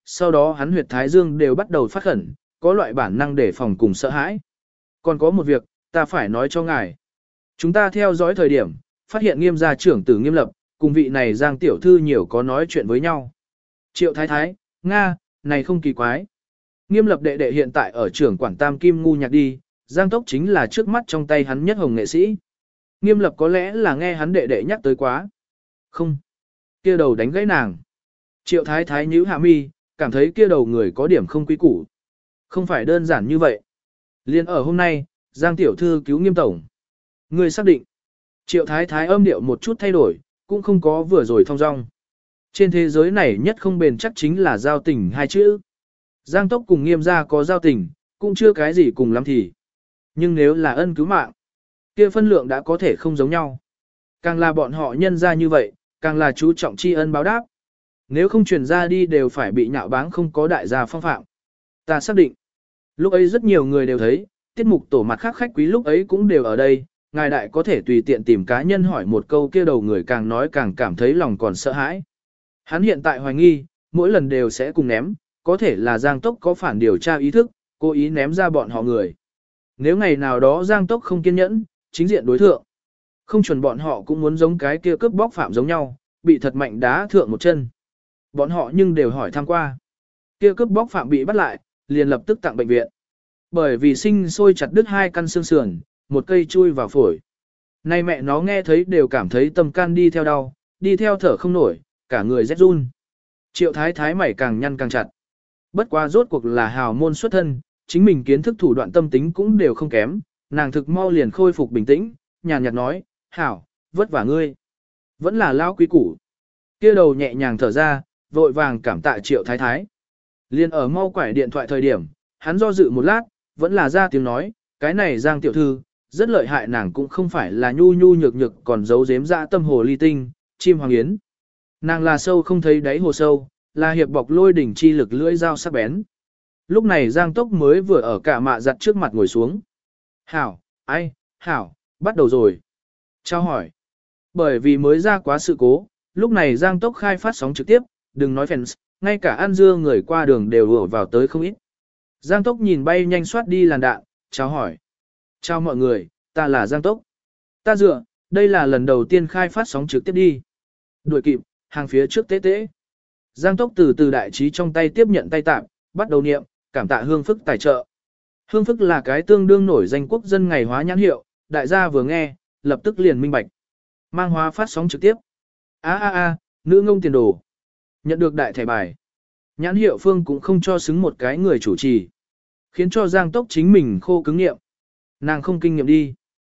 sau đó hắn huyệt thái dương đều bắt đầu phát khẩn, có loại bản năng để phòng cùng sợ hãi. Còn có một việc, ta phải nói cho ngài. Chúng ta theo dõi thời điểm, phát hiện Nghiêm gia trưởng tử Nghiêm Lập, cùng vị này Giang tiểu thư nhiều có nói chuyện với nhau. Triệu thái thái, Nga, này không kỳ quái. Nghiêm Lập đệ đệ hiện tại ở trưởng quản Tam Kim ngu nhạc đi, Giang Tốc chính là trước mắt trong tay hắn nhất hồng nghệ sĩ. Nghiêm Lập có lẽ là nghe hắn đệ đệ nhắc tới quá. Không. Kia đầu đánh gãy nàng. Triệu thái thái nhíu hạ mi, cảm thấy kia đầu người có điểm không quý củ. Không phải đơn giản như vậy. Liên ở hôm nay, Giang tiểu thư cứu Nghiêm tổng. Người xác định. Triệu thái thái âm điệu một chút thay đổi, cũng không có vừa rồi thong dong. Trên thế giới này nhất không bền chắc chính là giao tình hai chữ. Giang Tốc cùng Nghiêm gia có giao tình, cũng chưa cái gì cùng lắm thì. Nhưng nếu là ân cứu mạng, kia phân lượng đã có thể không giống nhau. Càng là bọn họ nhân ra như vậy, càng là chú trọng tri ân báo đáp. Nếu không truyền ra đi đều phải bị nhạo báng không có đại gia phong phạm. Ta xác định. Lúc ấy rất nhiều người đều thấy, tiết mục tổ mặt khác khách quý lúc ấy cũng đều ở đây. Ngài đại có thể tùy tiện tìm cá nhân hỏi một câu kia đầu người càng nói càng cảm thấy lòng còn sợ hãi. Hắn hiện tại hoài nghi, mỗi lần đều sẽ cùng ném, có thể là Giang Tốc có phản điều tra ý thức, cố ý ném ra bọn họ người. Nếu ngày nào đó Giang Tốc không kiên nhẫn, chính diện đối thượng, không chuẩn bọn họ cũng muốn giống cái kia cướp bóc phạm giống nhau, bị thật mạnh đá thượng một chân. Bọn họ nhưng đều hỏi thăm qua. Kia cướp bóc phạm bị bắt lại, liền lập tức tặng bệnh viện. Bởi vì sinh sôi chặt đứt 2 căn xương sườn, một cây chui vào phổi. Nay mẹ nó nghe thấy đều cảm thấy tâm can đi theo đau, đi theo thở không nổi, cả người rét run. Triệu thái thái mày càng nhăn càng chặt. Bất quá rốt cuộc là hào môn xuất thân, chính mình kiến thức thủ đoạn tâm tính cũng đều không kém, nàng thực mau liền khôi phục bình tĩnh, nhàn nhạt nói, hảo, vất vả ngươi. Vẫn là lao quý củ. Kia đầu nhẹ nhàng thở ra, vội vàng cảm tạ triệu thái thái. Liên ở mau quải điện thoại thời điểm, hắn do dự một lát, vẫn là ra tiếng nói, cái này Giang tiểu thư, rất lợi hại nàng cũng không phải là nhu nhu nhược nhược còn giấu giếm dạ tâm hồ ly tinh, chim hoàng yến. Nàng là sâu không thấy đáy hồ sâu, là hiệp bọc lôi đỉnh chi lực lưỡi dao sắc bén. Lúc này Giang Tốc mới vừa ở cả mạ giặt trước mặt ngồi xuống. Hảo, ai, hảo, bắt đầu rồi. Chào hỏi. Bởi vì mới ra quá sự cố, lúc này Giang Tốc khai phát sóng trực tiếp, đừng nói fans, ngay cả ăn dưa người qua đường đều ùa vào tới không ít. Giang Tốc nhìn bay nhanh soát đi làn đạn, chào hỏi. Chào mọi người, ta là Giang Tốc. Ta dựa, đây là lần đầu tiên khai phát sóng trực tiếp đi. Đuổi kịp, hàng phía trước tế tế. Giang Tốc từ đại trí trong tay tiếp nhận tay tạm, bắt đầu niệm, cảm tạ Hương Phức tài trợ. Hương Phức là cái tương đương nổi danh quốc dân ngày hóa nhãn hiệu, đại gia vừa nghe, lập tức liền minh bạch. Mang hóa phát sóng trực tiếp. Nữ ngông tiền đồ. Nhận được đại thẻ bài. Nhãn hiệu Phương cũng không cho xứng một cái người chủ trì. Khiến cho Giang Tốc chính mình khô cứng nghiệm. Nàng không kinh nghiệm đi.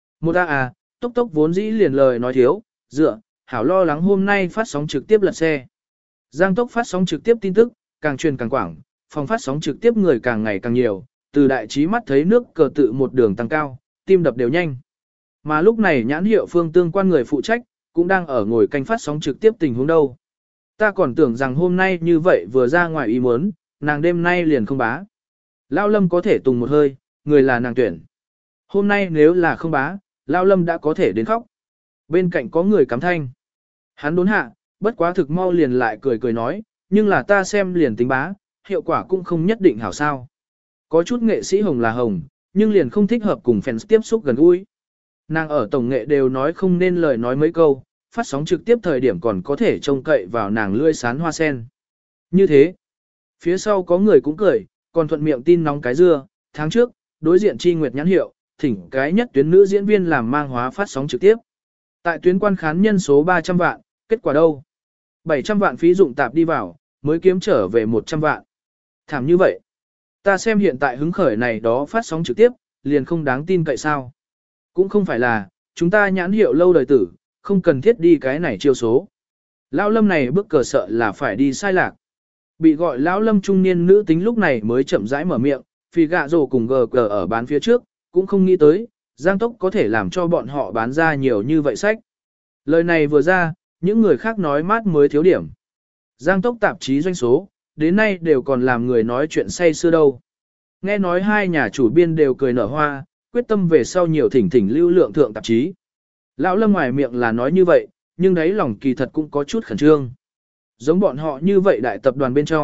Tốc vốn dĩ liền lời nói thiếu, dựa, hảo lo lắng hôm nay phát sóng trực tiếp lật xe. Giang Tốc phát sóng trực tiếp tin tức, càng truyền càng quảng, phòng phát sóng trực tiếp người càng ngày càng nhiều, từ đại trí mắt thấy nước cờ tự một đường tăng cao, tim đập đều nhanh. Mà lúc này nhãn hiệu Phương tương quan người phụ trách, cũng đang ở ngồi canh phát sóng trực tiếp tình huống đâu. Ta còn tưởng rằng hôm nay như vậy vừa ra ngoài ý muốn, nàng đêm nay liền không bá. Lao Lâm có thể tùng một hơi, người là nàng tuyển. Hôm nay nếu là không bá, Lao Lâm đã có thể đến khóc. Bên cạnh có người cắm thanh. Hắn đốn hạ, bất quá thực mau liền lại cười nói, nhưng là ta xem liền tính bá, hiệu quả cũng không nhất định hảo sao. Có chút nghệ sĩ hồng là hồng, nhưng liền không thích hợp cùng fans tiếp xúc gần gũi. Nàng ở tổng nghệ đều nói không nên lời nói mấy câu, phát sóng trực tiếp thời điểm còn có thể trông cậy vào nàng lươi sán hoa sen. Như thế, phía sau có người cũng cười, còn thuận miệng tin nóng cái dưa, tháng trước, đối diện Chi Nguyệt nhãn hiệu, thỉnh cái nhất tuyến nữ diễn viên làm mang hóa phát sóng trực tiếp. Tại tuyến quan khán nhân số 300 vạn, kết quả đâu? 700 vạn phí dụng tạp đi vào, mới kiếm trở về 100 vạn. Thảm như vậy. Ta xem hiện tại hứng khởi này đó phát sóng trực tiếp, liền không đáng tin cậy sao. Cũng không phải là, chúng ta nhãn hiệu lâu đời tử, không cần thiết đi cái này chiêu số. Lão Lâm này bước cờ sợ là phải đi sai lạc. Bị gọi Lão Lâm trung niên nữ tính lúc này mới chậm rãi mở miệng, phi gạ rồ cùng gờ cờ ở bán phía trước, cũng không nghĩ tới, Giang Tốc có thể làm cho bọn họ bán ra nhiều như vậy sách. Lời này vừa ra, những người khác nói mát mới thiếu điểm. Giang Tốc tạp chí doanh số, đến nay đều còn làm người nói chuyện say xưa đâu. Nghe nói hai nhà chủ biên đều cười nở hoa, quyết tâm về sau nhiều thỉnh lưu lượng thượng tạp chí. Lão Lâm ngoài miệng là nói như vậy, nhưng đấy lòng kỳ thật cũng có chút khẩn trương. Giống bọn họ như vậy đại tập đoàn bên trong,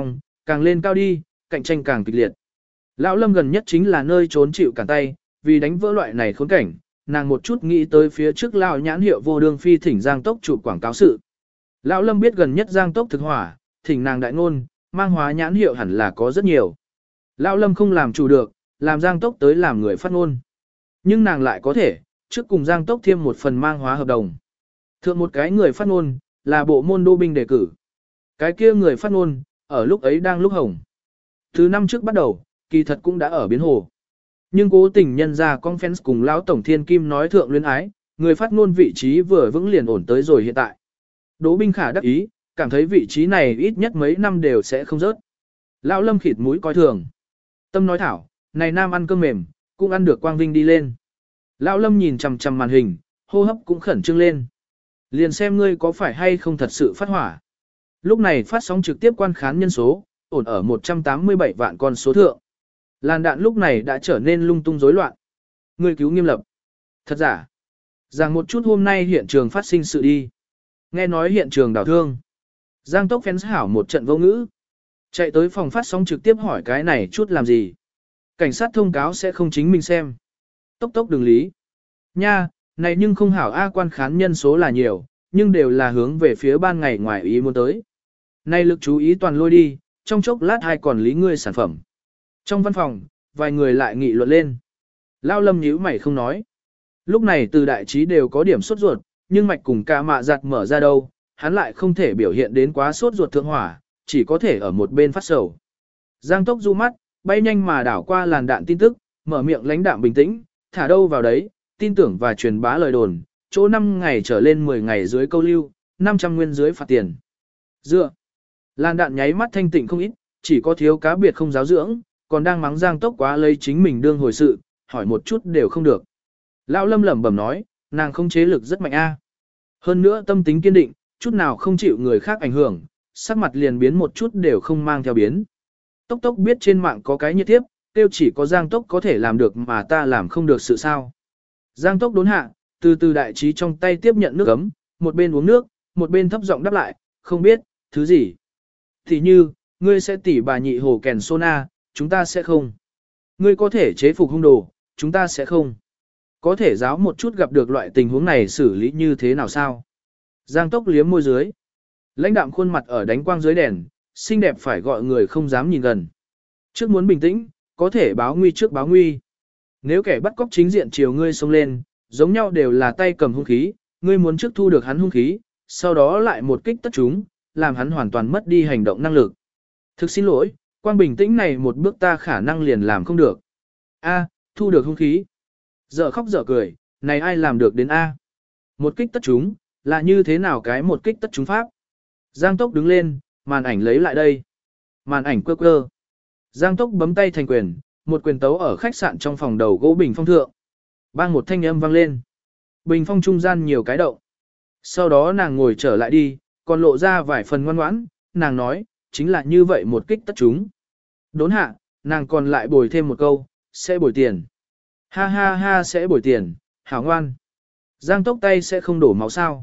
Càng lên cao đi, cạnh tranh càng kịch liệt. Lão Lâm gần nhất chính là nơi trốn chịu cản tay, vì đánh vỡ loại này khốn cảnh, nàng một chút nghĩ tới phía trước lão nhãn hiệu vô đường phi thỉnh Giang Tốc chụp quảng cáo sự. Lão Lâm biết gần nhất Giang Tốc thực hỏa, thỉnh nàng đại ngôn, mang hóa nhãn hiệu hẳn là có rất nhiều. Lão Lâm không làm chủ được, làm Giang Tốc tới làm người phát ngôn. Nhưng nàng lại có thể, trước cùng Giang Tốc thêm một phần mang hóa hợp đồng. Thượng một cái người phát ngôn, là bộ môn đô binh đề cử. Cái kia người phát ngôn, ở lúc ấy đang lúc hồng. Từ năm trước bắt đầu, kỳ thật cũng đã ở biến hồ. Nhưng cố tình nhân ra conference cùng lão tổng thiên kim nói thượng luyến ái, người phát ngôn vị trí vừa vững liền ổn tới rồi hiện tại. Đỗ Binh Khả đắc ý, cảm thấy vị trí này ít nhất mấy năm đều sẽ không rớt. Lão Lâm khịt mũi coi thường. Tâm nói thảo, này nam ăn cơm mềm, cũng ăn được quang vinh đi lên. Lão Lâm nhìn chằm chằm màn hình, hô hấp cũng khẩn trương lên. Liền xem ngươi có phải hay không thật sự phát hỏa. Lúc này phát sóng trực tiếp quan khán nhân số, ổn ở 187 vạn con số thượng. Làn đạn lúc này đã trở nên lung tung rối loạn. Ngươi cứu nghiêm lập. Thật giả. Rằng một chút hôm nay hiện trường phát sinh sự đi. Nghe nói hiện trường đào thương. Giang Tốc fans hảo một trận vô ngữ. Chạy tới phòng phát sóng trực tiếp hỏi cái này chút làm gì. Cảnh sát thông cáo sẽ không chính mình xem. Tốc tốc đừng lý. Nha, này nhưng không hảo A quan khán nhân số là nhiều, nhưng đều là hướng về phía ban ngày ngoài ý muốn tới. Này lực chú ý toàn lôi đi, trong chốc lát hai còn lý ngươi sản phẩm. Trong văn phòng, vài người lại nghị luận lên. Lao Lâm nhíu mày không nói. Lúc này từ đại trí đều có điểm sốt ruột, nhưng mạch cùng ca mạ giặt mở ra đâu, hắn lại không thể biểu hiện đến quá sốt ruột thượng hỏa, chỉ có thể ở một bên phát sầu. Giang Tốc du mắt, bay nhanh mà đảo qua làn đạn tin tức, mở miệng lãnh đạm bình tĩnh, thả đâu vào đấy, tin tưởng và truyền bá lời đồn, chỗ 5 ngày trở lên 10 ngày dưới câu lưu, 500 nguyên dưới phạt tiền. Dựa. Làn đạn nháy mắt thanh tịnh không ít, chỉ có thiếu cá biệt không giáo dưỡng, còn đang mắng Giang Tốc quá lấy chính mình đương hồi sự, hỏi một chút đều không được. Lão Lâm lẩm bẩm nói, nàng không chế lực rất mạnh a. Hơn nữa tâm tính kiên định, chút nào không chịu người khác ảnh hưởng, sắc mặt liền biến một chút đều không mang theo biến. Tốc Tốc biết trên mạng có cái nhiệt tiếp, tiêu chỉ có Giang Tốc có thể làm được mà ta làm không được sự sao. Giang Tốc đốn hạ, từ từ đại trí trong tay tiếp nhận nước ấm, một bên uống nước, một bên thấp giọng đáp lại, không biết, thứ gì. Thì như, ngươi sẽ tỉ bà nhị hồ kèn sona, chúng ta sẽ không. Ngươi có thể chế phục hung đồ, chúng ta sẽ không. Có thể giáo một chút gặp được loại tình huống này xử lý như thế nào sao? Giang Tốc liếm môi dưới. Lãnh đạm khuôn mặt ở đánh quang dưới đèn, xinh đẹp phải gọi người không dám nhìn gần. Trước muốn bình tĩnh, có thể báo nguy trước báo nguy. Nếu kẻ bắt cóc chính diện chiều ngươi xông lên, giống nhau đều là tay cầm hung khí, ngươi muốn trước thu được hắn hung khí, sau đó lại một kích tất chúng, làm hắn hoàn toàn mất đi hành động năng lực. Thực xin lỗi, quang bình tĩnh này một bước ta khả năng liền làm không được. A, thu được hung khí. Dở khóc dở cười, này ai làm được đến A. Một kích tất chúng, là như thế nào cái một kích tất chúng pháp? Giang Tốc đứng lên, màn ảnh lấy lại đây. Màn ảnh quơ quơ. Giang Tốc bấm tay thành quyền, một quyền tấu ở khách sạn trong phòng đầu gỗ bình phong thượng. Bang một thanh âm vang lên. Bình phong trung gian nhiều cái động. Sau đó nàng ngồi trở lại đi, còn lộ ra vài phần ngoan ngoãn, nàng nói, chính là như vậy một kích tất chúng. Đốn hạ, nàng còn lại bồi thêm một câu, sẽ bồi tiền. Ha ha ha sẽ bồi tiền, hảo ngoan. Giang Tốc tay sẽ không đổ máu sao.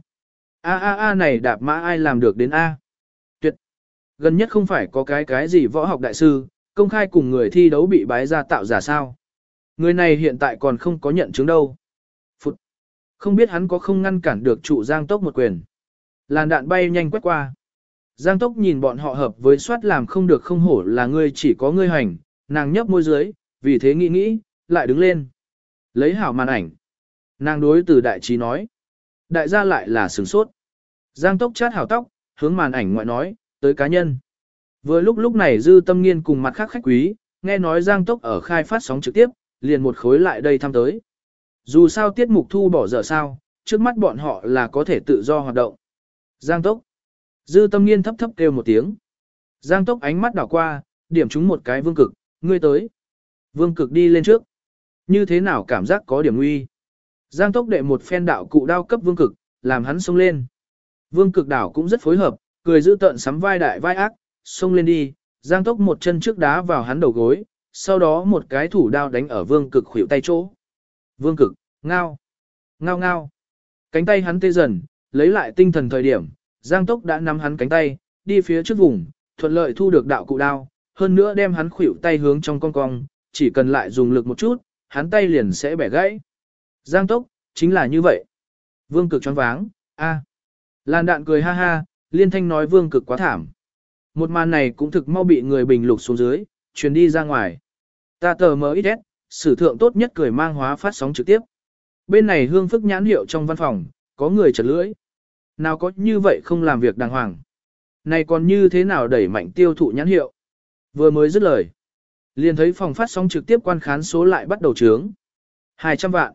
A này đạp mã ai làm được đến A. Tuyệt. Gần nhất không phải có cái gì võ học đại sư, công khai cùng người thi đấu bị bái ra tạo giả sao. Người này hiện tại còn không có nhận chứng đâu. Phụt. Không biết hắn có không ngăn cản được trụ Giang Tốc một quyền. Làn đạn bay nhanh quét qua. Giang Tốc nhìn bọn họ hợp với soát làm không được không hổ là ngươi chỉ có ngươi hành, nàng nhấp môi dưới, vì thế nghĩ, lại đứng lên. Lấy hảo màn ảnh. Nàng đối từ đại trí nói. Đại gia lại là sửng sốt. Giang Tốc chát hảo tóc, hướng màn ảnh ngoại nói, tới cá nhân. Vừa lúc này Dư Tâm Nghiên cùng mặt khác khách quý, nghe nói Giang Tốc ở khai phát sóng trực tiếp, liền một khối lại đây thăm tới. Dù sao tiết mục thu bỏ dở sao, trước mắt bọn họ là có thể tự do hoạt động. Giang Tốc. Dư Tâm Nghiên thấp thấp kêu một tiếng. Giang Tốc ánh mắt đảo qua, điểm trúng một cái Vương Cực, ngươi tới. Vương Cực đi lên trước. Như thế nào cảm giác có điểm nguy. Giang Tốc đệ một phen đạo cụ đao cấp Vương Cực, làm hắn xông lên. Vương Cực đảo cũng rất phối hợp, cười giữ tợn sắm vai đại vai ác, xông lên đi. Giang Tốc một chân trước đá vào hắn đầu gối, sau đó một cái thủ đao đánh ở Vương Cực khuỷu tay chỗ. Vương Cực, ngao, ngao ngao. Cánh tay hắn tê dần, lấy lại tinh thần thời điểm, Giang Tốc đã nắm hắn cánh tay, đi phía trước vùng, thuận lợi thu được đạo cụ đao, hơn nữa đem hắn khuỷu tay hướng trong cong cong, chỉ cần lại dùng lực một chút, hắn tay liền sẽ bẻ gãy. Giang Tốc, chính là như vậy. Vương Cực choáng váng, a. Lan Đạn cười ha ha, liên thanh nói Vương Cực quá thảm. Một màn này cũng thực mau bị người bình lục xuống dưới, truyền đi ra ngoài. Ta tờ MXS, sử thượng tốt nhất cười mang hóa phát sóng trực tiếp. Bên này Hương Phức nhãn hiệu trong văn phòng, có người chật lưỡi. Nào có như vậy không làm việc đàng hoàng. Này còn như thế nào đẩy mạnh tiêu thụ nhãn hiệu. Vừa mới dứt lời. Liền thấy phòng phát sóng trực tiếp quan khán số lại bắt đầu trướng. 200 vạn.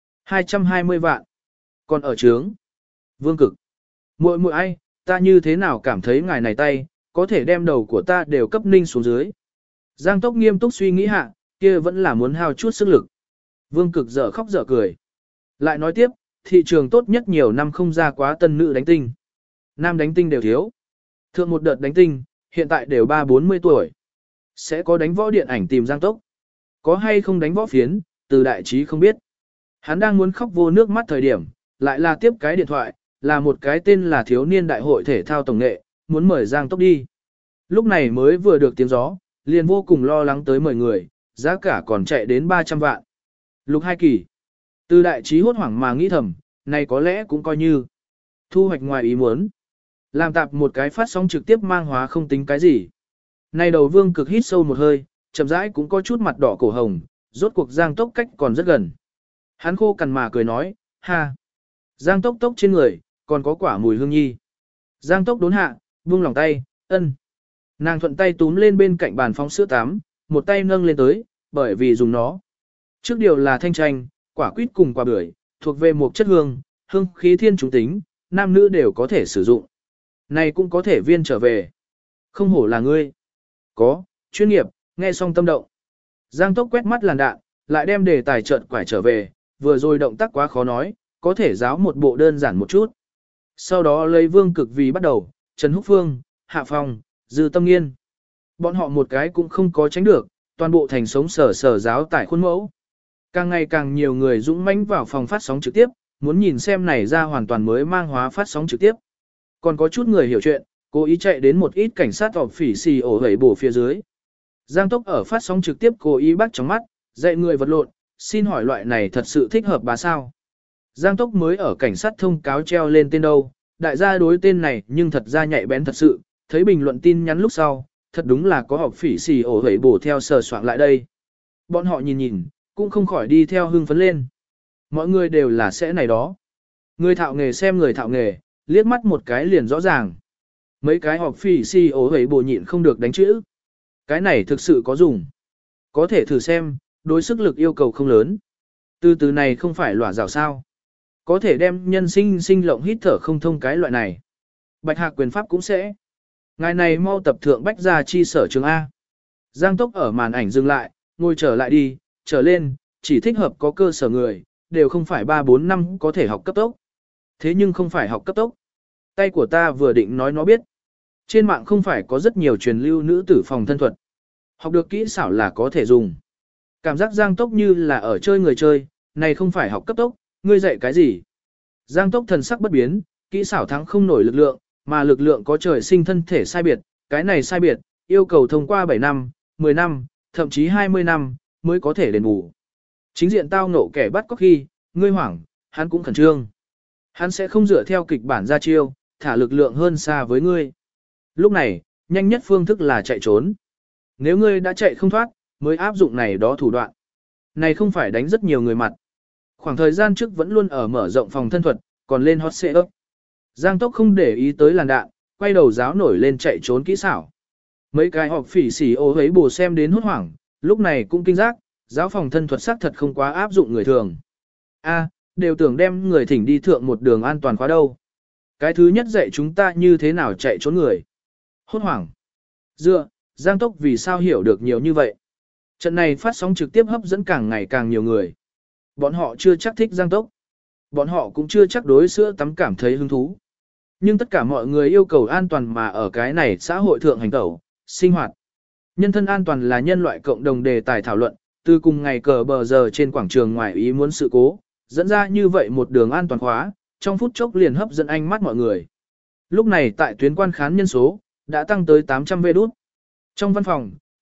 220 vạn. Còn ở trướng. Vương Cực. Muội muội ai, ta như thế nào cảm thấy ngài này tay, có thể đem đầu của ta đều cấp ninh xuống dưới. Giang Tốc nghiêm túc suy nghĩ hạ, kia vẫn là muốn hao chút sức lực. Vương Cực dở khóc dở cười. Lại nói tiếp, thị trường tốt nhất nhiều năm không ra quá tân nữ đánh tinh. Nam đánh tinh đều thiếu. Thượng một đợt đánh tinh, hiện tại đều 3-40 tuổi. Sẽ có đánh võ điện ảnh tìm Giang Tốc. Có hay không đánh võ phiến, từ đại trí không biết. Hắn đang muốn khóc vô nước mắt thời điểm, lại là tiếp cái điện thoại, là một cái tên là thiếu niên đại hội thể thao tổng nghệ, muốn mời Giang Tốc đi. Lúc này mới vừa được tiếng gió, liền vô cùng lo lắng tới mời người, giá cả còn chạy đến 300 vạn. Lục 2 kỳ. Từ đại trí hốt hoảng mà nghĩ thầm, này có lẽ cũng coi như thu hoạch ngoài ý muốn. Làm tạp một cái phát sóng trực tiếp mang hóa không tính cái gì. Này đầu Vương Cực hít sâu một hơi, chậm rãi cũng có chút mặt đỏ cổ hồng, rốt cuộc Giang Tốc cách còn rất gần. Hắn khô cằn mà cười nói, ha. Giang Tốc tốc trên người, còn có quả mùi hương nhi. Giang Tốc đốn hạ, buông lòng tay, ân. Nàng thuận tay túm lên bên cạnh bàn phóng sữa tắm, một tay nâng lên tới, bởi vì dùng nó. Trước điều là thanh chanh, quả quýt cùng quả bưởi, thuộc về một chất hương, hương khí thiên chúng tính, nam nữ đều có thể sử dụng. Này cũng có thể viên trở về. Không hổ là ngươi. Có, chuyên nghiệp, nghe xong tâm động. Giang Tốc quét mắt làn đạn, lại đem đề tài trợn quải trở về, vừa rồi động tác quá khó nói, có thể giáo một bộ đơn giản một chút. Sau đó lấy Vương Cực vì bắt đầu, Trần Húc Phương, Hạ Phong, Dư Tâm Nghiên. Bọn họ một cái cũng không có tránh được, toàn bộ thành sống sở giáo tải khuôn mẫu. Càng ngày càng nhiều người dũng mãnh vào phòng phát sóng trực tiếp, muốn nhìn xem này ra hoàn toàn mới mang hóa phát sóng trực tiếp. Còn có chút người hiểu chuyện, cố ý chạy đến một ít cảnh sát họp phỉ xì ổ hẩy bổ phía dưới. Giang Tốc ở phát sóng trực tiếp cố ý bắt trong mắt, dạy người vật lộn, xin hỏi loại này thật sự thích hợp bà sao? Giang Tốc mới ở cảnh sát thông cáo treo lên tên đâu, đại gia đối tên này nhưng thật ra nhạy bén thật sự, thấy bình luận tin nhắn lúc sau, thật đúng là có họp phỉ xì ổ hẩy bổ theo sờ soạn lại đây. Bọn họ nhìn, cũng không khỏi đi theo hưng phấn lên. Mọi người đều là sẽ này đó. Người thạo nghề xem người thạo nghề, liếc mắt một cái liền rõ ràng. Mấy cái họp phỉ xì ổ hẩy bổ nhịn không được đánh chữ. Cái này thực sự có dùng. Có thể thử xem, đối sức lực yêu cầu không lớn. Từ này không phải lỏa rào sao. Có thể đem nhân sinh lộng hít thở không thông cái loại này. Bạch Hạc quyền pháp cũng sẽ. Ngày này mau tập thượng bách gia chi sở trường A. Giang Tốc ở màn ảnh dừng lại, ngồi trở lại đi, trở lên, chỉ thích hợp có cơ sở người, đều không phải 3-4 năm có thể học cấp tốc. Thế nhưng không phải học cấp tốc. Tay của ta vừa định nói nó biết. Trên mạng không phải có rất nhiều truyền lưu nữ tử phòng thân thuật. Học được kỹ xảo là có thể dùng. Cảm giác Giang Tốc như là ở chơi người chơi, này không phải học cấp tốc, ngươi dạy cái gì? Giang Tốc thần sắc bất biến, kỹ xảo thắng không nổi lực lượng, mà lực lượng có trời sinh thân thể sai biệt, cái này sai biệt, yêu cầu thông qua 7 năm, 10 năm, thậm chí 20 năm, mới có thể đền bù. Chính diện tao ngộ kẻ bắt cóc khi, ngươi hoảng, hắn cũng khẩn trương. Hắn sẽ không dựa theo kịch bản ra chiêu, thả lực lượng hơn xa với ngươi. Lúc này, nhanh nhất phương thức là chạy trốn. Nếu ngươi đã chạy không thoát, mới áp dụng này đó thủ đoạn. Này không phải đánh rất nhiều người mặt. Khoảng thời gian trước vẫn luôn ở mở rộng phòng thân thuật, còn lên hot xệ ấp. Giang Tốc không để ý tới làn đạn, quay đầu giáo nổi lên chạy trốn kỹ xảo. Mấy cái họp phỉ xỉ ô hấy bồ xem đến hốt hoảng, lúc này cũng kinh giác, giáo phòng thân thuật xác thật không quá áp dụng người thường. A, đều tưởng đem người thỉnh đi thượng một đường an toàn khóa đâu. Cái thứ nhất dạy chúng ta như thế nào chạy trốn người. Hốt hoảng. Giang Tốc vì sao hiểu được nhiều như vậy. Trận này phát sóng trực tiếp hấp dẫn càng ngày càng nhiều người. Bọn họ chưa chắc thích Giang Tốc. Bọn họ cũng chưa chắc đối sữa tắm cảm thấy hứng thú. Nhưng tất cả mọi người yêu cầu an toàn mà ở cái này xã hội thượng hành tẩu, sinh hoạt. Nhân thân an toàn là nhân loại cộng đồng đề tài thảo luận, từ cùng ngày cờ bờ giờ trên quảng trường ngoài ý muốn sự cố, dẫn ra như vậy một đường an toàn khóa, trong phút chốc liền hấp dẫn ánh mắt mọi người. Lúc này tại tuyến quan khán nhân số, đã tăng tới 800 vé đút. Trong văn phòng,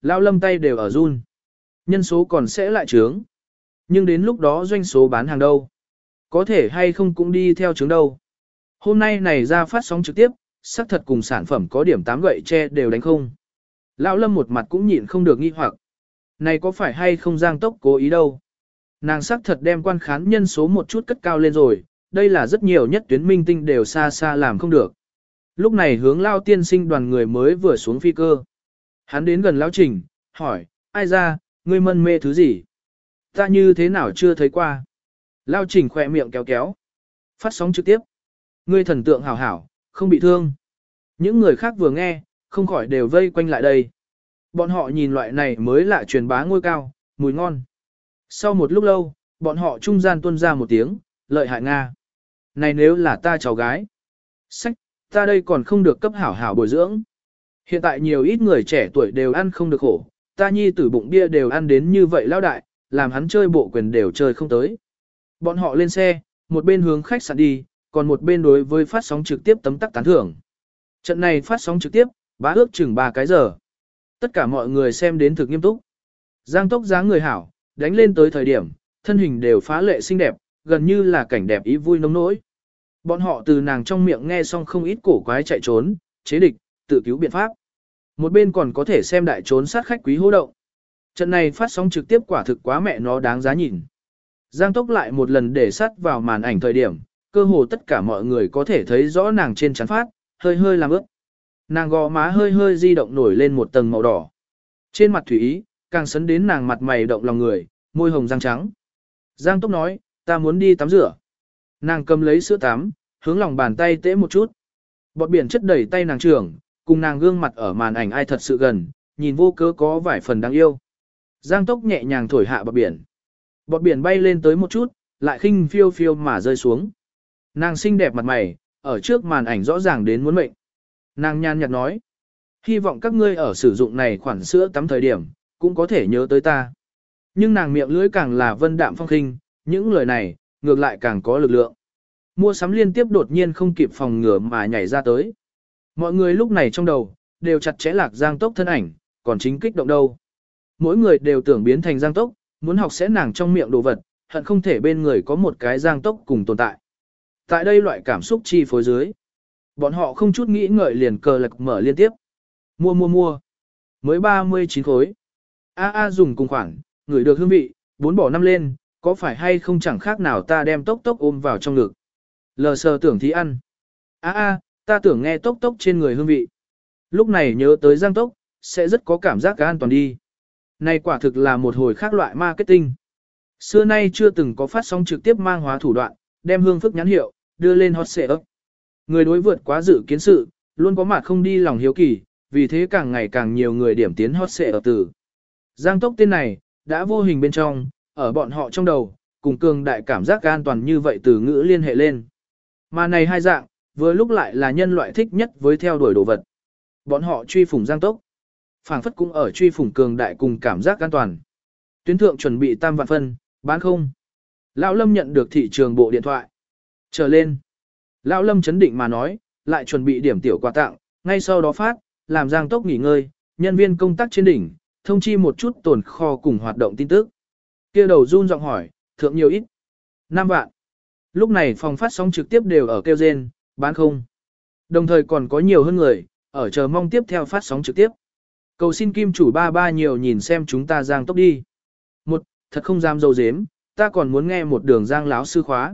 Lão Lâm tay đều ở run. Nhân số còn sẽ lại trướng. Nhưng đến lúc đó doanh số bán hàng đâu? Có thể hay không cũng đi theo trướng đâu. Hôm nay này ra phát sóng trực tiếp, xác thật cùng sản phẩm có điểm 8 gậy tre đều đánh không. Lão Lâm một mặt cũng nhịn không được nghi hoặc. Này có phải hay không Giang Tốc cố ý đâu? Nàng xác thật đem quan khán nhân số một chút cất cao lên rồi, đây là rất nhiều nhất tuyến minh tinh đều xa xa làm không được. Lúc này hướng Lao tiên sinh đoàn người mới vừa xuống phi cơ. Hắn đến gần Lão Trình, hỏi, ai ra, ngươi mân mê thứ gì? Ta như thế nào chưa thấy qua? Lao Trình khỏe miệng kéo kéo. Phát sóng trực tiếp. Ngươi thần tượng hảo hảo, không bị thương. Những người khác vừa nghe, không khỏi đều vây quanh lại đây. Bọn họ nhìn loại này mới lạ truyền bá ngôi cao, mùi ngon. Sau một lúc lâu, bọn họ trung gian tuôn ra một tiếng, lợi hại Nga. Này nếu là ta cháu gái. Sách, ta đây còn không được cấp hảo hảo bồi dưỡng. Hiện tại nhiều ít người trẻ tuổi đều ăn không được khổ, ta nhi tử bụng bia đều ăn đến như vậy lao đại, làm hắn chơi bộ quyền đều chơi không tới. Bọn họ lên xe, một bên hướng khách sạn đi, còn một bên đối với phát sóng trực tiếp tấm tắc tán thưởng. Trận này phát sóng trực tiếp, bá ước chừng 3 cái giờ. Tất cả mọi người xem đến thực nghiêm túc. Giang Tốc dáng người hảo, đánh lên tới thời điểm, thân hình đều phá lệ xinh đẹp, gần như là cảnh đẹp ý vui nông nỗi. Bọn họ từ nàng trong miệng nghe xong không ít cổ quái chạy trốn, chế địch, tự cứu biện pháp. Một bên còn có thể xem đại trốn sát khách quý hô động. Trận này phát sóng trực tiếp quả thực quá mẹ nó đáng giá nhìn. Giang Tốc lại một lần để sát vào màn ảnh thời điểm, cơ hồ tất cả mọi người có thể thấy rõ nàng trên trán phát, hơi hơi làm ướt. Nàng gò má hơi hơi di động nổi lên một tầng màu đỏ. Trên mặt thủy ý, càng sấn đến nàng mặt mày động lòng người, môi hồng răng trắng. Giang Tốc nói, ta muốn đi tắm rửa. Nàng cầm lấy sữa tắm, hướng lòng bàn tay tễ một chút. Bọt biển chất đầy tay nàng trưởng, cùng nàng gương mặt ở màn ảnh ai thật sự gần, nhìn vô cớ có vài phần đáng yêu. Giang Tốc nhẹ nhàng thổi hạ bọt biển. Bọt biển bay lên tới một chút, lại khinh phiêu phiêu mà rơi xuống. Nàng xinh đẹp mặt mày, ở trước màn ảnh rõ ràng đến muốn mệnh. Nàng nhàn nhạt nói, hy vọng các ngươi ở sử dụng này khoản sữa tắm thời điểm, cũng có thể nhớ tới ta. Nhưng nàng miệng lưỡi càng là vân đạm phong khinh, những lời này, ngược lại càng có lực lượng. Mua sắm liên tiếp đột nhiên không kịp phòng ngừa mà nhảy ra tới. Mọi người lúc này trong đầu, đều chặt chẽ lạc Giang Tốc thân ảnh, còn chính kích động đâu. Mỗi người đều tưởng biến thành Giang Tốc, muốn học sẽ nàng trong miệng đồ vật, hận không thể bên người có một cái Giang Tốc cùng tồn tại. Tại đây loại cảm xúc chi phối dưới. Bọn họ không chút nghĩ ngợi liền cờ lạc mở liên tiếp. Mua. Mới 39 khối. Dùng cùng khoản, người được hương vị, 4 bỏ 5 lên, có phải hay không chẳng khác nào ta đem Tốc Tốc ôm vào trong ngực. Lờ sờ tưởng thí ăn. Ta tưởng nghe Tốc Tốc trên người hương vị. Lúc này nhớ tới Giang Tốc, sẽ rất có cảm giác an toàn đi. Này quả thực là một hồi khác loại marketing. Xưa nay chưa từng có phát sóng trực tiếp mang hóa thủ đoạn, đem hương phức nhãn hiệu, đưa lên hot search. Người đối vượt quá dự kiến sự, luôn có mặt không đi lòng hiếu kỳ, vì thế càng ngày càng nhiều người điểm tiến hot search từ. Giang Tốc tên này, đã vô hình bên trong, ở bọn họ trong đầu, cùng cường đại cảm giác an toàn như vậy từ ngữ liên hệ lên. Mà này hai dạng, vừa lúc lại là nhân loại thích nhất với theo đuổi đồ vật. Bọn họ truy phủng Giang Tốc. Phảng phất cũng ở truy phủng cường đại cùng cảm giác an toàn. Tuyến thượng chuẩn bị tam vạn phân, bán không. Lão Lâm nhận được thị trường bộ điện thoại. Trở lên. Lão Lâm chấn định mà nói, lại chuẩn bị điểm tiểu quà tặng, ngay sau đó phát, làm Giang Tốc nghỉ ngơi, nhân viên công tác trên đỉnh, thông chi một chút tồn kho cùng hoạt động tin tức. Kia đầu run giọng hỏi, thượng nhiều ít. 5 vạn. Lúc này phòng phát sóng trực tiếp đều ở kêu rên, bán không. Đồng thời còn có nhiều hơn người, ở chờ mong tiếp theo phát sóng trực tiếp. Cầu xin kim chủ ba nhiều nhìn xem chúng ta Giang Tốc đi. Thật không dám dâu dếm, ta còn muốn nghe một đường Giang láo sư khóa.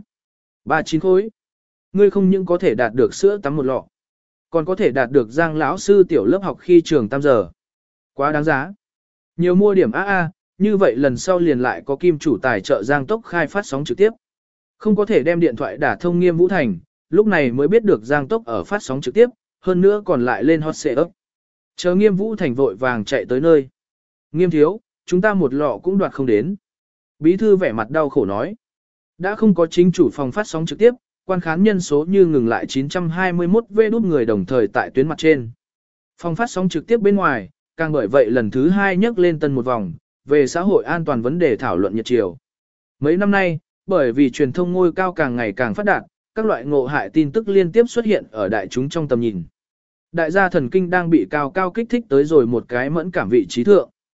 39 khối. Ngươi không những có thể đạt được sữa tắm một lọ, còn có thể đạt được Giang lão sư tiểu lớp học khi trường 8 giờ. Quá đáng giá. Nhiều mua điểm như vậy lần sau liền lại có kim chủ tài trợ Giang Tốc khai phát sóng trực tiếp. Không có thể đem điện thoại đả thông Nghiêm Vũ Thành, lúc này mới biết được Giang Tốc ở phát sóng trực tiếp, hơn nữa còn lại lên hot search. Chờ Nghiêm Vũ Thành vội vàng chạy tới nơi. Nghiêm thiếu, chúng ta một lọ cũng đoạt không đến. Bí thư vẻ mặt đau khổ nói. Đã không có chính chủ phòng phát sóng trực tiếp, quan khán nhân số như ngừng lại 921 vê đút người đồng thời tại tuyến mặt trên. Phòng phát sóng trực tiếp bên ngoài, càng bởi vậy lần thứ 2 nhắc lên tân một vòng, về xã hội an toàn vấn đề thảo luận nhiệt chiều. Mấy năm nay, bởi vì truyền thông ngôi cao càng ngày càng phát đạt, các loại ngộ hại tin tức liên tiếp xuất hiện ở đại chúng trong tầm nhìn. Đại gia thần kinh đang bị cao kích thích tới rồi một cái mẫn cảm vị trí thượng.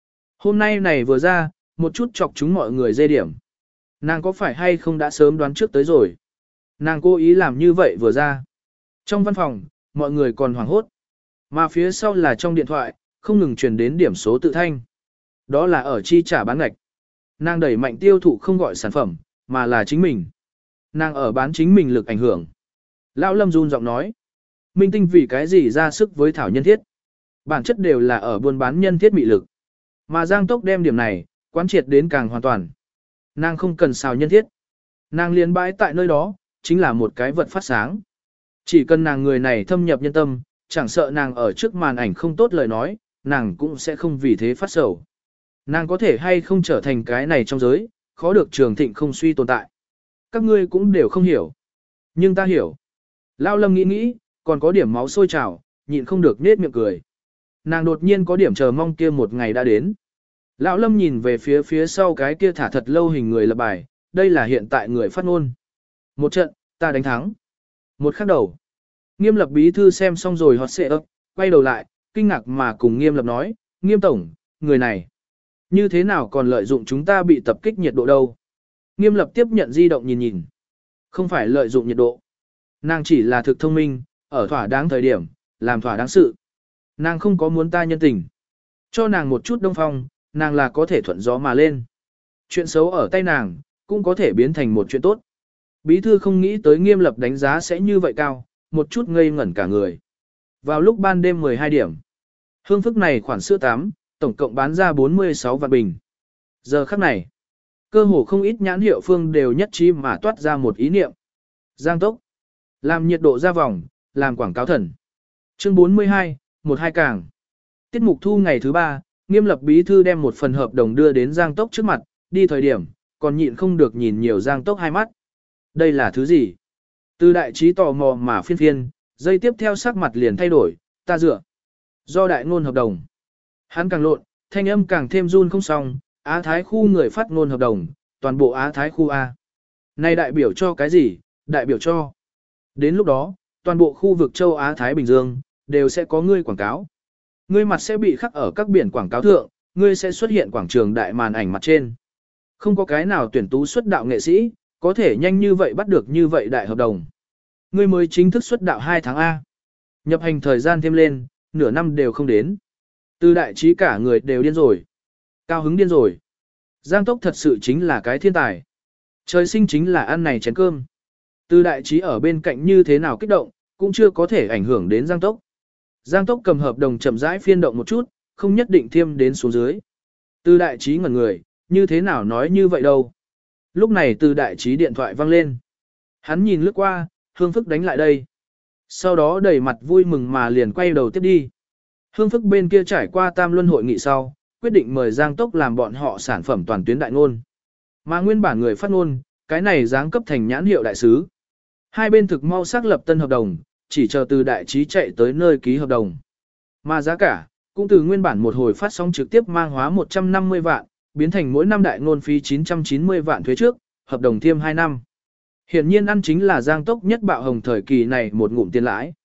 Hôm nay này vừa ra, một chút chọc chúng mọi người dê điểm. Nàng có phải hay không đã sớm đoán trước tới rồi. Nàng cố ý làm như vậy vừa ra. Trong văn phòng, mọi người còn hoảng hốt. Mà phía sau là trong điện thoại, không ngừng truyền đến điểm số tự thanh. Đó là ở chi trả bán ngạch. Nàng đẩy mạnh tiêu thụ không gọi sản phẩm, mà là chính mình. Nàng ở bán chính mình lực ảnh hưởng. Lão Lâm run giọng nói. Minh Tinh vì cái gì ra sức với Thảo Nhân Thiết? Bản chất đều là ở buôn bán nhân thiết mị lực. Mà Giang Tốc đem điểm này, quán triệt đến càng hoàn toàn. Nàng không cần xào nhân thiết. Nàng liền bãi tại nơi đó, chính là một cái vật phát sáng. Chỉ cần nàng người này thâm nhập nhân tâm, chẳng sợ nàng ở trước màn ảnh không tốt lời nói, nàng cũng sẽ không vì thế phát sầu. Nàng có thể hay không trở thành cái này trong giới, khó được trường thịnh không suy tồn tại. Các ngươi cũng đều không hiểu. Nhưng ta hiểu. Lao Lâm nghĩ nghĩ, còn có điểm máu sôi trào, nhịn không được nết miệng cười. Nàng đột nhiên có điểm chờ mong kia một ngày đã đến. Lão Lâm nhìn về phía sau cái kia thả thật lâu hình người lập bài, đây là hiện tại người phát ngôn. Một trận, ta đánh thắng. Một khắc đầu. Nghiêm Lập bí thư xem xong rồi hot xệ ấp, quay đầu lại, kinh ngạc mà cùng Nghiêm Lập nói, Nghiêm Tổng, người này. Như thế nào còn lợi dụng chúng ta bị tập kích nhiệt độ đâu? Nghiêm Lập tiếp nhận di động nhìn nhìn. Không phải lợi dụng nhiệt độ. Nàng chỉ là thực thông minh, ở thỏa đáng thời điểm, làm thỏa đáng sự. Nàng không có muốn ta nhân tình. Cho nàng một chút đông phong, nàng là có thể thuận gió mà lên. Chuyện xấu ở tay nàng, cũng có thể biến thành một chuyện tốt. Bí thư không nghĩ tới Nghiêm Lập đánh giá sẽ như vậy cao, một chút ngây ngẩn cả người. Vào lúc ban đêm 12 điểm, Hương Phức này khoản sữa tắm, tổng cộng bán ra 46 vạn bình. Giờ khắc này, cơ hồ không ít nhãn hiệu phương đều nhất trí mà toát ra một ý niệm. Giang Tốc, làm nhiệt độ ra vòng, làm quảng cáo thần. Chương 42, 12 càng. Tiết mục thu ngày thứ 3, Nghiêm Lập bí thư đem một phần hợp đồng đưa đến Giang Tốc trước mặt, đi thời điểm, còn nhịn không được nhìn nhiều Giang Tốc hai mắt. Đây là thứ gì? Từ đại trí tò mò mà phiên, dây tiếp theo sắc mặt liền thay đổi, ta dựa. Do đại ngôn hợp đồng. Hắn càng lộn, thanh âm càng thêm run không xong, Á Thái khu người phát ngôn hợp đồng, toàn bộ Á Thái khu A. Này đại biểu cho cái gì? Đại biểu cho. Đến lúc đó, toàn bộ khu vực châu Á Thái Bình Dương, đều sẽ có ngươi quảng cáo. Ngươi mặt sẽ bị khắc ở các biển quảng cáo thượng, ngươi sẽ xuất hiện quảng trường đại màn ảnh mặt trên. Không có cái nào tuyển tú xuất đạo nghệ sĩ, có thể nhanh như vậy bắt được như vậy đại hợp đồng. Ngươi mới chính thức xuất đạo 2 tháng A. Nhập hành thời gian thêm lên, nửa năm đều không đến. Từ đại trí cả người đều điên rồi. Cao hứng điên rồi. Giang Tốc thật sự chính là cái thiên tài. Trời sinh chính là ăn này chén cơm. Từ đại trí ở bên cạnh như thế nào kích động, cũng chưa có thể ảnh hưởng đến Giang Tốc. Giang Tốc cầm hợp đồng chậm rãi phiên động một chút, không nhất định thêm đến xuống dưới. Từ đại trí ngẩn người, như thế nào nói như vậy đâu. Lúc này từ đại trí điện thoại vang lên. Hắn nhìn lướt qua, Hương Phức đánh lại đây. Sau đó đầy mặt vui mừng mà liền quay đầu tiếp đi. Hương Phức bên kia trải qua tam luân hội nghị sau, quyết định mời Giang Tốc làm bọn họ sản phẩm toàn tuyến đại ngôn. Mà nguyên bản người phát ngôn, cái này giáng cấp thành nhãn hiệu đại sứ. Hai bên thực mau xác lập tân hợp đồng, chỉ chờ từ đại trí chạy tới nơi ký hợp đồng. Mà giá cả, cũng từ nguyên bản một hồi phát sóng trực tiếp mang hóa 150 vạn, biến thành mỗi năm đại ngôn phí 990 vạn thuế trước, hợp đồng thêm 2 năm. Hiển nhiên ăn chính là Giang Tốc nhất bạo hồng thời kỳ này một ngụm tiền lãi.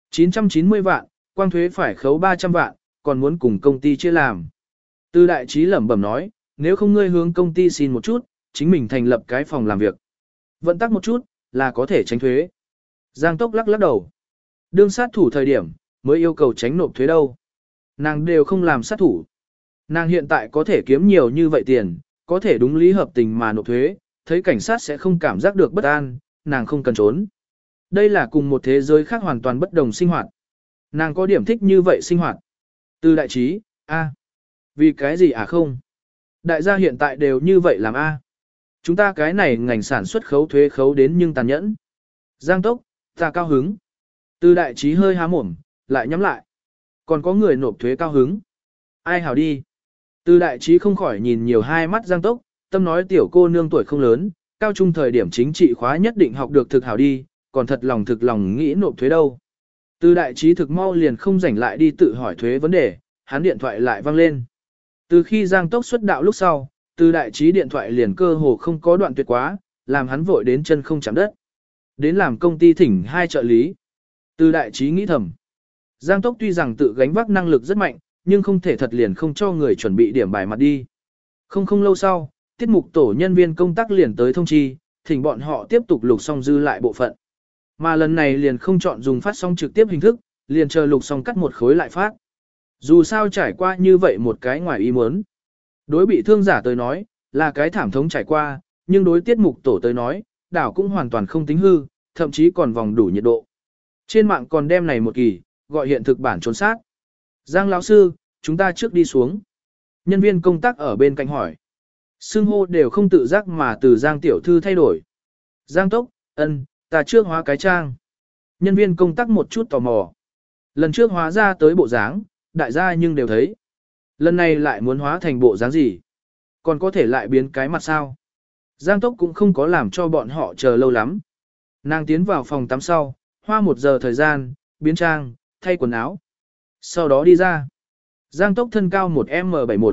990 vạn, quang thuế phải khấu 300 vạn, còn muốn cùng công ty chia làm. Từ đại trí lẩm bẩm nói, nếu không ngươi hướng công ty xin một chút, chính mình thành lập cái phòng làm việc. Vận tắc một chút, là có thể tránh thuế. Giang Tốc lắc lắc đầu. Đương sát thủ thời điểm, mới yêu cầu tránh nộp thuế đâu. Nàng đều không làm sát thủ. Nàng hiện tại có thể kiếm nhiều như vậy tiền, có thể đúng lý hợp tình mà nộp thuế, thấy cảnh sát sẽ không cảm giác được bất an, nàng không cần trốn. Đây là cùng một thế giới khác hoàn toàn bất đồng sinh hoạt. Nàng có điểm thích như vậy sinh hoạt. Từ đại trí, A. Vì cái gì à không? Đại gia hiện tại đều như vậy làm A. Chúng ta cái này ngành sản xuất khấu thuế khấu đến nhưng tàn nhẫn. Giang Tốc, ta cao hứng. Từ đại trí hơi há mồm, lại nhắm lại. Còn có người nộp thuế cao hứng. Ai hảo đi. Từ đại trí không khỏi nhìn nhiều hai mắt Giang Tốc, tâm nói tiểu cô nương tuổi không lớn, cao trung thời điểm chính trị khóa nhất định học được thực hảo đi, còn thật lòng nghĩ nộp thuế đâu. Từ đại trí thực mau liền không rảnh lại đi tự hỏi thuế vấn đề, hắn điện thoại lại vang lên. Từ khi Giang Tốc xuất đạo lúc sau, từ đại trí điện thoại liền cơ hồ không có đoạn tuyệt quá, làm hắn vội đến chân không chạm đất. Đến làm công ty thỉnh 2 trợ lý. Từ đại trí nghĩ thầm. Giang Tốc tuy rằng tự gánh vác năng lực rất mạnh, nhưng không thể thật liền không cho người chuẩn bị điểm bài mặt đi. Không lâu sau, tiết mục tổ nhân viên công tác liền tới thông chi, thỉnh bọn họ tiếp tục lục xong dư lại bộ phận. Mà lần này liền không chọn dùng phát sóng trực tiếp hình thức, liền chờ lục xong cắt một khối lại phát. Dù sao trải qua như vậy một cái ngoài ý muốn. Đối bị thương giả tới nói, là cái thảm thống trải qua, nhưng đối tiết mục tổ tới nói, đảo cũng hoàn toàn không tính hư, thậm chí còn vòng đủ nhiệt độ. Trên mạng còn đem này một kỳ, gọi hiện thực bản trốn sát. Giang lão sư, chúng ta trước đi xuống. Nhân viên công tác ở bên cạnh hỏi. Xưng hô đều không tự giác mà từ Giang tiểu thư thay đổi. Giang tốc, ta trước hóa cái trang. Nhân viên công tác một chút tò mò. Lần trước hóa ra tới bộ dáng, đại gia nhưng đều thấy. Lần này lại muốn hóa thành bộ dáng gì? Còn có thể lại biến cái mặt sao? Giang tốc cũng không có làm cho bọn họ chờ lâu lắm. Nàng tiến vào phòng tắm sau, hoa 1 giờ thời gian, biến trang, thay quần áo. Sau đó đi ra. Giang tốc thân cao 1m71.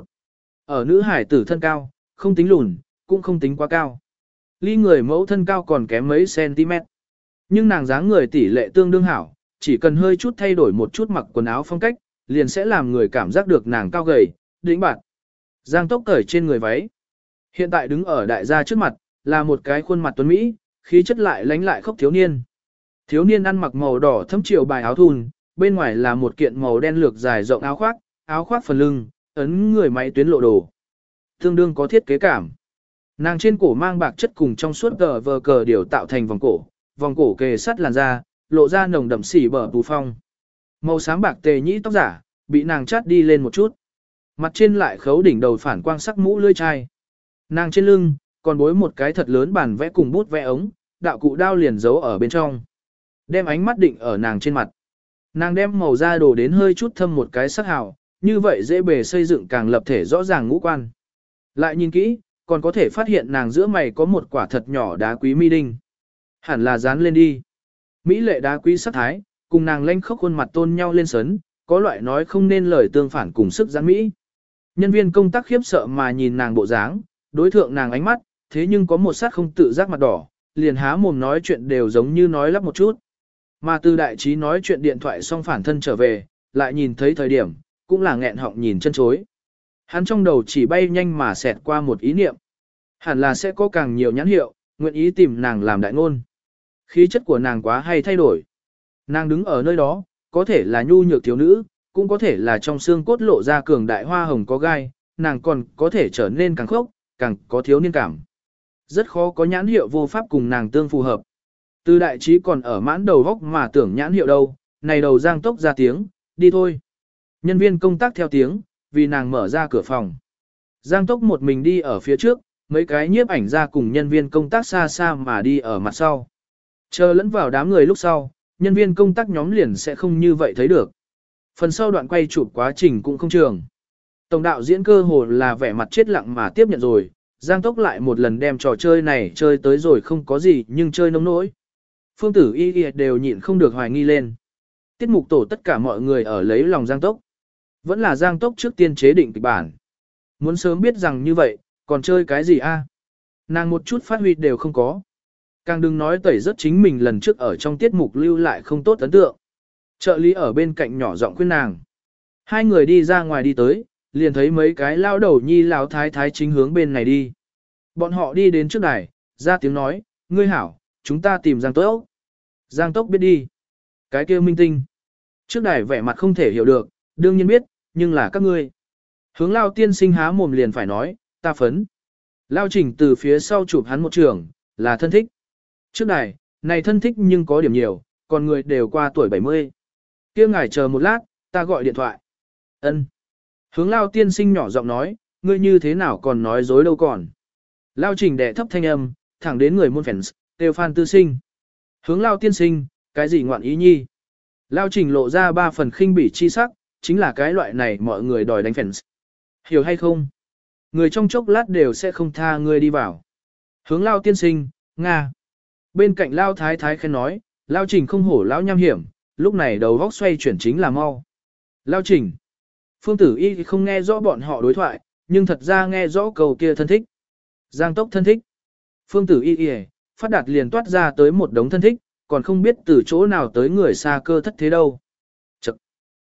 Ở nữ hải tử thân cao, không tính lùn, cũng không tính quá cao. Ly người mẫu thân cao còn kém mấy cm. Nhưng nàng dáng người tỷ lệ tương đương hảo, chỉ cần hơi chút thay đổi một chút mặc quần áo phong cách, liền sẽ làm người cảm giác được nàng cao gầy, đĩnh bạn. Giang tốc cởi trên người váy. Hiện tại đứng ở đại gia trước mặt, là một cái khuôn mặt tuấn Mỹ, khí chất lại lánh lại khốc thiếu niên. Thiếu niên ăn mặc màu đỏ thấm triệu bài áo thun, bên ngoài là một kiện màu đen lược dài rộng áo khoác phần lưng, ấn người máy tuyến lộ đồ. Tương đương có thiết kế cảm. Nàng trên cổ mang bạc chất cùng trong suốt vờ cờ điều tạo thành vòng cổ kề sắt làn da, lộ ra nồng đậm xỉ bờ bù phong. Màu xám bạc tề nhĩ tóc giả, bị nàng chát đi lên một chút. Mặt trên lại khấu đỉnh đầu phản quang sắc mũ lưỡi chai. Nàng trên lưng, còn bối một cái thật lớn bản vẽ cùng bút vẽ ống, đạo cụ đao liền giấu ở bên trong. Đem ánh mắt định ở nàng trên mặt. Nàng đem màu da đồ đến hơi chút thâm một cái sắc hào, như vậy dễ bề xây dựng càng lập thể rõ ràng ngũ quan. Lại nhìn kỹ, còn có thể phát hiện nàng giữa mày có một quả thật nhỏ đá quý mi đinh. Hẳn là dán lên đi. Mỹ lệ đá quý sắc thái, cùng nàng lanh khóc khuôn mặt tôn nhau lên sấn, có loại nói không nên lời tương phản cùng sức dán Mỹ. Nhân viên công tác khiếp sợ mà nhìn nàng bộ dáng, đối thượng nàng ánh mắt, thế nhưng có một sát không tự giác mặt đỏ, liền há mồm nói chuyện đều giống như nói lắp một chút. Mà từ đại trí nói chuyện điện thoại xong phản thân trở về, lại nhìn thấy thời điểm, cũng là nghẹn họng nhìn chân chối. Hắn trong đầu chỉ bay nhanh mà xẹt qua một ý niệm. Hẳn là sẽ có càng nhiều nhãn hiệu, nguyện ý tìm nàng làm đại ngôn. Khí chất của nàng quá hay thay đổi. Nàng đứng ở nơi đó, có thể là nhu nhược thiếu nữ, cũng có thể là trong xương cốt lộ ra cường đại hoa hồng có gai, nàng còn có thể trở nên càng khốc, càng có thiếu niên cảm. Rất khó có nhãn hiệu vô pháp cùng nàng tương phù hợp. Từ đại trí còn ở mãn đầu góc mà tưởng nhãn hiệu đâu, này đầu Giang tốc ra tiếng, đi thôi. Nhân viên công tác theo tiếng, vì nàng mở ra cửa phòng. Giang tốc một mình đi ở phía trước, mấy cái nhiếp ảnh ra cùng nhân viên công tác xa xa mà đi ở mặt sau. Chờ lẫn vào đám người lúc sau, nhân viên công tác nhóm liền sẽ không như vậy thấy được. Phần sau đoạn quay chụp quá trình cũng không trường. Tổng đạo diễn cơ hồ là vẻ mặt chết lặng mà tiếp nhận rồi, Giang tốc lại một lần đem trò chơi này chơi tới rồi không có gì nhưng chơi nông nỗi. Phương Tử Y đều nhịn không được hoài nghi lên. Tiết mục tổ tất cả mọi người ở lấy lòng Giang tốc. Vẫn là Giang tốc trước tiên chế định kịch bản. Muốn sớm biết rằng như vậy, còn chơi cái gì a? Nàng một chút phát huy đều không có. Càng đừng nói tẩy rất chính mình lần trước ở trong tiết mục lưu lại không tốt ấn tượng. Trợ lý ở bên cạnh nhỏ giọng khuyên nàng. Hai người đi ra ngoài đi tới, liền thấy mấy cái lao đầu nhi lão thái thái chính hướng bên này đi. Bọn họ đi đến trước đài, ra tiếng nói, ngươi hảo, chúng ta tìm Giang Tốc. Giang Tốc biết đi. Cái kia minh tinh. Trước đài vẻ mặt không thể hiểu được, đương nhiên biết, nhưng là các ngươi. Hướng lao tiên sinh há mồm liền phải nói, ta phấn. Lao Trình từ phía sau chụp hắn một trường, là thân thích. Trước đài, này thân thích nhưng có điểm nhiều, còn người đều qua tuổi 70. Kia ngài chờ một lát, ta gọi điện thoại. Ân. Hướng Lao tiên sinh nhỏ giọng nói, ngươi như thế nào còn nói dối đâu còn. Lao Trình đẻ thấp thanh âm, thẳng đến người môn fans, đều Phan Tư Sinh. Hướng Lao tiên sinh, cái gì ngoạn ý nhi. Lao Trình lộ ra 3 phần khinh bỉ chi sắc, chính là cái loại này mọi người đòi đánh fans. Hiểu hay không? Người trong chốc lát đều sẽ không tha ngươi đi vào. Hướng Lao tiên sinh, Nga. Bên cạnh Lao Thái Thái khen nói, Lao Trình không hổ lão nham hiểm, lúc này đầu vóc xoay chuyển chính là mau. Lao Trình. Phương Tử Y không nghe rõ bọn họ đối thoại, nhưng thật ra nghe rõ câu kia thân thích. Giang Tốc thân thích. Phương Tử Y phát đạt liền toát ra tới một đống thân thích, còn không biết từ chỗ nào tới người xa cơ thất thế đâu. Chậc.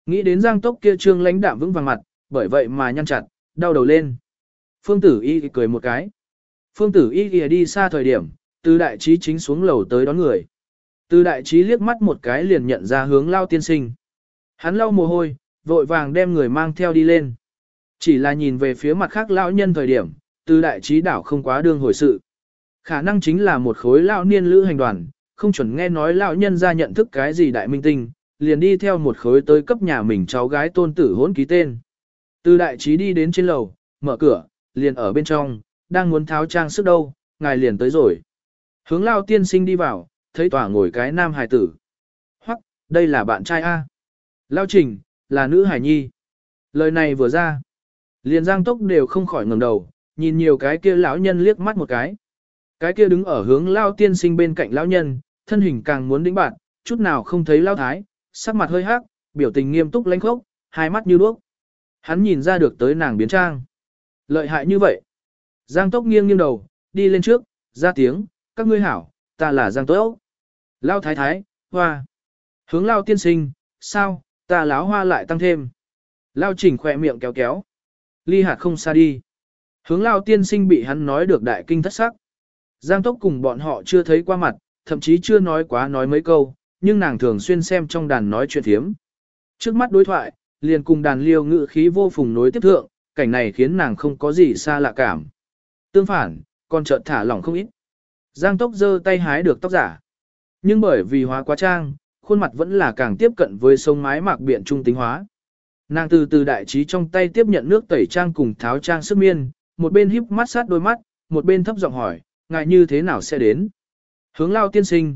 Nghĩ đến Giang Tốc kia trương lãnh đạm vững vàng mặt, bởi vậy mà nhăn chặt, đau đầu lên. Phương Tử Y cười một cái. Phương Tử Y đi xa thời điểm, Từ Đại Trí chính xuống lầu tới đón người. Từ Đại Trí liếc mắt một cái liền nhận ra Hướng Lao tiên sinh. Hắn lau mồ hôi, vội vàng đem người mang theo đi lên. Chỉ là nhìn về phía mặt khác lão nhân thời điểm, Từ Đại Trí đảo không quá đương hồi sự. Khả năng chính là một khối lão niên lữ hành đoàn, không chuẩn nghe nói lão nhân ra nhận thức cái gì đại minh tinh, liền đi theo một khối tới cấp nhà mình cháu gái tôn tử hỗn ký tên. Từ Đại Trí đi đến trên lầu, mở cửa, liền ở bên trong, đang muốn tháo trang sức đâu, ngài liền tới rồi. Hướng Lao tiên sinh đi vào, thấy tỏa ngồi cái nam hài tử. Hoặc, đây là bạn trai A. Lao Trình, là nữ hài nhi. Lời này vừa ra, liền Giang Tốc đều không khỏi ngẩng đầu, nhìn nhiều cái kia lão nhân liếc mắt một cái. Cái kia đứng ở hướng Lao tiên sinh bên cạnh lão nhân, thân hình càng muốn đĩnh bạn, chút nào không thấy Lao Thái, sắc mặt hơi hắc, biểu tình nghiêm túc lãnh khốc, hai mắt như đuốc. Hắn nhìn ra được tới nàng biến trang. Lợi hại như vậy. Giang Tốc nghiêng nghiêng đầu, đi lên trước, ra tiếng, các ngươi hảo, ta là Giang Tốc. Lao Thái Thái, hoa. Hướng Lao tiên sinh, sao, ta láo hoa lại tăng thêm. Lao Trình khỏe miệng kéo kéo. Ly hạt không xa đi. Hướng Lao tiên sinh bị hắn nói được đại kinh thất sắc. Giang Tốc cùng bọn họ chưa thấy qua mặt, thậm chí chưa nói quá nói mấy câu, nhưng nàng thường xuyên xem trong đàn nói chuyện thiếm. Trước mắt đối thoại, liền cùng đàn liêu ngự khí vô phùng nối tiếp thượng, cảnh này khiến nàng không có gì xa lạ cảm. Tương phản, còn chợt thả lỏng không ít. Giang Tốc giơ tay hái được tóc giả. Nhưng bởi vì hóa quá trang, khuôn mặt vẫn là càng tiếp cận với sông mái mạc biện trung tính hóa. Nàng từ từ Đại Trí trong tay tiếp nhận nước tẩy trang cùng tháo trang sức miên, một bên híp mắt sát đôi mắt, một bên thấp giọng hỏi, ngài như thế nào sẽ đến? Hướng Lao tiên sinh,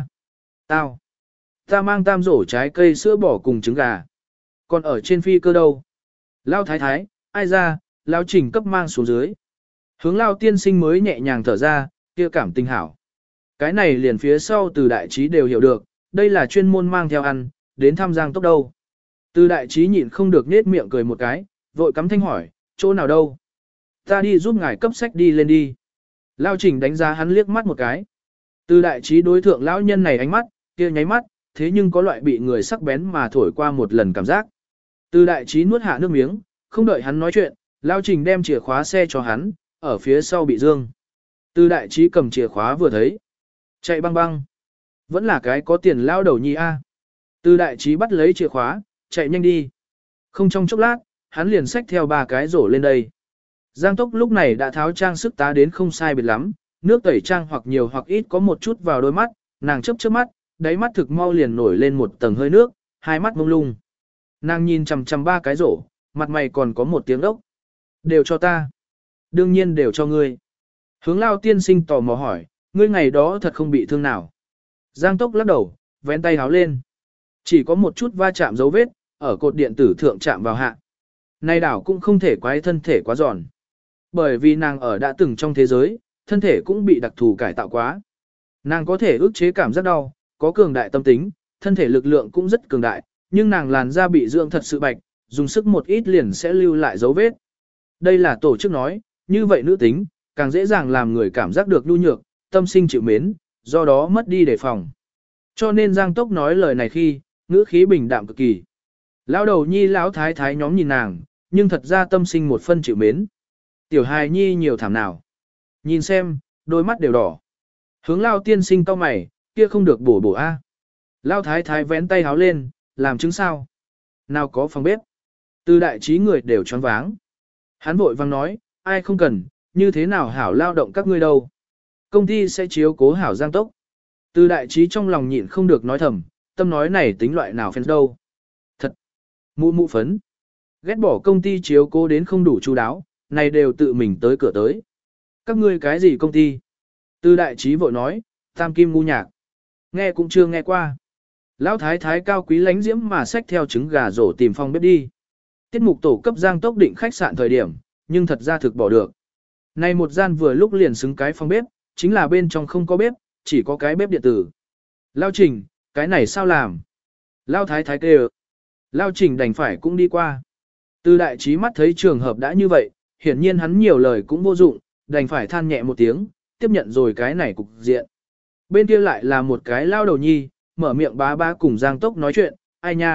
ta mang tam rổ trái cây sữa bò cùng trứng gà. Còn ở trên phi cơ đâu? Lao Thái Thái, ai ra, Lao Trình cấp mang xuống dưới. Hướng Lao tiên sinh mới nhẹ nhàng thở ra, kia cảm tình hảo. Cái này liền phía sau từ Đại Trí đều hiểu được, đây là chuyên môn mang theo ăn, đến thăm Giang Tốc đâu. Từ Đại Trí nhịn không được nết miệng cười một cái, vội cắm thanh hỏi, chỗ nào đâu? Ta đi giúp ngài cấp sách đi lên đi. Lao Trình đánh giá hắn liếc mắt một cái. Từ Đại Trí đối thượng lão nhân này ánh mắt, kia nháy mắt, thế nhưng có loại bị người sắc bén mà thổi qua một lần cảm giác. Từ Đại Trí nuốt hạ nước miếng, không đợi hắn nói chuyện, Lao Trình đem chìa khóa xe cho hắn, ở phía sau bị dương. Từ Đại Trí cầm chìa khóa vừa thấy. Chạy băng băng. Vẫn là cái có tiền lao đầu nhi a. Từ Đại Trí bắt lấy chìa khóa, chạy nhanh đi. Không trong chốc lát, hắn liền xách theo 3 cái rổ lên đây. Giang Tốc lúc này đã tháo trang sức tá đến không sai biệt lắm, nước tẩy trang hoặc nhiều hoặc ít có một chút vào đôi mắt, nàng chớp chớp mắt, đáy mắt thực mau liền nổi lên một tầng hơi nước, hai mắt mông lung. Nàng nhìn chằm chằm 3 cái rổ, mặt mày còn có một tiếng đốc. Đều cho ta. Đương nhiên đều cho ngươi. Hướng Lao tiên sinh tò mò hỏi, ngươi ngày đó thật không bị thương nào. Giang Tốc lắc đầu, vén tay háo lên. Chỉ có một chút va chạm dấu vết, ở cột điện tử thượng chạm vào hạ. Này đảo cũng không thể quái thân thể quá giòn. Bởi vì nàng ở đã từng trong thế giới, thân thể cũng bị đặc thù cải tạo quá. Nàng có thể ức chế cảm giác đau, có cường đại tâm tính, thân thể lực lượng cũng rất cường đại, nhưng nàng làn da bị dưỡng thật sự bạch, dùng sức một ít liền sẽ lưu lại dấu vết. Đây là tổ chức nói, như vậy nữ tính, càng dễ dàng làm người cảm giác được nhu nhược, tâm sinh chịu mến, do đó mất đi đề phòng. Cho nên Giang Tốc nói lời này khi, ngữ khí bình đạm cực kỳ. Lão đầu nhi lão thái thái nhóm nhìn nàng, nhưng thật ra tâm sinh một phân chịu mến. Tiểu hài nhi nhiều thảm nào. Nhìn xem, đôi mắt đều đỏ. Hướng Lao tiên sinh cau mày, kia không được bổ a. Lao thái thái vén tay háo lên, làm chứng sao? Nào có phòng bếp. Từ Đại Trí người đều choáng váng. Hắn vội vang nói, ai không cần, như thế nào hảo lao động các ngươi đâu. Công ty sẽ chiếu cố hảo Giang Tốc. Từ Đại Trí trong lòng nhịn không được nói thầm, tâm nói này tính loại nào phèn đâu. Thật, mụ phấn. Ghét bỏ công ty chiếu cố đến không đủ chu đáo, này đều tự mình tới cửa tới. Các ngươi cái gì công ty? Từ Đại Trí vội nói, Tam Kim ngu nhạc. Nghe cũng chưa nghe qua. Lão thái thái cao quý lánh diễm mà xách theo trứng gà rổ tìm phòng bếp đi. Tiết mục tổ cấp Giang Tốc định khách sạn thời điểm, nhưng thật ra thực bỏ được. Này một gian vừa lúc liền xứng cái phòng bếp, chính là bên trong không có bếp, chỉ có cái bếp điện tử. Lao Trình, cái này sao làm? Lao thái thái kêu. Lao Trình đành phải cũng đi qua. Từ Đại Trí mắt thấy trường hợp đã như vậy, hiển nhiên hắn nhiều lời cũng vô dụng, đành phải than nhẹ một tiếng, tiếp nhận rồi cái này cục diện. Bên kia lại là một cái lao đầu nhi, mở miệng bá bá cùng Giang Tốc nói chuyện, ai nha,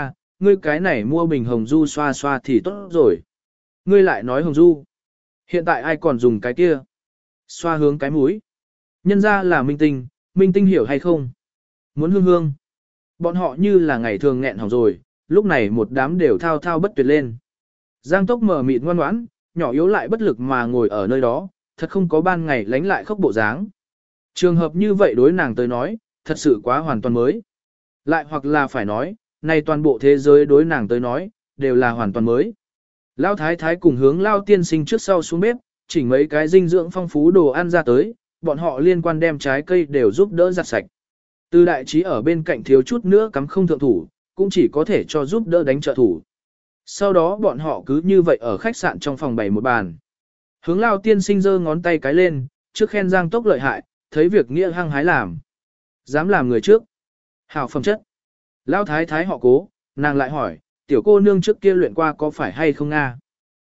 ngươi cái này mua bình hồng du xoa xoa thì tốt rồi. Ngươi lại nói hồng du. Hiện tại ai còn dùng cái kia? Xoa hướng cái mũi. Nhân ra là minh tinh hiểu hay không? Muốn hương hương. Bọn họ như là ngày thường nghẹn hỏng rồi, lúc này một đám đều thao thao bất tuyệt lên. Giang Tốc mở mịt ngoan ngoãn, nhỏ yếu lại bất lực mà ngồi ở nơi đó, thật không có ban ngày lánh lại khóc bộ dáng. Trường hợp như vậy đối nàng tới nói, thật sự quá hoàn toàn mới. Lại hoặc là phải nói, này toàn bộ thế giới đối nàng tới nói, đều là hoàn toàn mới. Lao thái thái cùng hướng Lao tiên sinh trước sau xuống bếp, chỉnh mấy cái dinh dưỡng phong phú đồ ăn ra tới, bọn họ liên quan đem trái cây đều giúp đỡ giặt sạch. Từ đại trí ở bên cạnh thiếu chút nữa cắm không thượng thủ, cũng chỉ có thể cho giúp đỡ đánh trợ thủ. Sau đó bọn họ cứ như vậy ở khách sạn trong phòng bày một bàn. Hướng Lao tiên sinh giơ ngón tay cái lên, trước khen Giang Tốc lợi hại, thấy việc nghĩa hăng hái làm. Dám làm người trước. Hảo phẩm chất. Lao thái thái họ Cố, nàng lại hỏi, tiểu cô nương trước kia luyện qua có phải hay không Nga?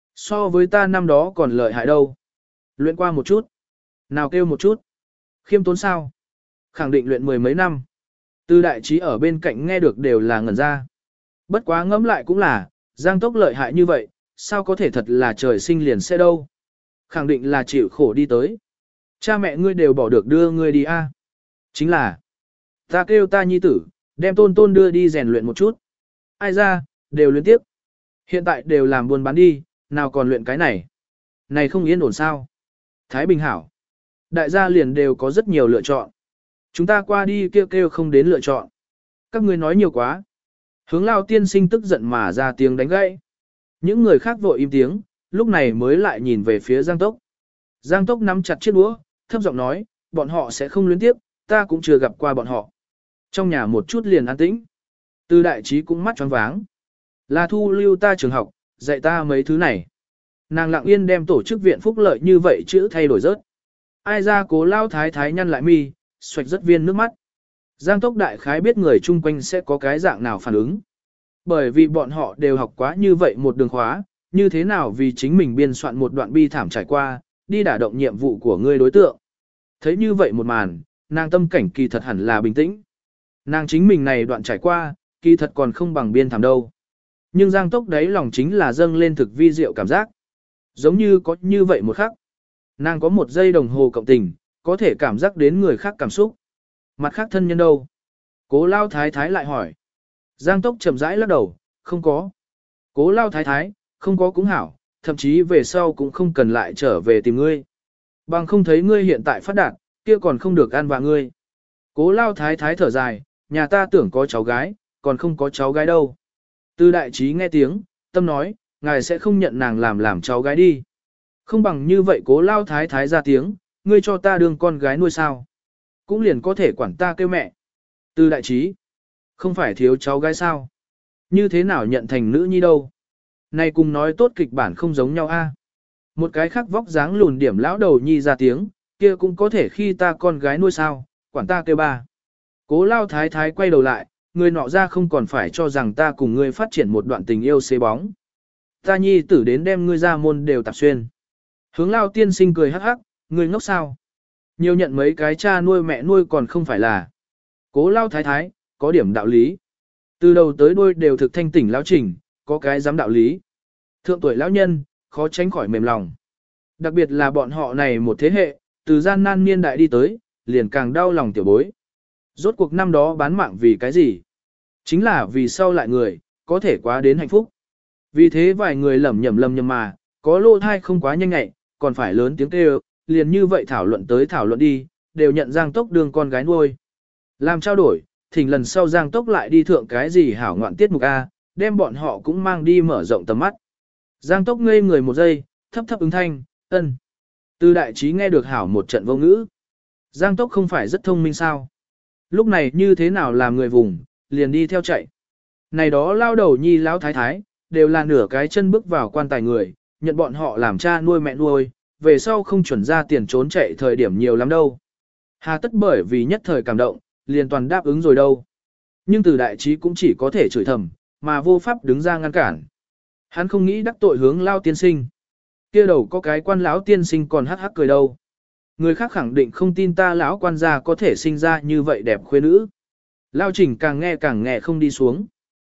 So với ta năm đó còn lợi hại đâu. Luyện qua một chút. Nào kêu một chút. Khiêm tốn sao? Khẳng định luyện mười mấy năm. Từ đại trí ở bên cạnh nghe được đều là ngẩn ra. Bất quá ngẫm lại cũng là, Giang Tốc lợi hại như vậy, sao có thể thật là trời sinh liền sẽ đâu. Khẳng định là chịu khổ đi tới. Cha mẹ ngươi đều bỏ được đưa ngươi đi a. Chính là, ta kêu ta nhi tử, đem tôn tôn đưa đi rèn luyện một chút. Ai ra, đều luyện tiếp. Hiện tại đều làm buôn bán đi, nào còn luyện cái này. Này không yên ổn sao. Thái Bình hảo. Đại gia liền đều có rất nhiều lựa chọn. Chúng ta qua đi kêu kêu không đến lựa chọn. Các ngươi nói nhiều quá. Hướng Lao tiên sinh tức giận mà ra tiếng đánh gãy. Những người khác vội im tiếng, lúc này mới lại nhìn về phía Giang Tốc. Giang Tốc nắm chặt chiếc đũa, thấp giọng nói, bọn họ sẽ không luyến tiếp, ta cũng chưa gặp qua bọn họ. Trong nhà một chút liền an tĩnh. Từ đại trí cũng mắt choáng váng. Là thu lưu ta trường học, dạy ta mấy thứ này. Nàng lặng yên đem tổ chức viện phúc lợi như vậy chữ thay đổi rớt. Ai ra Cố Lao thái thái nhăn lại mi, xoạch rất viên nước mắt. Giang Tốc đại khái biết người chung quanh sẽ có cái dạng nào phản ứng. Bởi vì bọn họ đều học quá như vậy một đường khóa, như thế nào vì chính mình biên soạn một đoạn bi thảm trải qua, đi đả động nhiệm vụ của người đối tượng. Thấy như vậy một màn, nàng tâm cảnh kỳ thật hẳn là bình tĩnh. Nàng chính mình này đoạn trải qua, kỳ thật còn không bằng biên thảm đâu. Nhưng Giang Tốc đấy lòng chính là dâng lên thực vi diệu cảm giác. Giống như có như vậy một khắc. Nàng có một giây đồng hồ cộng tình, có thể cảm giác đến người khác cảm xúc. Mặt khác thân nhân đâu? Cố Lao thái thái lại hỏi. Giang Tốc chậm rãi lắc đầu, không có. Cố Lao thái thái, không có cũng hảo, thậm chí về sau cũng không cần lại trở về tìm ngươi. Bằng không thấy ngươi hiện tại phát đạt, kia còn không được ăn vạ ngươi. Cố Lao thái thái thở dài, nhà ta tưởng có cháu gái, còn không có cháu gái đâu. Từ đại trí nghe tiếng, tâm nói, ngài sẽ không nhận nàng làm cháu gái đi. Không bằng như vậy Cố Lao thái thái ra tiếng, ngươi cho ta đương con gái nuôi sao. Cũng liền có thể quản ta kêu mẹ. Từ đại trí, không phải thiếu cháu gái sao. Như thế nào nhận thành nữ nhi đâu. Này cùng nói tốt kịch bản không giống nhau a. Một cái khác vóc dáng lùn điểm lão đầu nhi ra tiếng, kia cũng có thể khi ta con gái nuôi sao, quản ta kêu ba. Cố Lao thái thái quay đầu lại, người nọ ra không còn phải cho rằng ta cùng ngươi phát triển một đoạn tình yêu xế bóng. Ta nhi tử đến đem ngươi ra môn đều tạp xuyên. Hướng Lao tiên sinh cười hắc hắc, ngươi ngốc sao? Nhiều nhận mấy cái cha nuôi mẹ nuôi còn không phải là. Cố Lao thái thái, có điểm đạo lý. Từ đầu tới đuôi đều thực thanh tỉnh lão trình, có cái dám đạo lý. Thượng tuổi lão nhân, khó tránh khỏi mềm lòng. Đặc biệt là bọn họ này một thế hệ, từ gian nan niên đại đi tới, liền càng đau lòng tiểu bối. Rốt cuộc năm đó bán mạng vì cái gì? Chính là vì sau lại người, có thể quá đến hạnh phúc. Vì thế vài người lầm nhầm mà, có lô thai không quá nhanh nhạy, còn phải lớn tiếng kêu, liền như vậy thảo luận tới thảo luận đi, đều nhận Giang Tốc đương con gái nuôi. Làm trao đổi, thỉnh lần sau Giang Tốc lại đi thượng cái gì hảo ngoạn tiết mục A, đem bọn họ cũng mang đi mở rộng tầm mắt. Giang Tốc ngây người một giây, thấp thấp ứng thanh, ân. Từ đại trí nghe được hảo một trận vô ngữ. Giang Tốc không phải rất thông minh sao? Lúc này như thế nào làm người vùng, liền đi theo chạy. Này đó lao đầu nhi lão thái thái, đều là nửa cái chân bước vào quan tài người, nhận bọn họ làm cha nuôi mẹ nuôi, về sau không chuẩn ra tiền trốn chạy thời điểm nhiều lắm đâu. Hà tất bởi vì nhất thời cảm động, liền toàn đáp ứng rồi đâu. Nhưng từ đại trí cũng chỉ có thể chửi thầm, mà vô pháp đứng ra ngăn cản. Hắn không nghĩ đắc tội hướng Lao tiên sinh. Kia đầu có cái quan lão tiên sinh còn hắc hắc cười đâu. Người khác khẳng định không tin ta lão quan gia có thể sinh ra như vậy đẹp khuê nữ. Lao Trình càng nghe không đi xuống.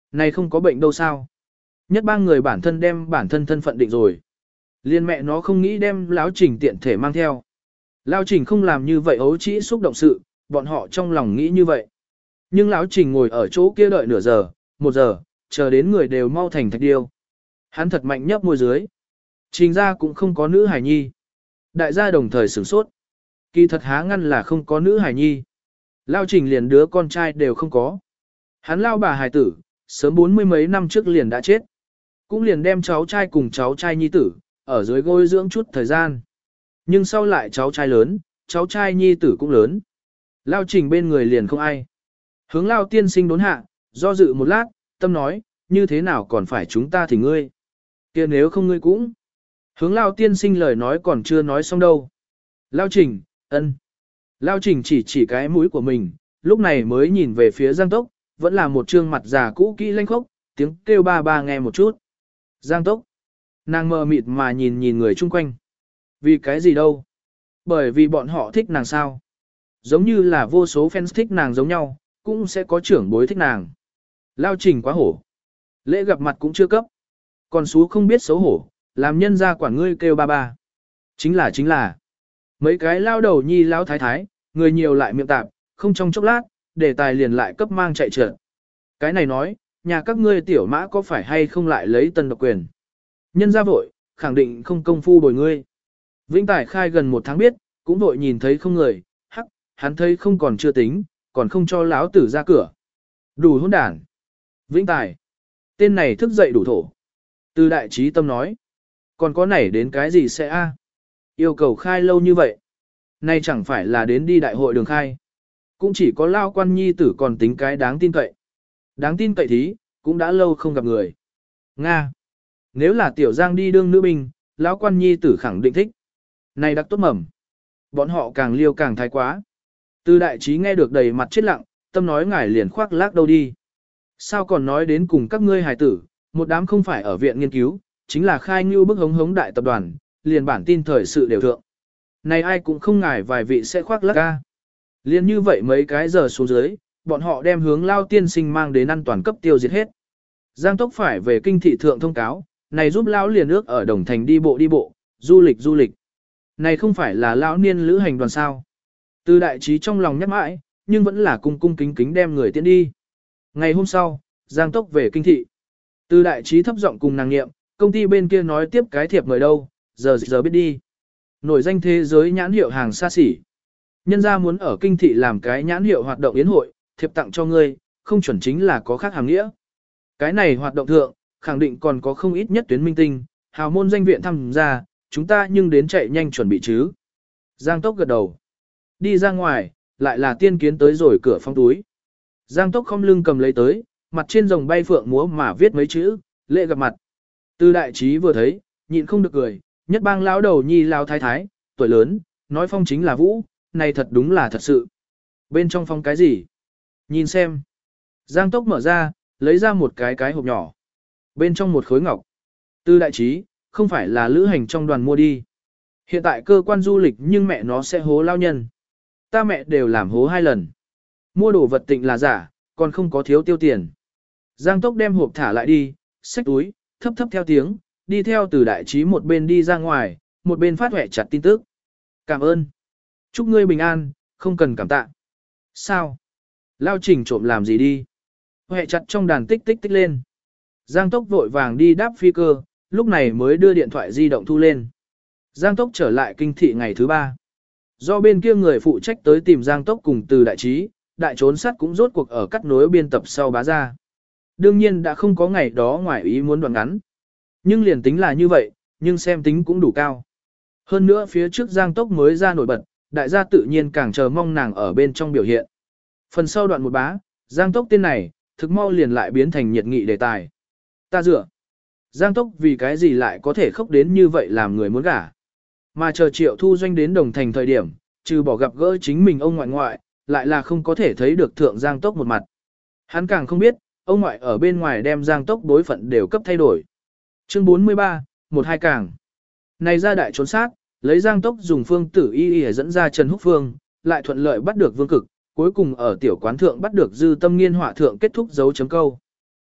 Này không có bệnh đâu sao? Nhất ba người bản thân đem bản thân thân phận định rồi. Liên mẹ nó không nghĩ đem Lão Trình tiện thể mang theo. Lão Trình không làm như vậy ấu trĩ xúc động sự, bọn họ trong lòng nghĩ như vậy. Nhưng Lão Trình ngồi ở chỗ kia đợi nửa giờ, 1 giờ, chờ đến người đều mau thành thạch điêu. Hắn thật mạnh nhấp môi dưới. Trình ra cũng không có nữ hài nhi. Đại gia đồng thời sửng sốt. Kỳ thật há ngăn là không có nữ hài nhi. Lão Trình liền đứa con trai đều không có. Hắn lao bà hài tử, sớm 40 mấy năm trước liền đã chết. Cũng liền đem cháu trai cùng cháu trai nhi tử, ở dưới gối dưỡng chút thời gian. Nhưng sau lại cháu trai lớn, cháu trai nhi tử cũng lớn. Lao Trình bên người liền không ai. Hướng Lao tiên sinh đốn hạ, do dự một lát, tâm nói, như thế nào còn phải chúng ta thì ngươi. Kia nếu không ngươi cũng. Hướng Lao tiên sinh lời nói còn chưa nói xong đâu. Lao Trình, ân. Lao Trình chỉ cái mũi của mình, lúc này mới nhìn về phía Giang Tốc, vẫn là một trương mặt già cũ kỹ lanh khốc, tiếng kêu ba ba nghe một chút. Giang Tốc. Nàng mờ mịt mà nhìn người chung quanh. Vì cái gì đâu? Bởi vì bọn họ thích nàng sao? Giống như là vô số fans thích nàng giống nhau, cũng sẽ có trưởng bối thích nàng. Lao Trình quá hổ. Lễ gặp mặt cũng chưa cấp. Còn xú không biết xấu hổ, làm nhân ra quản ngươi kêu ba ba. Chính là. Mấy cái lao đầu nhi lao thái thái, người nhiều lại miệng tạp, không trong chốc lát, đề tài liền lại cấp mang chạy trượt. Cái này nói, nhà các ngươi tiểu mã có phải hay không lại lấy tân độc quyền? Nhân ra vội, khẳng định không công phu bồi ngươi. Vĩnh Tài khai gần 1 tháng biết, cũng vội nhìn thấy không người, hắc, hắn thấy không còn chưa tính, còn không cho lão tử ra cửa. Đủ hỗn đản. Vĩnh Tài. Tên này thức dậy đủ thổ. Từ đại trí tâm nói. Còn có nảy đến cái gì sẽ a? Yêu cầu khai lâu như vậy. Nay chẳng phải là đến đi đại hội đường khai. Cũng chỉ có Lao Quan Nhi tử còn tính cái đáng tin cậy. Đáng tin cậy thí, cũng đã lâu không gặp người. Nga. Nếu là Tiểu Giang đi đương nữ binh, Lão Quan Nhi tử khẳng định thích. Này đặc tốt mầm. Bọn họ càng liêu càng thái quá. Từ đại trí nghe được đầy mặt chết lặng, tâm nói ngài liền khoác lác đâu đi. Sao còn nói đến cùng các ngươi hài tử, một đám không phải ở viện nghiên cứu, chính là khai ngưu bức hống hống đại tập đoàn, liền bản tin thời sự đều thượng. Này ai cũng không ngại vài vị sẽ khoác lác ca. Liên như vậy mấy cái giờ xuống dưới, bọn họ đem hướng Lao tiên sinh mang đến an toàn cấp tiêu diệt hết. Giang Tốc phải về kinh thị thượng thông cáo, này giúp Lão liền ước ở Đồng Thành đi bộ, du lịch. Này không phải là lão niên lữ hành đoàn sao. Từ đại trí trong lòng nhắc mãi, nhưng vẫn là cung kính đem người tiễn đi. Ngày hôm sau, Giang Tốc về kinh thị. Từ đại trí thấp giọng cùng nàng nghiệm, công ty bên kia nói tiếp cái thiệp mời đâu, giờ biết đi. Nổi danh thế giới nhãn hiệu hàng xa xỉ. Nhân gia muốn ở kinh thị làm cái nhãn hiệu hoạt động yến hội, thiệp tặng cho ngươi, không chuẩn chính là có khác hàng nghĩa. Cái này hoạt động thượng, khẳng định còn có không ít nhất tuyến minh tinh, hào môn danh viện tham gia, chúng ta nhưng đến chạy nhanh chuẩn bị chứ. Giang Tốc gật đầu. Đi ra ngoài, lại là tiên kiến tới rồi cửa phong túi. Giang Tốc không lưng cầm lấy tới, mặt trên rồng bay phượng múa mà viết mấy chữ, lễ gặp mặt. Từ đại trí vừa thấy, nhịn không được cười, nhất bang lão đầu nhi lao thái thái, tuổi lớn, nói phong chính là vũ, này thật đúng là thật sự. Bên trong phong cái gì? Nhìn xem. Giang Tốc mở ra, lấy ra một cái hộp nhỏ. Bên trong một khối ngọc. Từ đại trí, không phải là lữ hành trong đoàn mua đi. Hiện tại cơ quan du lịch nhưng mẹ nó sẽ hố lao nhân. Ta mẹ đều làm hố 2 lần. Mua đồ vật tịnh là giả, còn không có thiếu tiêu tiền. Giang Tốc đem hộp thả lại đi, xách túi, thấp theo tiếng, đi theo từ đại trí một bên đi ra ngoài, một bên phát huệ chặt tin tức. Cảm ơn. Chúc ngươi bình an, không cần cảm tạ. Sao? Lao Trình trộm làm gì đi? Huệ chặt trong đàn tích lên. Giang Tốc vội vàng đi đáp phi cơ, lúc này mới đưa điện thoại di động thu lên. Giang Tốc trở lại kinh thị ngày thứ 3. Do bên kia người phụ trách tới tìm Giang Tốc cùng từ đại trí, đại trốn sát cũng rốt cuộc ở cắt nối biên tập sau bá ra. Đương nhiên đã không có ngày đó ngoài ý muốn đoạn ngắn. Nhưng liền tính là như vậy, nhưng xem tính cũng đủ cao. Hơn nữa phía trước Giang Tốc mới ra nổi bật, đại gia tự nhiên càng chờ mong nàng ở bên trong biểu hiện. Phần sau đoạn một bá, Giang Tốc tên này, thực mau liền lại biến thành nhiệt nghị đề tài. Ta dựa. Giang Tốc vì cái gì lại có thể khóc đến như vậy làm người muốn gả. Mà chờ Triệu Thu Doanh đến Đồng Thành thời điểm, trừ bỏ gặp gỡ chính mình ông ngoại, lại là không có thể thấy được thượng Giang Tốc một mặt. Hắn càng không biết, ông ngoại ở bên ngoài đem Giang Tốc bối phận đều cấp thay đổi. Chương 43, 12 càng. Này ra đại trốn sát, lấy Giang Tốc dùng phương tử y dẫn ra Trần Húc Phương, lại thuận lợi bắt được Vương Cực, cuối cùng ở tiểu quán thượng bắt được Dư Tâm Nghiên họa thượng kết thúc dấu chấm câu.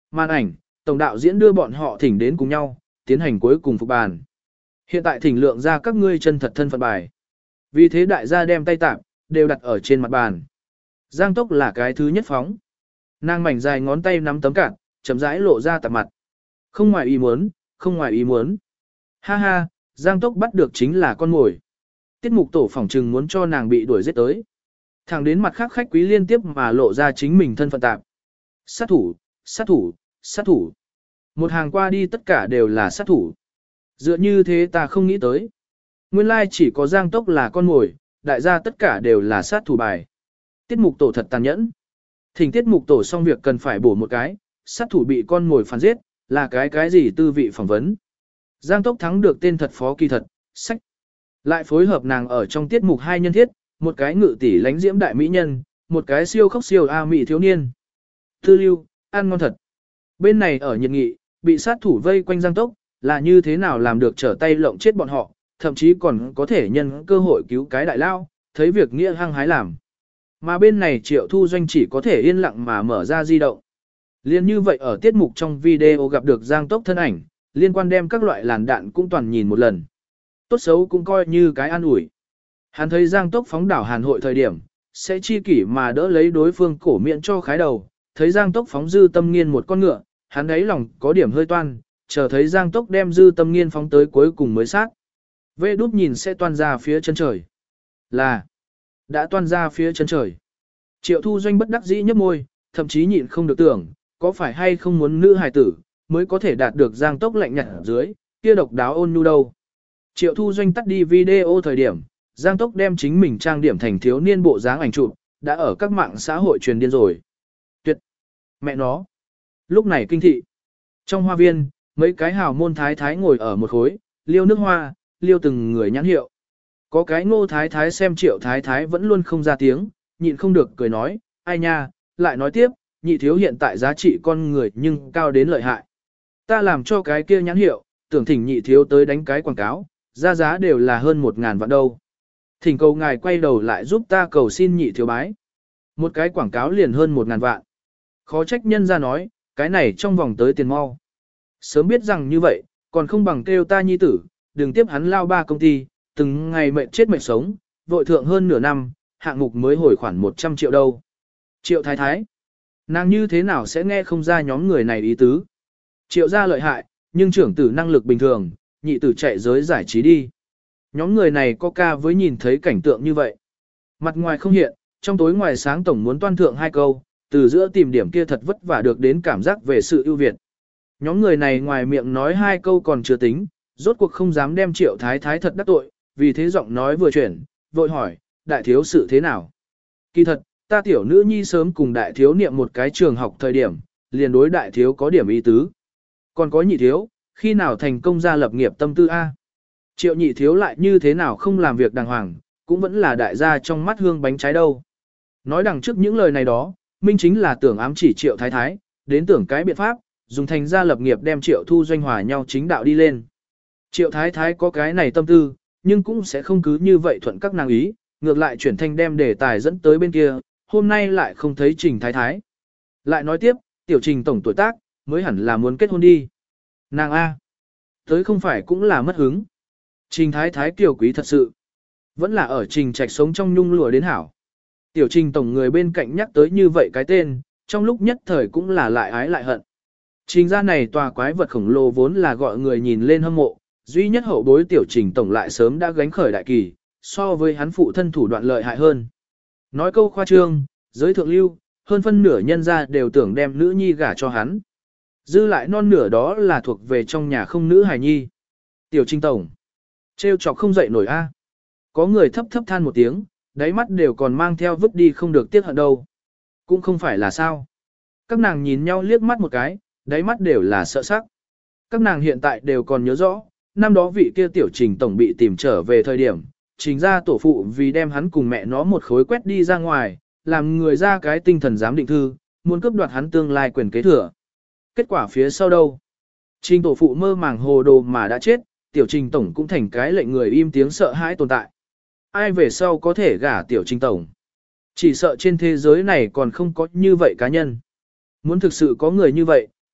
Màn ảnh, tổng đạo diễn đưa bọn họ thỉnh đến cùng nhau, tiến hành cuối cùng phục bàn. Hiện tại thỉnh lượng ra các ngươi chân thật thân phận bài. Vì thế đại gia đem tay tạm, đều đặt ở trên mặt bàn. Giang Tốc là cái thứ nhất phóng. Nàng mảnh dài ngón tay nắm tấm cạn, chậm rãi lộ ra tạp mặt. Không ngoài ý muốn, không ngoài ý muốn. Ha ha, Giang Tốc bắt được chính là con mồi. Tiết mục tổ phỏng trừng muốn cho nàng bị đuổi giết tới. Thẳng đến mặt khác khách quý liên tiếp mà lộ ra chính mình thân phận tạp. Sát thủ, sát thủ, sát thủ. Một hàng qua đi tất cả đều là sát thủ. Dựa như thế ta không nghĩ tới. Nguyên lai chỉ có Giang Tốc là con mồi, đại gia tất cả đều là sát thủ bài. Tiết mục tổ thật tàn nhẫn. Thỉnh tiết mục tổ xong việc cần phải bổ một cái, sát thủ bị con mồi phản giết, là cái gì tư vị phỏng vấn. Giang Tốc thắng được tên thật phó kỳ thật, sách. Lại phối hợp nàng ở trong tiết mục hai nhân thiết, một cái ngự tỷ lánh diễm đại mỹ nhân, một cái siêu khốc siêu mỹ thiếu niên. Tư lưu, ăn ngon thật. Bên này ở nhiệt nghị, bị sát thủ vây quanh Giang Tốc, là như thế nào làm được trở tay lộng chết bọn họ, thậm chí còn có thể nhân cơ hội cứu cái đại lao, thấy việc nghĩa hăng hái làm. Mà bên này Triệu Thu Doanh chỉ có thể yên lặng mà mở ra di động. Liên như vậy ở tiết mục trong video gặp được Giang Tốc thân ảnh, liên quan đem các loại làn đạn cũng toàn nhìn một lần. Tốt xấu cũng coi như cái an ủi. Hắn thấy Giang Tốc phóng đảo Hàn hội thời điểm, sẽ chi kỷ mà đỡ lấy đối phương cổ miệng cho khái đầu, thấy Giang Tốc phóng Dư Tâm Nghiên một con ngựa, hắn ấy lòng có điểm hơi toan, chờ thấy Giang Tốc đem Dư Tâm Nghiên phóng tới cuối cùng mới sát. Vê đút nhìn sẽ toan ra phía chân trời. Là, đã toan ra phía chân trời. Triệu Thu Doanh bất đắc dĩ nhấp môi, thậm chí nhịn không được tưởng, có phải hay không muốn nữ hài tử, mới có thể đạt được Giang Tốc lạnh nhạt ở dưới, kia độc đáo ôn nhu đâu. Triệu Thu Doanh tắt đi video thời điểm, Giang Tốc đem chính mình trang điểm thành thiếu niên bộ dáng ảnh chụp, đã ở các mạng xã hội truyền điên rồi. Tuyệt! Mẹ nó! Lúc này kinh thị. Trong hoa viên, mấy cái hào môn thái thái ngồi ở một khối, liêu nước hoa, liêu từng người nhãn hiệu. Có cái Ngô thái thái xem Triệu thái thái vẫn luôn không ra tiếng, nhịn không được cười nói, ai nha, lại nói tiếp, nhị thiếu hiện tại giá trị con người nhưng cao đến lợi hại. Ta làm cho cái kia nhãn hiệu, tưởng thỉnh nhị thiếu tới đánh cái quảng cáo, ra giá đều là hơn 1.000 vạn đâu. Thỉnh cầu ngài quay đầu lại giúp ta cầu xin nhị thiếu bái. Một cái quảng cáo liền hơn 1.000 vạn. Khó trách nhân ra nói, cái này trong vòng tới tiền mau. Sớm biết rằng như vậy, còn không bằng kêu ta nhi tử, đừng tiếp hắn lao ba công ty, từng ngày mệnh chết mệnh sống, vội thượng hơn nửa năm, hạng mục mới hồi khoản 100 triệu đâu. Triệu thái thái. Nàng như thế nào sẽ nghe không ra nhóm người này ý tứ. Triệu gia lợi hại, nhưng trưởng tử năng lực bình thường, nhị tử chạy giới giải trí đi. Nhóm người này có ca với nhìn thấy cảnh tượng như vậy. Mặt ngoài không hiện, trong tối ngoài sáng tổng muốn toan thượng hai câu, từ giữa tìm điểm kia thật vất vả được đến cảm giác về sự ưu việt. Nhóm người này ngoài miệng nói hai câu còn chưa tính, rốt cuộc không dám đem Triệu thái thái thật đắc tội, vì thế giọng nói vừa chuyển, vội hỏi, đại thiếu sự thế nào? Kỳ thật, ta tiểu nữ nhi sớm cùng đại thiếu niệm một cái trường học thời điểm, liền đối đại thiếu có điểm ý tứ. Còn có nhị thiếu, khi nào thành công gia lập nghiệp tâm tư A? Triệu nhị thiếu lại như thế nào không làm việc đàng hoàng, cũng vẫn là đại gia trong mắt hương bánh trái đâu. Nói đằng trước những lời này đó, minh chính là tưởng ám chỉ Triệu thái thái, đến tưởng cái biện pháp, dùng thành gia lập nghiệp đem Triệu Thu Doanh hòa nhau chính đạo đi lên. Triệu thái thái có cái này tâm tư, nhưng cũng sẽ không cứ như vậy thuận các nàng ý, ngược lại chuyển thành đem đề tài dẫn tới bên kia, hôm nay lại không thấy Trình thái thái. Lại nói tiếp, tiểu Trình tổng tuổi tác, mới hẳn là muốn kết hôn đi. Nàng A. Tới không phải cũng là mất hứng. Trình thái thái kiều quý thật sự. Vẫn là ở Trình Trạch sống trong nhung lụa đến hảo. Tiểu Trình tổng người bên cạnh nhắc tới như vậy cái tên, trong lúc nhất thời cũng là lại ái lại hận. Trình ra này tòa quái vật khổng lồ vốn là gọi người nhìn lên hâm mộ, duy nhất hậu bối Tiểu Trình tổng lại sớm đã gánh khởi đại kỳ, so với hắn phụ thân thủ đoạn lợi hại hơn. Nói câu khoa trương, giới thượng lưu, hơn phân nửa nhân gia đều tưởng đem nữ nhi gả cho hắn. Dư lại non nửa đó là thuộc về trong nhà không nữ hài nhi. Tiểu Trình tổng. Trêu chọc không dậy nổi a. Có người thấp thấp than một tiếng, đáy mắt đều còn mang theo vứt đi không được tiếc hận đâu. Cũng không phải là sao. Các nàng nhìn nhau liếc mắt một cái, đáy mắt đều là sợ sắc. Các nàng hiện tại đều còn nhớ rõ, năm đó vị kia Tiểu Trình tổng bị tìm trở về thời điểm, Trình ra tổ phụ vì đem hắn cùng mẹ nó một khối quét đi ra ngoài, làm người ra cái tinh thần giám định thư, muốn cướp đoạt hắn tương lai quyền kế thừa. Kết quả phía sau đâu? Trình tổ phụ mơ màng hồ đồ mà đã chết, Tiểu Trình tổng cũng thành cái lệnh người im tiếng sợ hãi tồn tại. Ai về sau có thể gả Tiểu Trình tổng? Chỉ sợ trên thế giới này còn không có như vậy cá nhân. Muốn thực sự có người như vậy,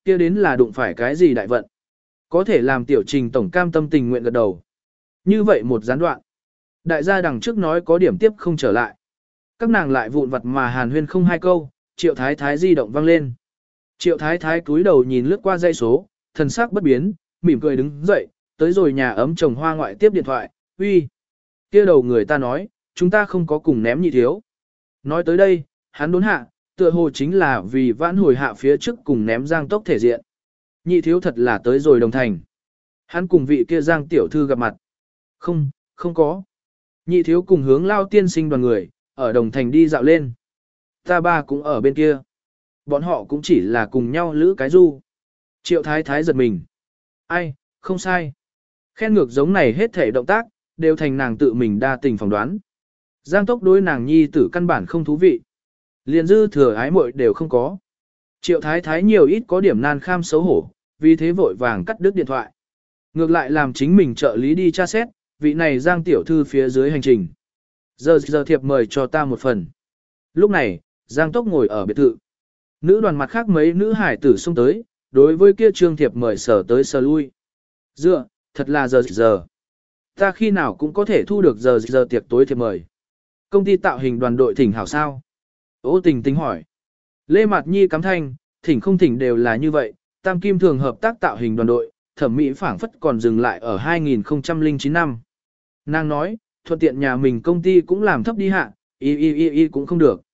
kia đến là đụng phải cái gì đại vận. Có thể làm Tiểu Trình tổng cam tâm tình nguyện gật đầu. Như vậy một gián đoạn. Đại gia đằng trước nói có điểm tiếp không trở lại. Các nàng lại vụn vặt mà hàn huyên không hai câu, Triệu Thái Thái di động vang lên. Triệu Thái Thái cúi đầu nhìn lướt qua dãy số, thần sắc bất biến, mỉm cười đứng dậy, tới rồi nhà ấm trồng hoa ngoại tiếp điện thoại, uy. Kia đầu người ta nói, chúng ta không có cùng ném nhị thiếu. Nói tới đây, hắn đốn hạ, tựa hồ chính là vì vãn hồi hạ phía trước cùng ném Giang Tốc thể diện. Nhị thiếu thật là tới rồi Đồng Thành. Hắn cùng vị kia Giang tiểu thư gặp mặt. Không, không có. Nhị thiếu cùng hướng Lao tiên sinh đoàn người, ở Đồng Thành đi dạo lên. Ta ba cũng ở bên kia. Bọn họ cũng chỉ là cùng nhau lữ cái du. Triệu Thái Thái giật mình. Ai, không sai. Khen ngược giống này hết thể động tác, đều thành nàng tự mình đa tình phỏng đoán. Giang Tốc đối nàng nhi tử căn bản không thú vị. Liền dư thừa ái muội đều không có. Triệu Thái Thái nhiều ít có điểm nan kham xấu hổ, vì thế vội vàng cắt đứt điện thoại. Ngược lại làm chính mình trợ lý đi tra xét, vị này Giang tiểu thư phía dưới hành trình. Giờ thiệp mời cho ta một phần. Lúc này, Giang Tốc ngồi ở biệt thự. Nữ đoàn mặt khác mấy nữ hải tử xông tới, đối với kia trương thiệp mời sở tới sở lui. Dựa, thật là giờ. Ta khi nào cũng có thể thu được giờ tiệc tối thiệp mời. Công ty tạo hình đoàn đội thỉnh hảo sao? Ô Tình Tình hỏi. Lê Mạt Nhi cắm thanh, thỉnh không thỉnh đều là như vậy, Tam Kim thường hợp tác tạo hình đoàn đội, thẩm mỹ phảng phất còn dừng lại ở 2009 năm. Nàng nói, thuận tiện nhà mình công ty cũng làm thấp đi hạ, y cũng không được.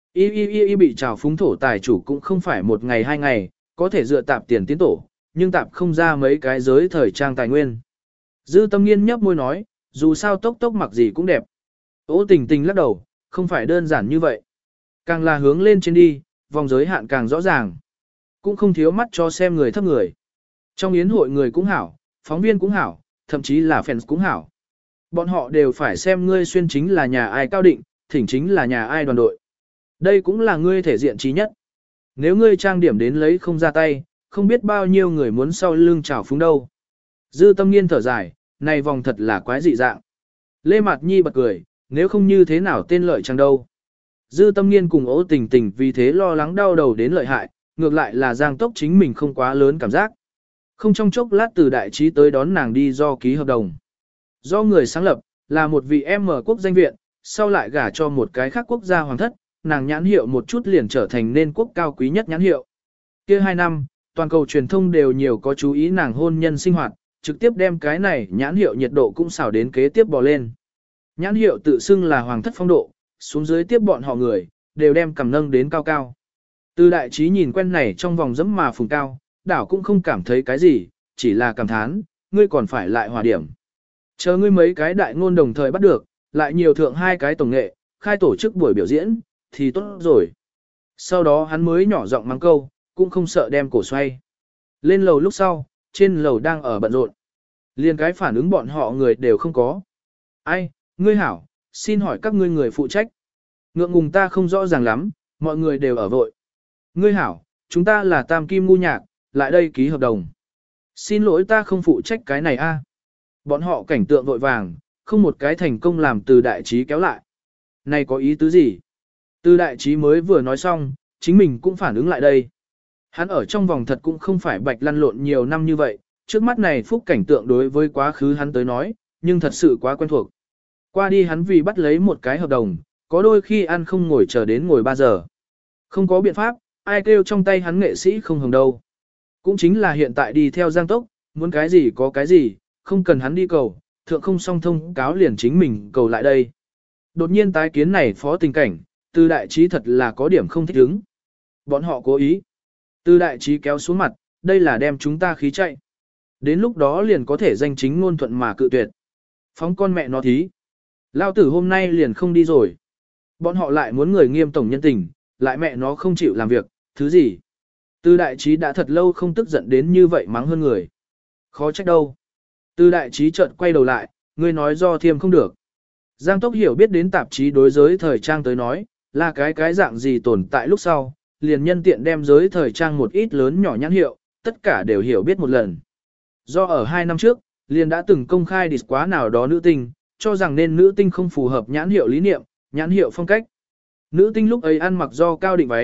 Y bị trào phúng thổ tài chủ cũng không phải một ngày hai ngày, có thể dựa tạp tiền tiến tổ, nhưng tạp không ra mấy cái giới thời trang tài nguyên. Dư Tâm Nghiên nhấp môi nói, dù sao Tốc mặc gì cũng đẹp. Ô Tình Tình lắc đầu, không phải đơn giản như vậy. Càng là hướng lên trên đi, vòng giới hạn càng rõ ràng. Cũng không thiếu mắt cho xem người thấp người. Trong yến hội người cũng hảo, phóng viên cũng hảo, thậm chí là fans cũng hảo. Bọn họ đều phải xem ngươi xuyên chính là nhà ai cao định, thỉnh chính là nhà ai đoàn đội. Đây cũng là ngươi thể diện trí nhất. Nếu ngươi trang điểm đến lấy không ra tay, không biết bao nhiêu người muốn sau lưng trào phúng đâu. Dư Tâm Nghiên thở dài, này vòng thật là quái dị dạng. Lê Mạt Nhi bật cười, nếu không như thế nào tên lợi chẳng đâu. Dư Tâm Nghiên cùng Ô Tình Tình vì thế lo lắng đau đầu đến lợi hại, ngược lại là Giang Tốc chính mình không quá lớn cảm giác. Không trong chốc lát từ đại trí tới đón nàng đi do ký hợp đồng. Do người sáng lập, là một vị M quốc danh viện, sau lại gả cho một cái khác quốc gia hoàng thất, nàng nhãn hiệu một chút liền trở thành nên quốc cao quý nhất nhãn hiệu. Kia 2 năm, toàn cầu truyền thông đều nhiều có chú ý nàng hôn nhân sinh hoạt, trực tiếp đem cái này nhãn hiệu nhiệt độ cũng xào đến kế tiếp bò lên. Nhãn hiệu tự xưng là hoàng thất phong độ, xuống dưới tiếp bọn họ người, đều đem cầm nâng đến cao cao. Từ đại trí nhìn quen này trong vòng dẫm mà phùng cao, đảo cũng không cảm thấy cái gì, chỉ là cảm thán, ngươi còn phải lại hòa điểm. Chờ ngươi mấy cái đại ngôn đồng thời bắt được, lại nhiều thượng 2 cái tổng nghệ, khai tổ chức buổi biểu diễn, thì tốt rồi. Sau đó hắn mới nhỏ giọng mắng câu, cũng không sợ đem cổ xoay. Lên lầu lúc sau, trên lầu đang ở bận rộn. Liên cái phản ứng bọn họ người đều không có. Ai, ngươi hảo, xin hỏi các ngươi người phụ trách. Ngượng ngùng ta không rõ ràng lắm, mọi người đều ở vội. Ngươi hảo, chúng ta là Tam Kim ngu nhạc, lại đây ký hợp đồng. Xin lỗi ta không phụ trách cái này a. Bọn họ cảnh tượng vội vàng, không một cái thành công làm từ đại trí kéo lại. Này có ý tứ gì? Từ đại trí mới vừa nói xong, chính mình cũng phản ứng lại đây. Hắn ở trong vòng thật cũng không phải bạch lăn lộn nhiều năm như vậy, trước mắt này phúc cảnh tượng đối với quá khứ hắn tới nói, nhưng thật sự quá quen thuộc. Qua đi hắn vì bắt lấy một cái hợp đồng, có đôi khi ăn không ngồi chờ đến ngồi 3 giờ. Không có biện pháp, ai kêu trong tay hắn nghệ sĩ không hồng đâu. Cũng chính là hiện tại đi theo Giang Tốc, muốn cái gì có cái gì, không cần hắn đi cầu, thượng không song thông cáo liền chính mình cầu lại đây. Đột nhiên tái kiến này phó tình cảnh, từ đại trí thật là có điểm không thích ứng. Bọn họ cố ý. Từ đại trí kéo xuống mặt, đây là đem chúng ta khí chạy. Đến lúc đó liền có thể danh chính ngôn thuận mà cự tuyệt. Phóng con mẹ nó thí. Lao tử hôm nay liền không đi rồi. Bọn họ lại muốn người nghiêm tổng nhân tình, lại mẹ nó không chịu làm việc, thứ gì. Từ đại trí đã thật lâu không tức giận đến như vậy mắng hơn người. Khó trách đâu. Từ đại trí chợt quay đầu lại, ngươi nói do thiêm không được. Giang Tốc hiểu biết đến tạp chí đối giới thời trang tới nói, là cái dạng gì tồn tại lúc sau, liền nhân tiện đem giới thời trang một ít lớn nhỏ nhãn hiệu, tất cả đều hiểu biết một lần. Do ở 2 năm trước, liền đã từng công khai địch quá nào đó nữ tinh, cho rằng nên nữ tinh không phù hợp nhãn hiệu lý niệm, nhãn hiệu phong cách. Nữ tinh lúc ấy ăn mặc do cao định váy,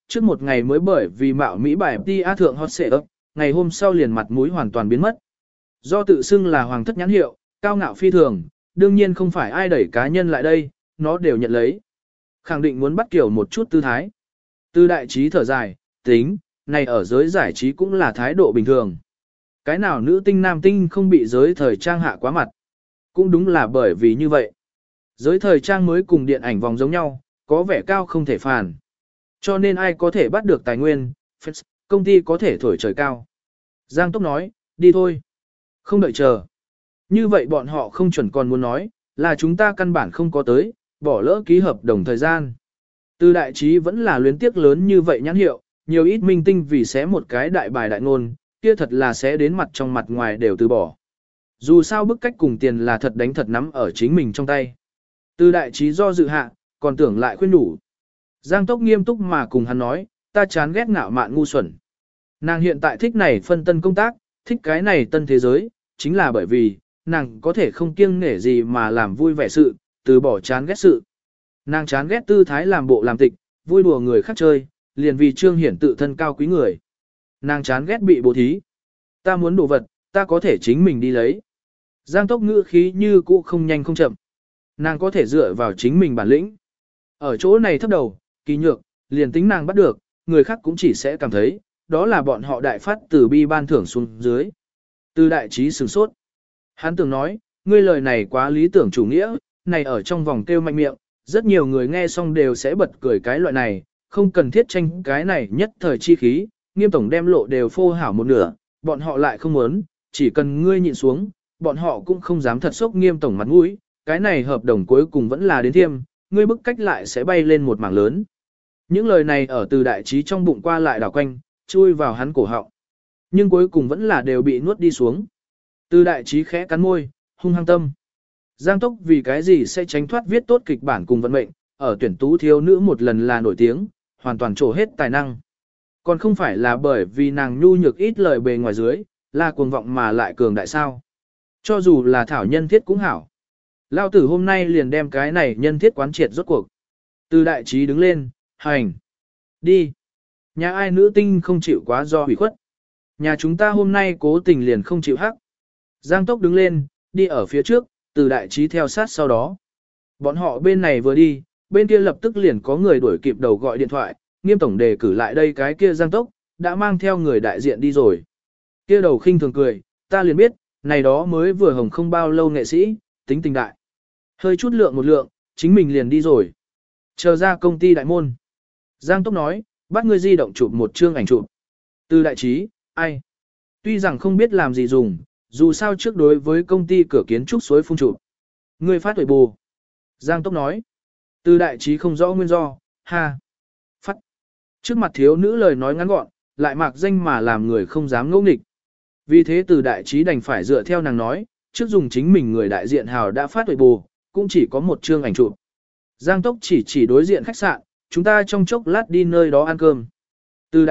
trước một ngày mới bởi vì mạo Mỹ bài đi á thượng hot xệ ấp, ngày hôm sau liền mặt mũi hoàn toàn biến mất. Do tự xưng là hoàng thất nhãn hiệu, cao ngạo phi thường, đương nhiên không phải ai đẩy cá nhân lại đây, nó đều nhận lấy. Khẳng định muốn bắt kiểu một chút tư thái. Từ đại trí thở dài, tính, này ở giới giải trí cũng là thái độ bình thường. Cái nào nữ tinh nam tinh không bị giới thời trang hạ quá mặt. Cũng đúng là bởi vì như vậy. Giới thời trang mới cùng điện ảnh vòng giống nhau, có vẻ cao không thể phản. Cho nên ai có thể bắt được tài nguyên, công ty có thể thổi trời cao. Giang Tốc nói, đi thôi. Không đợi chờ. Như vậy bọn họ không chuẩn còn muốn nói, là chúng ta căn bản không có tới, bỏ lỡ ký hợp đồng thời gian. Từ đại trí vẫn là luyến tiếc lớn như vậy nhãn hiệu, nhiều ít minh tinh vì xé một cái đại bài đại ngôn, kia thật là xé đến mặt trong mặt ngoài đều từ bỏ. Dù sao bức cách cùng tiền là thật đánh thật nắm ở chính mình trong tay. Từ đại trí do dự hạ, còn tưởng lại khuyên đủ. Giang Tốc nghiêm túc mà cùng hắn nói, ta chán ghét ngạo mạn ngu xuẩn. Nàng hiện tại thích này phân tân công tác, thích cái này tân thế giới, chính là bởi vì, nàng có thể không kiêng nể gì mà làm vui vẻ sự, từ bỏ chán ghét sự. Nàng chán ghét tư thái làm bộ làm tịch, vui đùa người khác chơi, liền vì trương hiển tự thân cao quý người. Nàng chán ghét bị bố thí. Ta muốn đồ vật, ta có thể chính mình đi lấy. Giang Tốc ngữ khí như cũ không nhanh không chậm. Nàng có thể dựa vào chính mình bản lĩnh. Ở chỗ này thấp đầu, kỳ nhược, liền tính nàng bắt được, người khác cũng chỉ sẽ cảm thấy, đó là bọn họ đại phát từ bi ban thưởng xuống dưới. Từ đại trí sửng sốt. Hắn tưởng nói, ngươi lời này quá lý tưởng chủ nghĩa, này ở trong vòng kêu mạnh miệng, rất nhiều người nghe xong đều sẽ bật cười cái loại này, không cần thiết tranh cái này nhất thời chi khí, Nghiêm tổng đem lộ đều phô hảo một nửa, bọn họ lại không muốn, chỉ cần ngươi nhịn xuống, bọn họ cũng không dám thật sốc Nghiêm tổng mặt mũi, cái này hợp đồng cuối cùng vẫn là đến thiêm, ngươi bức cách lại sẽ bay lên một mảng lớn. Những lời này ở từ đại trí trong bụng qua lại đảo quanh, chui vào hắn cổ họng. Nhưng cuối cùng vẫn là đều bị nuốt đi xuống. Từ đại trí khẽ cắn môi, hung hăng tâm. Giang Tốc vì cái gì sẽ tránh thoát viết tốt kịch bản cùng vận mệnh, ở tuyển tú thiếu nữ một lần là nổi tiếng, hoàn toàn trổ hết tài năng. Còn không phải là bởi vì nàng nhu nhược ít lời bề ngoài dưới, là cuồng vọng mà lại cường đại sao. Cho dù là thảo nhân thiết cũng hảo. Lao tử hôm nay liền đem cái này nhân thiết quán triệt rốt cuộc. Từ đại trí đứng lên, hành. Đi. Nhà ai nữ tinh không chịu quá do hủy khuất. Nhà chúng ta hôm nay cố tình liền không chịu hắc. Giang Tốc đứng lên, đi ở phía trước, từ đại trí theo sát sau đó. Bọn họ bên này vừa đi, bên kia lập tức liền có người đuổi kịp đầu gọi điện thoại, Nghiêm tổng đề cử lại đây cái kia Giang Tốc, đã mang theo người đại diện đi rồi. Kia đầu khinh thường cười, ta liền biết, này đó mới vừa hồng không bao lâu nghệ sĩ, tính tình đại. Hơi chút lượng một lượng, chính mình liền đi rồi. Chờ ra công ty đại môn. Giang Tốc nói, bắt ngươi di động chụp một chương ảnh chụp. Từ đại trí, ai? Tuy rằng không biết làm gì dùng, dù sao trước đối với công ty cửa kiến trúc suối phun chụp. Ngươi phát tuổi bù. Giang Tốc nói. Từ đại trí không rõ nguyên do, ha. Phát. Trước mặt thiếu nữ lời nói ngắn gọn, lại mạc danh mà làm người không dám ngẫu nghịch. Vì thế từ đại trí đành phải dựa theo nàng nói, trước dùng chính mình người đại diện hào đã phát tuổi bù, cũng chỉ có một chương ảnh chụp. Giang Tốc chỉ đối diện khách sạn, chúng ta trong chốc lát đi nơi đó ăn cơm. Từ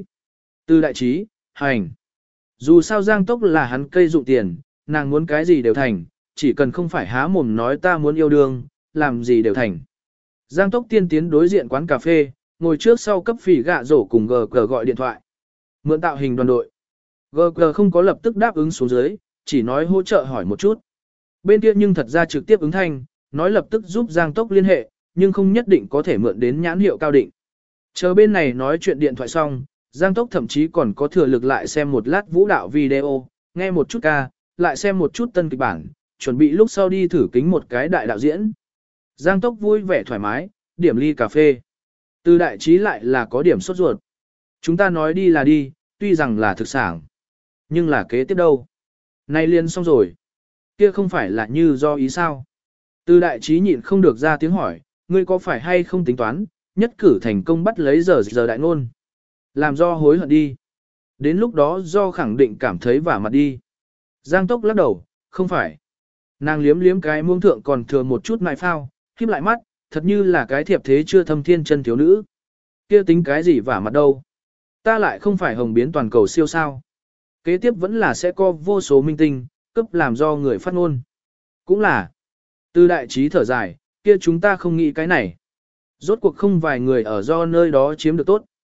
đại trí, hành. Dù sao Giang Tốc là hắn cây dụng tiền, nàng muốn cái gì đều thành, chỉ cần không phải há mồm nói ta muốn yêu đương, làm gì đều thành. Giang Tốc tiên tiến đối diện quán cà phê, ngồi trước sau cấp phỉ gạ rổ cùng GG gọi điện thoại. Mượn tạo hình đoàn đội. GG không có lập tức đáp ứng xuống dưới, chỉ nói hỗ trợ hỏi một chút. Bên kia nhưng thật ra trực tiếp ứng thanh, nói lập tức giúp Giang Tốc liên hệ, nhưng không nhất định có thể mượn đến nhãn hiệu cao định. Chờ bên này nói chuyện điện thoại xong, Giang Tốc thậm chí còn có thừa lực lại xem một lát vũ đạo video, nghe một chút ca, lại xem một chút tân kịch bản, chuẩn bị lúc sau đi thử kính một cái đại đạo diễn. Giang Tốc vui vẻ thoải mái, điểm ly cà phê. Từ đại trí lại là có điểm sốt ruột. Chúng ta nói đi là đi, tuy rằng là thực sản. Nhưng là kế tiếp đâu? Nay liền xong rồi. Kia không phải là như do ý sao? Từ đại trí nhịn không được ra tiếng hỏi, ngươi có phải hay không tính toán, nhất cử thành công bắt lấy giờ đại ngôn. Làm do hối hận đi. Đến lúc đó do khẳng định cảm thấy vả mặt đi. Giang Tốc lắc đầu, không phải. Nàng liếm liếm cái muông thượng còn thừa một chút mại phao, khép lại mắt, thật như là cái thiệp thế chưa thâm thiên chân thiếu nữ. Kia tính cái gì vả mặt đâu. Ta lại không phải hồng biến toàn cầu siêu sao. Kế tiếp vẫn là sẽ có vô số minh tinh, cấp làm do người phát ngôn. Cũng là. Từ đại trí thở dài, kia chúng ta không nghĩ cái này. Rốt cuộc không vài người ở do nơi đó chiếm được tốt.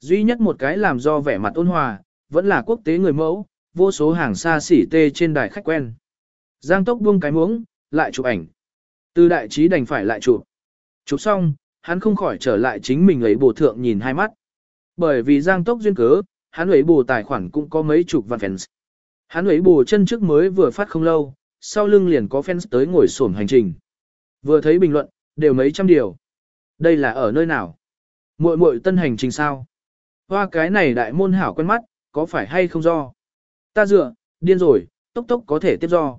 Duy nhất một cái làm do vẻ mặt ôn hòa, vẫn là quốc tế người mẫu, vô số hàng xa xỉ tê trên đài khách quen. Giang Tốc buông cái muỗng, lại chụp ảnh. Từ đại trí đành phải lại chụp. Chụp xong, hắn không khỏi trở lại chính mình ấy bổ thượng nhìn hai mắt. Bởi vì Giang Tốc duyên cớ, hắn ấy bổ tài khoản cũng có mấy chục vạn fans. Hắn ấy bổ chân trước mới vừa phát không lâu, sau lưng liền có fans tới ngồi xổm hành trình. Vừa thấy bình luận, đều mấy trăm điều. Đây là ở nơi nào? Muội muội tân hành trình sao? Hoa cái này đại môn hảo quen mắt, có phải hay không do? Ta dựa, điên rồi, tốc tốc có thể tiếp do.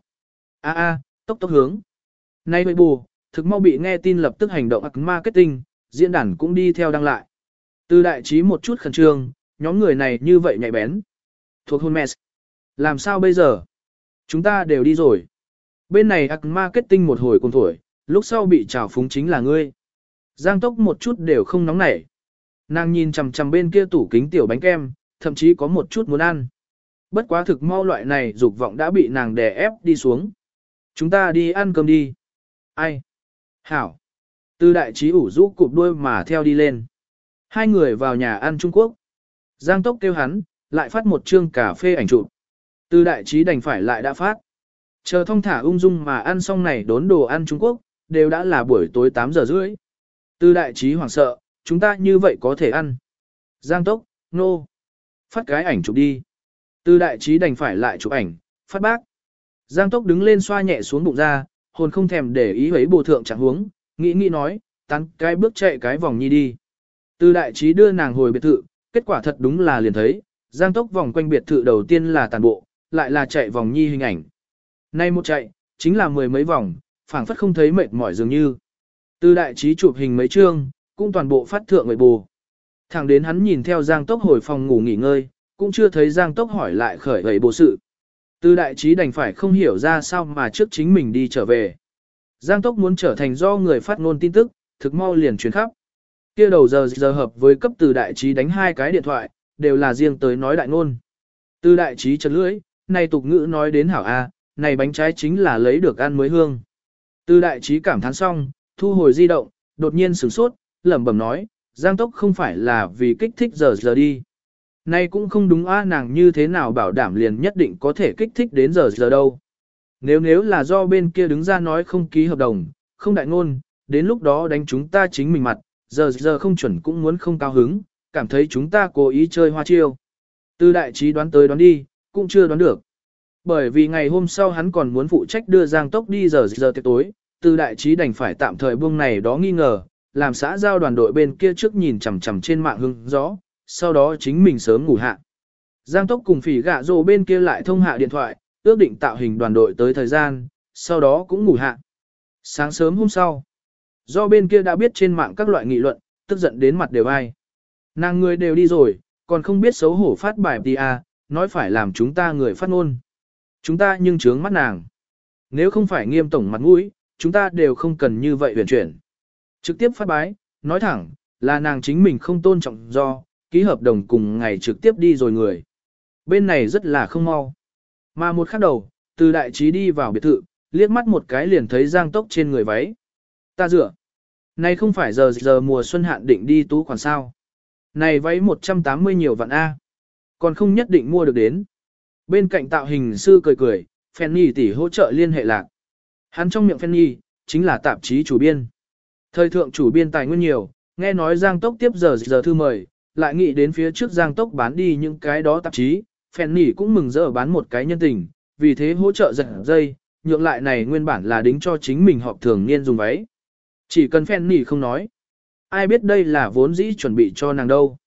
Tốc tốc hướng. Nay bậy bù, thực mau bị nghe tin lập tức hành động marketing, diễn đàn cũng đi theo đăng lại. Từ đại trí một chút khẩn trương, nhóm người này như vậy nhạy bén. Thuộc hôn mess. Làm sao bây giờ? Chúng ta đều đi rồi. Bên này marketing một hồi cùng thổi, lúc sau bị trào phúng chính là ngươi. Giang Tốc một chút đều không nóng nảy. Nàng nhìn chằm chằm bên kia tủ kính tiểu bánh kem, thậm chí có một chút muốn ăn. Bất quá thực mau loại này dục vọng đã bị nàng đè ép đi xuống. Chúng ta đi ăn cơm đi. Ai? Hảo. Từ đại trí ủ rũ cụp đuôi mà theo đi lên. Hai người vào nhà ăn Trung Quốc. Giang Tốc kêu hắn, lại phát một chương cà phê ảnh chụp. Từ đại trí đành phải lại đã phát. Chờ thông thả ung dung mà ăn xong này đốn đồ ăn Trung Quốc, đều đã là buổi tối 8 giờ rưỡi. Từ đại trí hoảng sợ, chúng ta như vậy có thể ăn. Giang Tốc, nô. No. Phát cái ảnh chụp đi. Từ đại trí đành phải lại chụp ảnh, phát bác. Giang Tốc đứng lên xoa nhẹ xuống bụng ra, hồn không thèm để ý ấy bồ thượng chẳng huống, nghĩ nói, tán cái bước chạy cái vòng nhi đi. Từ đại trí đưa nàng hồi biệt thự, kết quả thật đúng là liền thấy, Giang Tốc vòng quanh biệt thự đầu tiên là tàn bộ, lại là chạy vòng nhi hình ảnh. Nay một chạy, chính là mười mấy vòng, phảng phất không thấy mệt mỏi dường như. Từ đại trí chụp hình mấy chương, cũng toàn bộ phát thượng người bù. Thẳng đến hắn nhìn theo Giang Tốc hồi phòng ngủ nghỉ ngơi, cũng chưa thấy Giang Tốc hỏi lại khởi vậy bộ sự. Từ đại trí đành phải không hiểu ra sao mà trước chính mình đi trở về. Giang Tốc muốn trở thành do người phát ngôn tin tức, thực mau liền truyền khắp. Kia đầu giờ hợp với cấp từ đại trí đánh hai cái điện thoại, đều là riêng tới nói đại ngôn. Từ đại trí chật lưỡi, này tục ngữ nói đến hảo A, này bánh trái chính là lấy được ăn mới hương. Từ đại trí cảm thán xong, thu hồi di động, đột nhiên sửng sốt, lẩm bẩm nói, Giang Tốc không phải là vì kích thích giờ đi. Này cũng không đúng a, nàng như thế nào bảo đảm liền nhất định có thể kích thích đến giờ đâu. Nếu là do bên kia đứng ra nói không ký hợp đồng, không đại ngôn, đến lúc đó đánh chúng ta chính mình mặt, giờ không chuẩn cũng muốn không cao hứng, cảm thấy chúng ta cố ý chơi hoa chiêu. Từ đại trí đoán tới đoán đi, cũng chưa đoán được. Bởi vì ngày hôm sau hắn còn muốn phụ trách đưa Giang Tốc đi giờ tiệc tối, từ đại trí đành phải tạm thời buông này đó nghi ngờ, làm xã giao đoàn đội bên kia trước nhìn chằm chằm trên mạng hưng gió, sau đó chính mình sớm ngủ hạ. Giang Tốc cùng Phỉ Gạ Rồ bên kia lại thông hạ điện thoại, ước định tạo hình đoàn đội tới thời gian, sau đó cũng ngủ hạ. Sáng sớm hôm sau, do bên kia đã biết trên mạng các loại nghị luận, tức giận đến mặt đều ai. Nàng người đều đi rồi, còn không biết xấu hổ phát bài PA, nói phải làm chúng ta người phát ngôn. Chúng ta nhưng trướng mắt nàng. Nếu không phải nghiêm tổng mặt mũi, chúng ta đều không cần như vậy huyền chuyển. Trực tiếp phát bái, nói thẳng, là nàng chính mình không tôn trọng do, ký hợp đồng cùng ngày trực tiếp đi rồi người. Bên này rất là không mau. Mà một khắc đầu, từ đại trí đi vào biệt thự, liếc mắt một cái liền thấy Giang Tốc trên người váy. Ta dựa. Này không phải giờ mùa xuân hạn định đi tú khoản sao. Này váy 180 nhiều vạn A. Còn không nhất định mua được đến. Bên cạnh tạo hình sư cười, Fanny tỷ hỗ trợ liên hệ lạc. Hắn trong miệng Fanny, chính là tạp chí chủ biên. Thời thượng chủ biên tài nguyên nhiều, nghe nói Giang Tốc tiếp giờ thư mời, lại nghĩ đến phía trước Giang Tốc bán đi những cái đó tạp chí, Fanny cũng mừng rỡ bán một cái nhân tình, vì thế hỗ trợ giật dây, nhượng lại này nguyên bản là đính cho chính mình họp thường niên dùng váy. Chỉ cần Fanny không nói, ai biết đây là vốn dĩ chuẩn bị cho nàng đâu.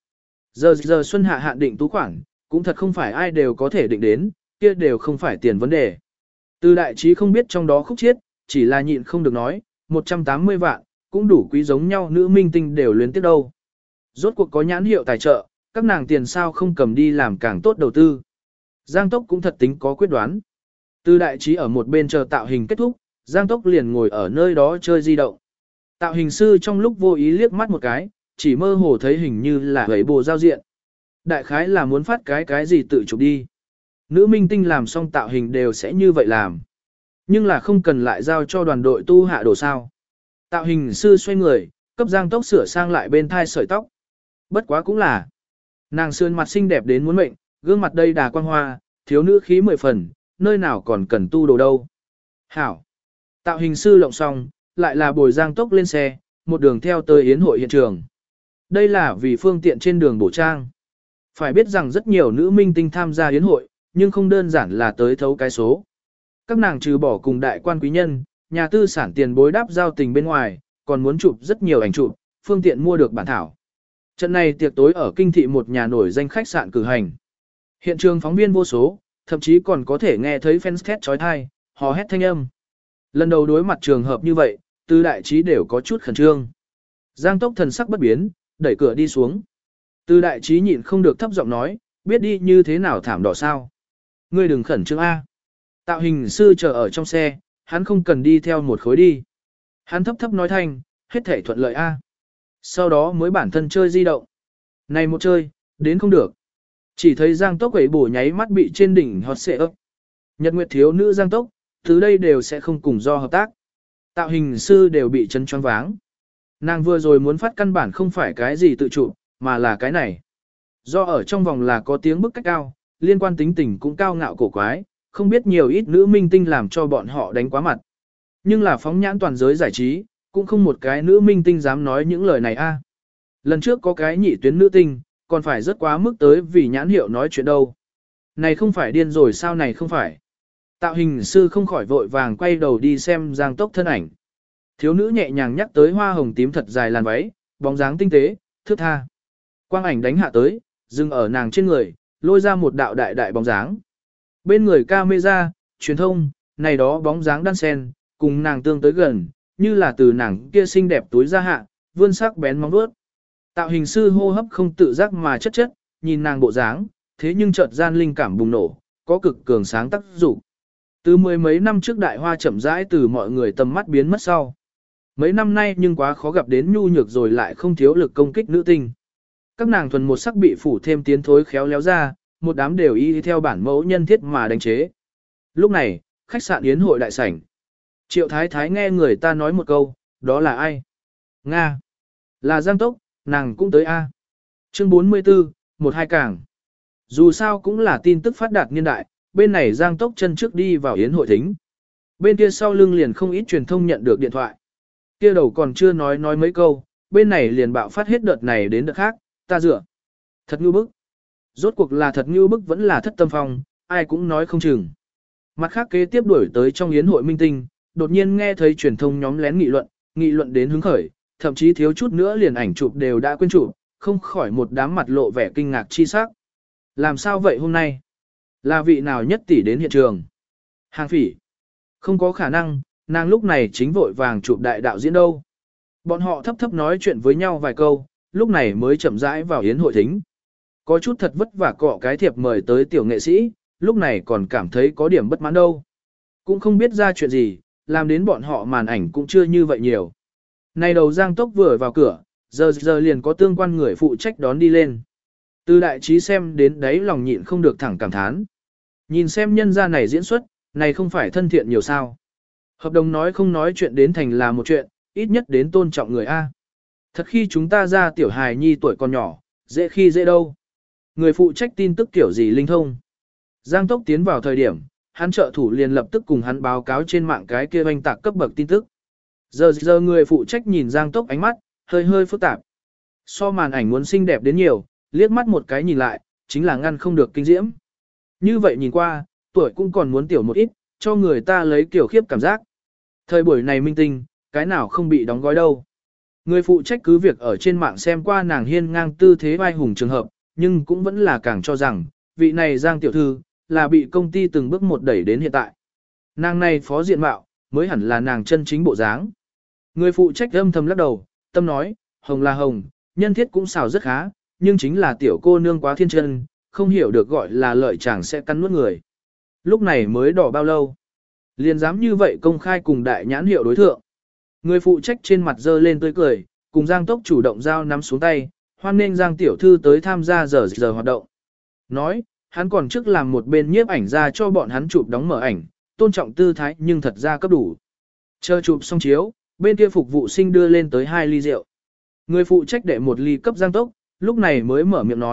Giờ xuân hạ hạn định tú khoản, cũng thật không phải ai đều có thể định đến, kia đều không phải tiền vấn đề. Từ đại trí không biết trong đó khúc chiết, chỉ là nhịn không được nói, 180 vạn, cũng đủ quý giống nhau nữ minh tinh đều luyến tiếp đâu. Rốt cuộc có nhãn hiệu tài trợ, các nàng tiền sao không cầm đi làm càng tốt đầu tư. Giang Tốc cũng thật tính có quyết đoán. Từ đại trí ở một bên chờ tạo hình kết thúc, Giang Tốc liền ngồi ở nơi đó chơi di động. Tạo hình sư trong lúc vô ý liếc mắt một cái, chỉ mơ hồ thấy hình như là hấy bồ giao diện. Đại khái là muốn phát cái gì tự chụp đi. Nữ minh tinh làm xong tạo hình đều sẽ như vậy làm. Nhưng là không cần lại giao cho đoàn đội tu hạ đồ sao. Tạo hình sư xoay người, cấp Giang Tốc sửa sang lại bên thai sợi tóc. Bất quá cũng là. Nàng sườn mặt xinh đẹp đến muốn mệnh, gương mặt đây đà quang hoa, thiếu nữ khí 10 phần, nơi nào còn cần tu đồ đâu. Hảo. Tạo hình sư lộng xong, lại là bồi Giang Tốc lên xe, một đường theo tới yến hội hiện trường. Đây là vì phương tiện trên đường bổ trang. Phải biết rằng rất nhiều nữ minh tinh tham gia yến hội, nhưng không đơn giản là tới thấu cái số. Các nàng trừ bỏ cùng đại quan quý nhân, nhà tư sản tiền bối đáp giao tình bên ngoài, còn muốn chụp rất nhiều ảnh chụp, phương tiện mua được bản thảo. Trận này tiệc tối ở kinh thị một nhà nổi danh khách sạn cử hành. Hiện trường phóng viên vô số, thậm chí còn có thể nghe thấy fans thét chói tai, hò hét thanh âm. Lần đầu đối mặt trường hợp như vậy, Từ Đại Trí đều có chút khẩn trương. Giang Tốc thần sắc bất biến, đẩy cửa đi xuống. Từ Đại Trí nhịn không được thấp giọng nói, biết đi như thế nào thảm đỏ sao. Ngươi đừng khẩn trương A. Tạo hình sư chờ ở trong xe, hắn không cần đi theo một khối đi. Hắn thấp thấp nói thanh, hết thể thuận lợi A. Sau đó mới bản thân chơi di động. Này một chơi, đến không được. Chỉ thấy Giang Tốc ấy bổ nháy mắt bị trên đỉnh hot xệ ấp. Nhật Nguyệt thiếu nữ Giang Tốc, từ đây đều sẽ không cùng do hợp tác. Tạo hình sư đều bị chấn choáng váng. Nàng vừa rồi muốn phát căn bản không phải cái gì tự chủ, mà là cái này. Do ở trong vòng là có tiếng bức cách cao, liên quan tính tình cũng cao ngạo cổ quái, không biết nhiều ít nữ minh tinh làm cho bọn họ đánh quá mặt. Nhưng là phóng nhãn toàn giới giải trí, cũng không một cái nữ minh tinh dám nói những lời này a. Lần trước có cái nhị tuyến nữ tinh, còn phải rất quá mức tới vì nhãn hiệu nói chuyện đâu. Này không phải điên rồi sao này không phải. Tạo hình sư không khỏi vội vàng quay đầu đi xem Giang Tốc thân ảnh. Thiếu nữ nhẹ nhàng nhắc tới hoa hồng tím thật dài làn váy, bóng dáng tinh tế, thướt tha. Quang ảnh đánh hạ tới, dừng ở nàng trên người, lôi ra một đạo đại đại bóng dáng. Bên người camera, truyền thông, này đó bóng dáng đan sen, cùng nàng tương tới gần, như là từ nàng kia xinh đẹp túi ra hạ, vươn sắc bén móng vuốt. Tạo hình sư hô hấp không tự giác mà chất chất, nhìn nàng bộ dáng, thế nhưng chợt gian linh cảm bùng nổ, có cực cường sáng tác dụng. Từ mười mấy năm trước đại hoa chậm rãi từ mọi người tầm mắt biến mất sau. Mấy năm nay nhưng quá khó gặp đến nhu nhược rồi lại không thiếu lực công kích nữ tinh. Các nàng thuần một sắc bị phủ thêm tiến thối khéo léo ra, một đám đều y theo bản mẫu nhân thiết mà đánh chế. Lúc này, khách sạn yến hội đại sảnh. Triệu Thái Thái nghe người ta nói một câu, đó là ai? Nga. Là Giang Tốc, nàng cũng tới A. Chương 44, 12 càng. Dù sao cũng là tin tức phát đạt niên đại, bên này Giang Tốc chân trước đi vào yến hội thính. Bên kia sau lưng liền không ít truyền thông nhận được điện thoại. Kia đầu còn chưa nói mấy câu, bên này liền bạo phát hết đợt này đến đợt khác, ta dựa. Thật ngưu bức. Rốt cuộc là thật ngưu bức vẫn là thất tâm phong, ai cũng nói không chừng. Mặt khác kế tiếp đuổi tới trong yến hội minh tinh, đột nhiên nghe thấy truyền thông nhóm lén nghị luận đến hứng khởi, thậm chí thiếu chút nữa liền ảnh chụp đều đã quên chụp, không khỏi một đám mặt lộ vẻ kinh ngạc chi sắc. Làm sao vậy hôm nay? Là vị nào nhất tỷ đến hiện trường? Hàng Phỉ. Không có khả năng, nàng lúc này chính vội vàng chụp đại đạo diễn đâu. Bọn họ thấp thấp nói chuyện với nhau vài câu, lúc này mới chậm rãi vào yến hội thính. Có chút thật vất vả cọ cái thiệp mời tới tiểu nghệ sĩ, lúc này còn cảm thấy có điểm bất mãn đâu. Cũng không biết ra chuyện gì, làm đến bọn họ màn ảnh cũng chưa như vậy nhiều. Này đầu Giang Tốc vừa vào cửa, giờ liền có tương quan người phụ trách đón đi lên. Từ Đại Trí xem đến đấy lòng nhịn không được thẳng cảm thán. Nhìn xem nhân gia này diễn xuất, này không phải thân thiện nhiều sao. Hợp đồng nói không nói chuyện đến thành là một chuyện, ít nhất đến tôn trọng người A. Thật khi chúng ta ra tiểu hài nhi tuổi còn nhỏ, dễ khi dễ đâu. Người phụ trách tin tức kiểu gì linh thông. Giang Tốc tiến vào thời điểm, hắn trợ thủ liền lập tức cùng hắn báo cáo trên mạng cái kia oanh tạc cấp bậc tin tức. Giờ người phụ trách nhìn Giang Tốc ánh mắt, hơi phức tạp. So màn ảnh muốn xinh đẹp đến nhiều, liếc mắt một cái nhìn lại, chính là ngăn không được kinh diễm. Như vậy nhìn qua, tuổi cũng còn muốn tiểu một ít, cho người ta lấy kiểu khiếp cảm giác. Thời buổi này minh tinh, cái nào không bị đóng gói đâu. Người phụ trách cứ việc ở trên mạng xem qua nàng hiên ngang tư thế vai hùng trường hợp, nhưng cũng vẫn là càng cho rằng, vị này Giang tiểu thư, là bị công ty từng bước một đẩy đến hiện tại. Nàng này phó diện mạo, mới hẳn là nàng chân chính bộ dáng. Người phụ trách âm thầm lắc đầu, tâm nói, hồng là hồng, nhân thiết cũng xào rất khá, nhưng chính là tiểu cô nương quá thiên chân, không hiểu được gọi là lợi chàng sẽ cắn nuốt người. Lúc này mới đỏ bao lâu. Liền dám như vậy công khai cùng đại nhãn hiệu đối thượng. Người phụ trách trên mặt dơ lên tươi cười, cùng Giang Tốc chủ động giao nắm xuống tay, hoan nên Giang tiểu thư tới tham gia giờ hoạt động. Nói, hắn còn trước làm một bên nhiếp ảnh ra cho bọn hắn chụp đóng mở ảnh, tôn trọng tư thái nhưng thật ra cấp đủ. Chờ chụp xong chiếu, bên kia phục vụ sinh đưa lên tới 2 ly rượu. Người phụ trách đệ một ly cấp Giang Tốc, lúc này mới mở miệng nói,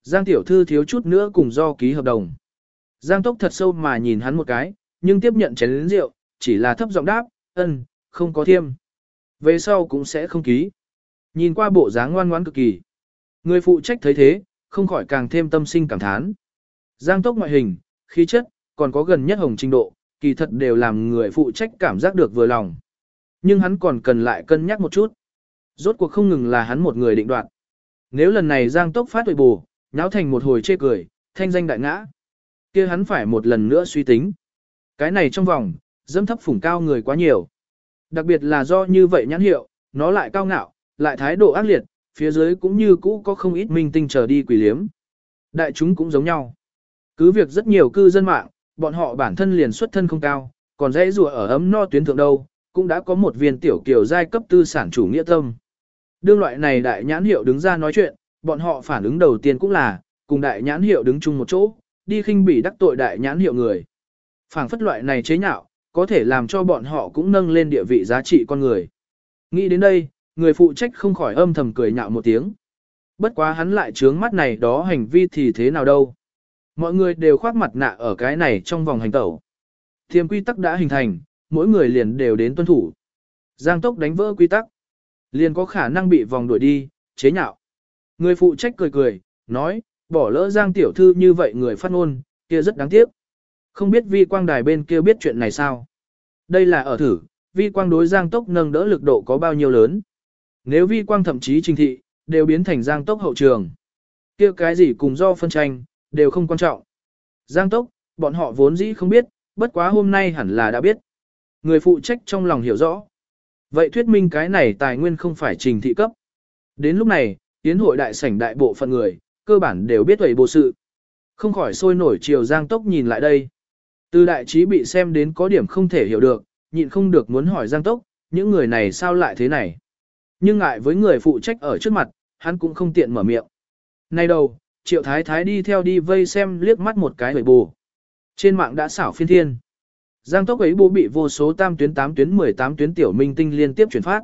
Giang tiểu thư thiếu chút nữa cùng do ký hợp đồng. Giang Tốc thật sâu mà nhìn hắn một cái, nhưng tiếp nhận chén lớn rượu, chỉ là thấp giọng đáp, không có thiêm. Về sau cũng sẽ không ký. Nhìn qua bộ dáng ngoan ngoãn cực kỳ. Người phụ trách thấy thế, không khỏi càng thêm tâm sinh cảm thán. Giang Tốc ngoại hình, khí chất, còn có gần nhất hồng trình độ, kỳ thật đều làm người phụ trách cảm giác được vừa lòng. Nhưng hắn còn cần lại cân nhắc một chút. Rốt cuộc không ngừng là hắn một người định đoạt. Nếu lần này Giang Tốc phát huệ bù, nháo thành một hồi chê cười, thanh danh đại ngã, kia hắn phải một lần nữa suy tính. Cái này trong vòng, dẫm thấp phủng cao người quá nhiều. Đặc biệt là do như vậy nhãn hiệu, nó lại cao ngạo, lại thái độ ác liệt, phía dưới cũng như cũ có không ít minh tinh chờ đi quỷ liếm. Đại chúng cũng giống nhau. Cứ việc rất nhiều cư dân mạng, bọn họ bản thân liền xuất thân không cao, còn dễ rùa ở ấm no tuyến thượng đâu, cũng đã có một viên tiểu kiều giai cấp tư sản chủ nghĩa tâm. Đương loại này đại nhãn hiệu đứng ra nói chuyện, bọn họ phản ứng đầu tiên cũng là, cùng đại nhãn hiệu đứng chung một chỗ, đi khinh bỉ đắc tội đại nhãn hiệu người. Phảng phất loại này chế nhạo, có thể làm cho bọn họ cũng nâng lên địa vị giá trị con người. Nghĩ đến đây, người phụ trách không khỏi âm thầm cười nhạo một tiếng. Bất quá hắn lại trướng mắt này đó hành vi thì thế nào đâu. Mọi người đều khoác mặt nạ ở cái này trong vòng hành tẩu. Thiềm quy tắc đã hình thành, mỗi người liền đều đến tuân thủ. Giang Tốc đánh vỡ quy tắc, liền có khả năng bị vòng đuổi đi, chế nhạo. Người phụ trách cười cười, nói, bỏ lỡ Giang tiểu thư như vậy người phát ngôn, kia rất đáng tiếc. Không biết vi quang đài bên kia biết chuyện này sao? Đây là ở thử, vi quang đối Giang Tốc nâng đỡ lực độ có bao nhiêu lớn. Nếu vi quang thậm chí trình thị, đều biến thành Giang Tốc hậu trường. Kia cái gì cùng do phân tranh, đều không quan trọng. Giang Tốc, bọn họ vốn dĩ không biết, bất quá hôm nay hẳn là đã biết. Người phụ trách trong lòng hiểu rõ. Vậy thuyết minh cái này tài nguyên không phải trình thị cấp. Đến lúc này, tiến hội đại sảnh đại bộ phận người, cơ bản đều biết vậy bộ sự. Không khỏi sôi nổi chiều Giang Tốc nhìn lại đây. Từ đại trí bị xem đến có điểm không thể hiểu được, nhịn không được muốn hỏi Giang Tốc, những người này sao lại thế này. Nhưng ngại với người phụ trách ở trước mặt, hắn cũng không tiện mở miệng. Nay đầu, Triệu Thái Thái đi theo đi vây xem liếc mắt một cái vậy bù. Trên mạng đã xảo phiên thiên. Giang Tốc ấy bố bị vô số tam tuyến 8 tuyến 18 tuyến tiểu minh tinh liên tiếp chuyển phát.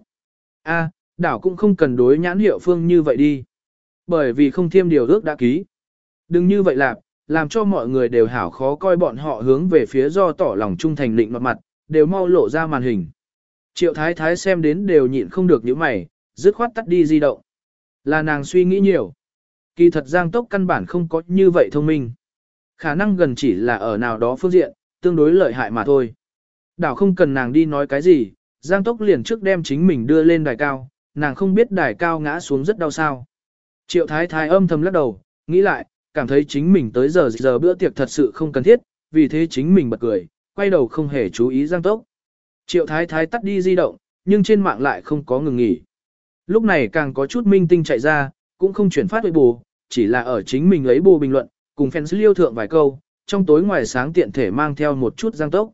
Đảo cũng không cần đối nhãn hiệu phương như vậy đi. Bởi vì không thiêm điều ước đã ký. Đừng như vậy làm cho mọi người đều hảo khó coi bọn họ hướng về phía do tỏ lòng trung thành định mặt, đều mau lộ ra màn hình. Triệu Thái Thái xem đến đều nhịn không được những mày, dứt khoát tắt đi di động. Là nàng suy nghĩ nhiều. Kỳ thật Giang Tốc căn bản không có như vậy thông minh. Khả năng gần chỉ là ở nào đó phương diện, tương đối lợi hại mà thôi. Đảo không cần nàng đi nói cái gì, Giang Tốc liền trước đem chính mình đưa lên đài cao, nàng không biết đài cao ngã xuống rất đau sao. Triệu Thái Thái âm thầm lắc đầu, nghĩ lại, cảm thấy chính mình tới giờ bữa tiệc thật sự không cần thiết, vì thế chính mình bật cười, quay đầu không hề chú ý Giang Tốc. Triệu Thái Thái tắt đi di động, nhưng trên mạng lại không có ngừng nghỉ. Lúc này càng có chút minh tinh chạy ra, cũng không chuyển phát với bù, chỉ là ở chính mình lấy bù bình luận, cùng fans liêu thượng vài câu, trong tối ngoài sáng tiện thể mang theo một chút Giang Tốc.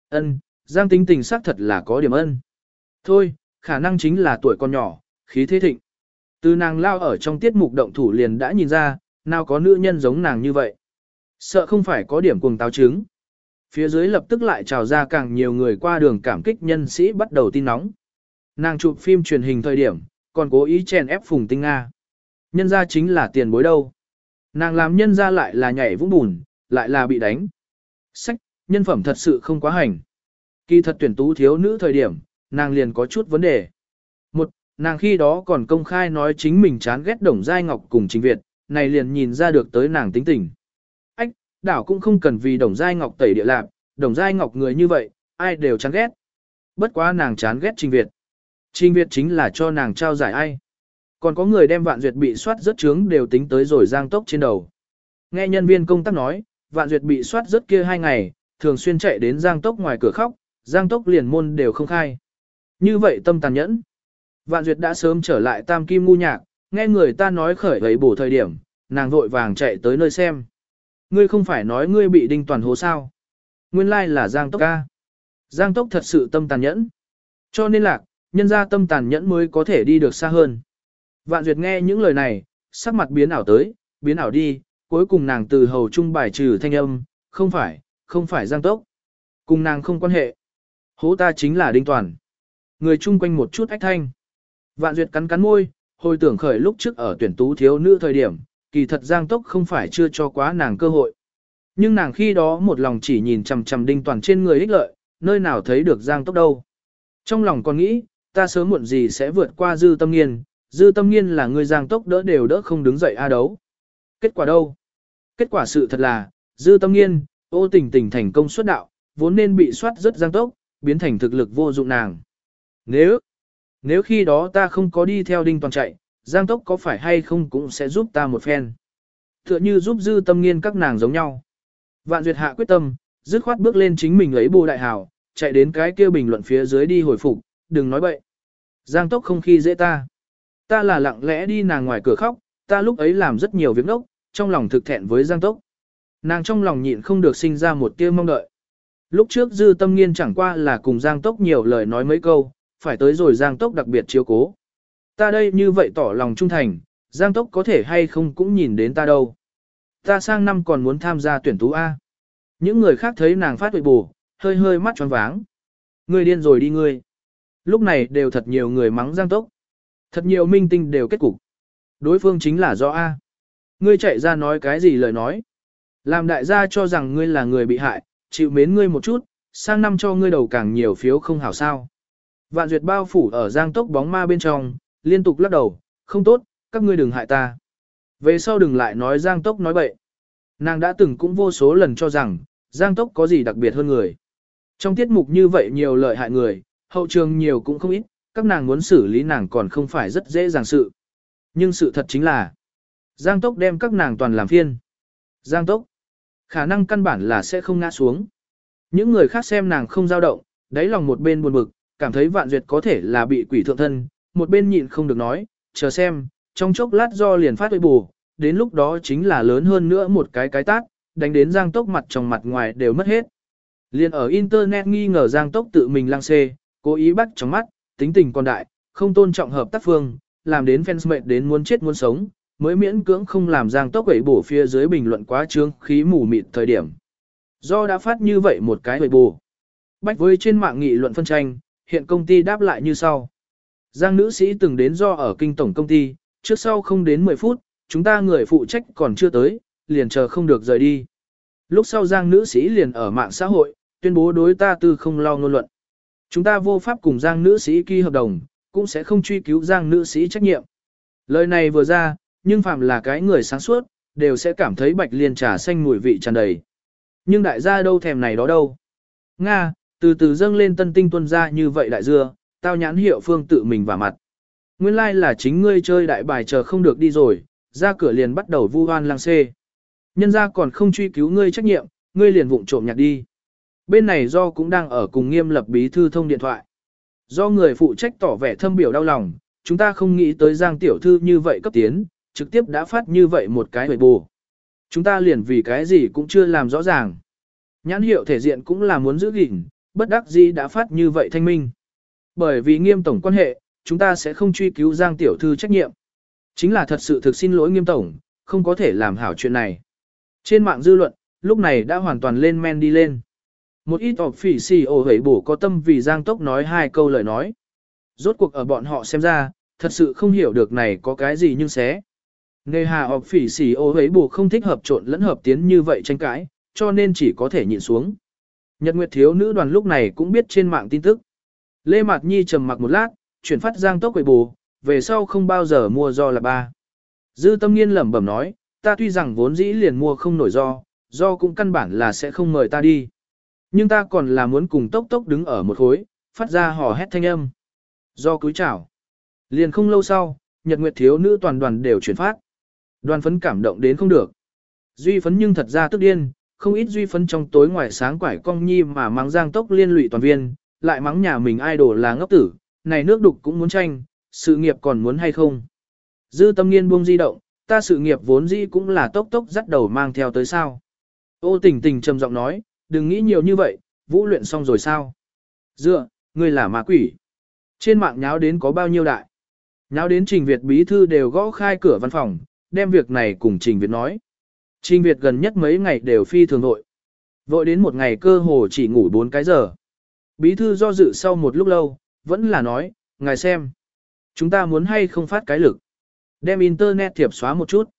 Giang tính tình xác thật là có điểm ân. Thôi, khả năng chính là tuổi còn nhỏ, khí thế thịnh. Từ nàng lao ở trong tiết mục động thủ liền đã nhìn ra, nào có nữ nhân giống nàng như vậy. Sợ không phải có điểm cuồng táo trứng. Phía dưới lập tức lại trào ra càng nhiều người qua đường cảm kích nhân sĩ bắt đầu tin nóng. Nàng chụp phim truyền hình thời điểm, còn cố ý chèn ép Phùng Tinh Nga. Nhân ra chính là tiền bối đâu. Nàng làm nhân ra lại là nhảy vũng bùn, lại là bị đánh. Sách, nhân phẩm thật sự không quá hành. Kỳ thật tuyển tú thiếu nữ thời điểm, nàng liền có chút vấn đề. Một, nàng khi đó còn công khai nói chính mình chán ghét Đồng Giai Ngọc cùng Trình Việt, này liền nhìn ra được tới nàng tính tình. Ách, đảo cũng không cần vì Đồng Giai Ngọc tẩy địa lạc, Đồng Giai Ngọc người như vậy, ai đều chán ghét. Bất quá nàng chán ghét Trình Việt. Trình Việt chính là cho nàng trao giải ai. Còn có người đem Vạn Duyệt bị soát rất trướng đều tính tới rồi Giang Tốc trên đầu. Nghe nhân viên công tác nói, Vạn Duyệt bị soát rất kia 2 ngày, thường xuyên chạy đến Giang Tốc ngoài cửa khóc, Giang Tốc liền môn đều không khai. Như vậy tâm tàn nhẫn. Vạn Duyệt đã sớm trở lại Tam Kim ngu nhạc, nghe người ta nói khởi ấy bổ thời điểm, nàng vội vàng chạy tới nơi xem. Ngươi không phải nói ngươi bị Đinh Toàn hố sao? Nguyên lai là Giang Tốc ca. Giang Tốc thật sự tâm tàn nhẫn. Cho nên là, nhân ra tâm tàn nhẫn mới có thể đi được xa hơn. Vạn Duyệt nghe những lời này, sắc mặt biến ảo tới, biến ảo đi, cuối cùng nàng từ hầu trung bài trừ thanh âm, không phải Giang Tốc. Cùng nàng không quan hệ. Hố ta chính là Đinh Toàn. Người chung quanh một chút ách thanh. Vạn Duyệt cắn cắn môi, hồi tưởng khởi lúc trước ở tuyển tú thiếu nữ thời điểm, kỳ thật Giang Tốc không phải chưa cho quá nàng cơ hội. Nhưng nàng khi đó một lòng chỉ nhìn chằm chằm Đinh Toàn trên người ích lợi, nơi nào thấy được Giang Tốc đâu. Trong lòng còn nghĩ, ta sớm muộn gì sẽ vượt qua Dư Tâm Nghiên, Dư Tâm Nghiên là người Giang Tốc đỡ đều đỡ không đứng dậy a đấu. Kết quả đâu? Kết quả sự thật là, Dư Tâm Nghiên, Ô Tình Tình thành công xuất đạo, vốn nên bị soát rất Giang Tốc, biến thành thực lực vô dụng nàng. Nếu khi đó ta không có đi theo Đinh Toàn chạy, Giang Tốc có phải hay không cũng sẽ giúp ta một phen. Tựa như giúp Dư Tâm Nghiên các nàng giống nhau. Vạn Duyệt hạ quyết tâm, dứt khoát bước lên chính mình lấy bồ đại hào, chạy đến cái kia bình luận phía dưới đi hồi phục, đừng nói bậy. Giang Tốc không khi dễ ta. Ta là lặng lẽ đi nàng ngoài cửa khóc, ta lúc ấy làm rất nhiều việc ngốc, trong lòng thực thẹn với Giang Tốc. Nàng trong lòng nhịn không được sinh ra một tia mong đợi. Lúc trước Dư Tâm Nghiên chẳng qua là cùng Giang Tốc nhiều lời nói mấy câu, phải tới rồi Giang Tốc đặc biệt chiếu cố. Ta đây như vậy tỏ lòng trung thành, Giang Tốc có thể hay không cũng nhìn đến ta đâu. Ta sang năm còn muốn tham gia tuyển tú A. Những người khác thấy nàng phát huệ bù, hơi hơi mắt tròn váng. Ngươi điên rồi đi ngươi. Lúc này đều thật nhiều người mắng Giang Tốc. Thật nhiều minh tinh đều kết cục. Đối phương chính là do A. Ngươi chạy ra nói cái gì lời nói. Làm đại gia cho rằng ngươi là người bị hại, chịu mến ngươi một chút, sang năm cho ngươi đầu càng nhiều phiếu không hảo sao. Vạn Duyệt bao phủ ở Giang Tốc bóng ma bên trong, liên tục lắc đầu, không tốt, các ngươi đừng hại ta. Về sau đừng lại nói Giang Tốc nói bậy. Nàng đã từng cũng vô số lần cho rằng, Giang Tốc có gì đặc biệt hơn người. Trong tiết mục như vậy nhiều lợi hại người, hậu trường nhiều cũng không ít, các nàng muốn xử lý nàng còn không phải rất dễ dàng sự. Nhưng sự thật chính là, Giang Tốc đem các nàng toàn làm phiên. Giang Tốc, khả năng căn bản là sẽ không ngã xuống. Những người khác xem nàng không dao động, đáy lòng một bên buồn bực, cảm thấy Vạn Duyệt có thể là bị quỷ thượng thân, một bên nhịn không được nói, chờ xem, trong chốc lát do liền phát huệ bù, đến lúc đó chính là lớn hơn nữa một cái tát, đánh đến Giang Tốc mặt trong mặt ngoài đều mất hết. Liền ở Internet nghi ngờ Giang Tốc tự mình lăng xê, cố ý bắt trong mắt, tính tình còn đại, không tôn trọng hợp tác phương, làm đến fans mệt đến muốn chết muốn sống, mới miễn cưỡng không làm Giang Tốc quẩy bổ phía dưới bình luận quá trương khí mù mịt thời điểm. Do đã phát như vậy một cái quẩy bổ. Bách với trên mạng nghị luận phân tranh, hiện công ty đáp lại như sau. Giang nữ sĩ từng đến do ở kinh tổng công ty, trước sau không đến 10 phút, chúng ta người phụ trách còn chưa tới, liền chờ không được rời đi. Lúc sau Giang nữ sĩ liền ở mạng xã hội, tuyên bố đối ta tư không lo ngôn luận. Chúng ta vô pháp cùng Giang nữ sĩ ký hợp đồng, cũng sẽ không truy cứu Giang nữ sĩ trách nhiệm. Lời này vừa ra, nhưng phạm là cái người sáng suốt, đều sẽ cảm thấy bạch liên trà xanh mùi vị tràn đầy. Nhưng đại gia đâu thèm này đó đâu. Nga, từ từ dâng lên tân tinh tuân ra như vậy đại dưa, tao nhãn hiệu phương tự mình vào mặt. Nguyên lai like là chính ngươi chơi đại bài chờ không được đi rồi, ra cửa liền bắt đầu vu oan lang xê. Nhân ra còn không truy cứu ngươi trách nhiệm, ngươi liền vụng trộm nhặt đi. Bên này do cũng đang ở cùng Nghiêm Lập bí thư thông điện thoại. Do người phụ trách tỏ vẻ thâm biểu đau lòng, chúng ta không nghĩ tới Giang tiểu thư như vậy cấp tiến, trực tiếp đã phát như vậy một cái hồi bù. Chúng ta liền vì cái gì cũng chưa làm rõ ràng. Nhãn hiệu thể diện cũng là muốn giữ gìn, bất đắc dĩ đã phát như vậy thanh minh. Bởi vì Nghiêm tổng quan hệ, chúng ta sẽ không truy cứu Giang tiểu thư trách nhiệm. Chính là thật sự thực xin lỗi Nghiêm tổng, không có thể làm hảo chuyện này. Trên mạng dư luận, lúc này đã hoàn toàn lên men đi lên. Một ít ọc phỉ xì ổ hấy bổ có tâm vì Giang Tốc nói hai câu lời nói. Rốt cuộc ở bọn họ xem ra, thật sự không hiểu được này có cái gì nhưng xé. Nghề hà ọc phỉ xì ổ hấy bổ không thích hợp trộn lẫn hợp tiến như vậy tranh cãi, cho nên chỉ có thể nhịn xuống. Nhật Nguyệt thiếu nữ đoàn lúc này cũng biết trên mạng tin tức. Lê Mạt Nhi trầm mặc một lát, chuyển phát Giang Tốc quậy bù, về sau không bao giờ mua do là ba. Dư Tâm Nghiên lẩm bẩm nói, ta tuy rằng vốn dĩ liền mua không nổi do cũng căn bản là sẽ không mời ta đi. Nhưng ta còn là muốn cùng Tốc Tốc đứng ở một khối, phát ra hò hét thanh âm. Do cúi chào. Liền không lâu sau, Nhật Nguyệt thiếu nữ toàn đoàn đều chuyển phát. Đoàn phấn cảm động đến không được. Duy phấn nhưng thật ra tức điên, không ít duy phấn trong tối ngoài sáng quải cong nhi mà mắng Giang Tốc liên lụy toàn viên, lại mắng nhà mình idol là ngốc tử, này nước đục cũng muốn tranh, sự nghiệp còn muốn hay không. Dư Tâm Nghiên buông di động, ta sự nghiệp vốn dĩ cũng là Tốc Tốc dắt đầu mang theo tới sao. Ô Tình Tình trầm giọng nói, đừng nghĩ nhiều như vậy, vũ luyện xong rồi sao. Dựa, ngươi là ma quỷ. Trên mạng nháo đến có bao nhiêu đại. Nháo đến Trình Việt bí thư đều gõ khai cửa văn phòng, đem việc này cùng Trình Việt nói. Trình Việt gần nhất mấy ngày đều phi thường vội. Vội đến một ngày cơ hồ chỉ ngủ 4 cái giờ. Bí thư do dự sau một lúc lâu, vẫn là nói, ngài xem. Chúng ta muốn hay không phát cái lực. Đem internet thiệp xóa một chút.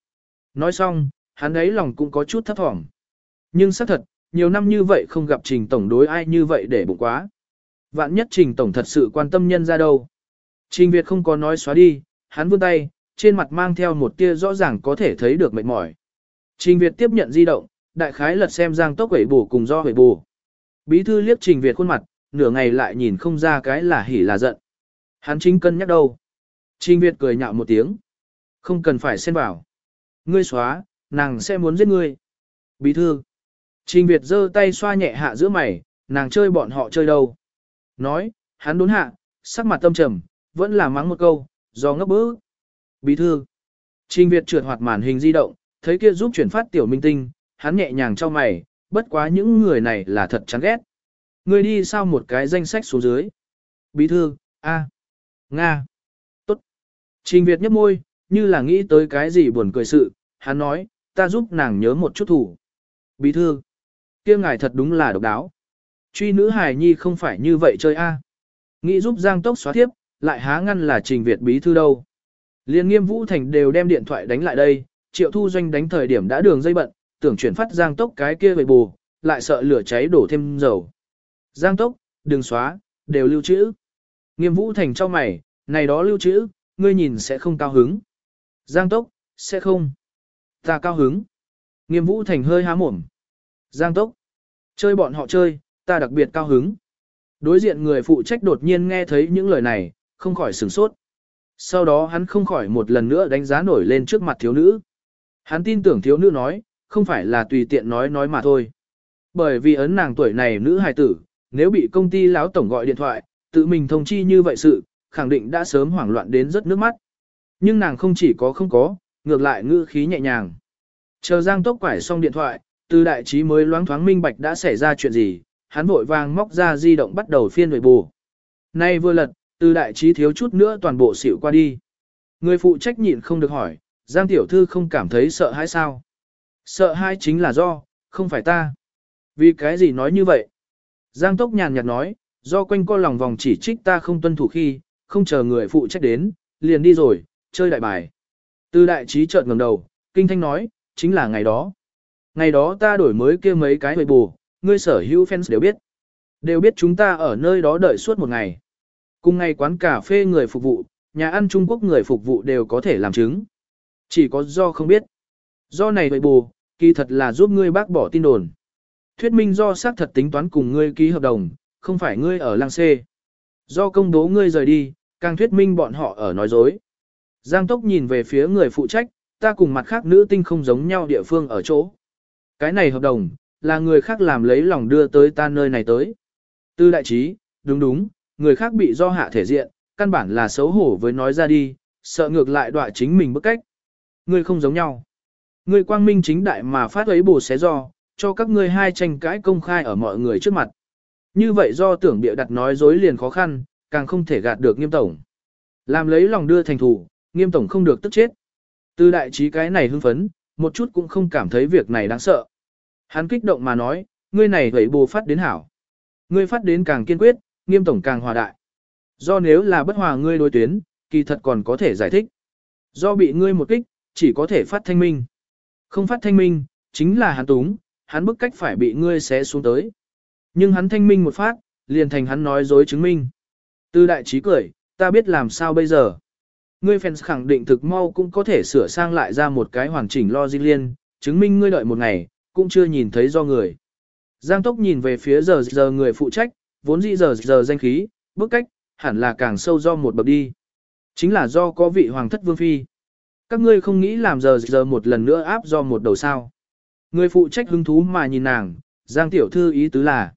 Nói xong, hắn ấy lòng cũng có chút thấp thỏm. Nhưng xác thật, nhiều năm như vậy không gặp Trình Tổng đối ai như vậy để bụng quá. Vạn nhất Trình Tổng thật sự quan tâm nhân ra đâu. Trình Việt không có nói xóa đi, hắn vươn tay, trên mặt mang theo một tia rõ ràng có thể thấy được mệt mỏi. Trình Việt tiếp nhận di động, đại khái lật xem Giang Tốc hủy bổ cùng do hủy bổ. Bí thư liếc Trình Việt khuôn mặt, nửa ngày lại nhìn không ra cái là hỉ là giận. Hắn chính cân nhắc đâu. Trình Việt cười nhạo một tiếng. Không cần phải xen vào. Ngươi xóa, nàng sẽ muốn giết ngươi. Bí thư. Trình Việt giơ tay xoa nhẹ hạ giữa mày, nàng chơi bọn họ chơi đâu. Nói, hắn đốn hạ, sắc mặt tâm trầm, vẫn là mắng một câu, do ngốc bứ. Bí thư. Trình Việt trượt hoạt màn hình di động, thấy kia giúp chuyển phát tiểu minh tinh, hắn nhẹ nhàng cho mày, bất quá những người này là thật chán ghét. Ngươi đi sao một cái danh sách xuống dưới. Bí thư, A. Nga. Tốt. Trình Việt nhấp môi, như là nghĩ tới cái gì buồn cười sự, hắn nói, ta giúp nàng nhớ một chút thủ. Bí thư. Kia ngài thật đúng là độc đáo. Truy nữ hài nhi không phải như vậy chơi A. Nghĩ giúp Giang Tốc xóa tiếp, lại há ngăn là Trình Việt bí thư đâu. Liên Nghiêm Vũ Thành đều đem điện thoại đánh lại đây, Triệu Thu Doanh đánh thời điểm đã đường dây bận, tưởng chuyển phát Giang Tốc cái kia về bù, lại sợ lửa cháy đổ thêm dầu. Giang Tốc, đừng xóa, đều lưu trữ. Nghiêm Vũ Thành cho mày, này đó lưu trữ, ngươi nhìn sẽ không cao hứng. Giang Tốc, sẽ không. Ta cao hứng. Nghiêm Vũ Thành hơi há mồm. Giang Tốc, chơi bọn họ chơi, ta đặc biệt cao hứng. Đối diện người phụ trách đột nhiên nghe thấy những lời này, không khỏi sửng sốt. Sau đó hắn không khỏi một lần nữa đánh giá nổi lên trước mặt thiếu nữ. Hắn tin tưởng thiếu nữ nói, không phải là tùy tiện nói mà thôi. Bởi vì ấn nàng tuổi này nữ hài tử, nếu bị công ty lão tổng gọi điện thoại, tự mình thông chi như vậy sự, khẳng định đã sớm hoảng loạn đến rất nước mắt. Nhưng nàng không chỉ có không có, ngược lại ngữ khí nhẹ nhàng. Chờ Giang Tốc quải xong điện thoại, Từ Đại Trí mới loáng thoáng minh bạch đã xảy ra chuyện gì, hắn vội vàng móc ra di động bắt đầu phiên về bù. Nay vừa lật, Từ Đại Trí thiếu chút nữa toàn bộ xỉu qua đi. Người phụ trách nhịn không được hỏi, Giang tiểu thư không cảm thấy sợ hãi sao? Sợ hãi chính là do, không phải ta. Vì cái gì nói như vậy? Giang Tốc nhàn nhạt nói, do quanh co lòng vòng chỉ trích ta không tuân thủ khi, không chờ người phụ trách đến, liền đi rồi, chơi đại bài. Từ Đại Trí chợt ngẩng đầu, kinh thanh nói, chính là ngày đó. Ngày đó ta đổi mới kia mấy cái hồi bù, ngươi sở hữu fans đều biết. Đều biết chúng ta ở nơi đó đợi suốt một ngày. Cùng ngày quán cà phê người phục vụ, nhà ăn Trung Quốc người phục vụ đều có thể làm chứng. Chỉ có do không biết. Do này hồi bù, kỳ thật là giúp ngươi bác bỏ tin đồn. Thuyết minh do xác thật tính toán cùng ngươi ký hợp đồng, không phải ngươi ở làng xê. Do công bố ngươi rời đi, càng thuyết minh bọn họ ở nói dối. Giang Tốc nhìn về phía người phụ trách, ta cùng mặt khác nữ tinh không giống nhau địa phương ở chỗ. Cái này hợp đồng, là người khác làm lấy lòng đưa tới ta nơi này tới. Từ Đại Trí, đúng, người khác bị do hạ thể diện, căn bản là xấu hổ với nói ra đi, sợ ngược lại đọa chính mình bức cách. Ngươi không giống nhau. Ngươi quang minh chính đại mà phát ấy bồ xé do, cho các ngươi hai tranh cãi công khai ở mọi người trước mặt. Như vậy do tưởng bịa đặt nói dối liền khó khăn, càng không thể gạt được Nghiêm tổng. Làm lấy lòng đưa thành thủ, Nghiêm tổng không được tức chết. Từ Đại Trí cái này hưng phấn, một chút cũng không cảm thấy việc này đáng sợ. Hắn kích động mà nói, ngươi này vậy bồ phát đến hảo. Ngươi phát đến càng kiên quyết, Nghiêm tổng càng hòa đại. Do nếu là bất hòa ngươi đối tuyến, kỳ thật còn có thể giải thích. Do bị ngươi một kích, chỉ có thể phát thanh minh. Không phát thanh minh, chính là hắn túng, hắn bức cách phải bị ngươi xé xuống tới. Nhưng hắn thanh minh một phát, liền thành hắn nói dối chứng minh. Từ Đại Trí cười, ta biết làm sao bây giờ. Ngươi fans khẳng định thực mau cũng có thể sửa sang lại ra một cái hoàn chỉnh logic liên, chứng minh ngươi đợi một ngày, cũng chưa nhìn thấy do người. Giang Tốc nhìn về phía giờ người phụ trách, vốn dĩ giờ danh khí, bức cách, hẳn là càng sâu do một bậc đi. Chính là do có vị hoàng thất vương phi. Các ngươi không nghĩ làm giờ một lần nữa áp do một đầu sao. Người phụ trách hứng thú mà nhìn nàng, Giang tiểu thư ý tứ là.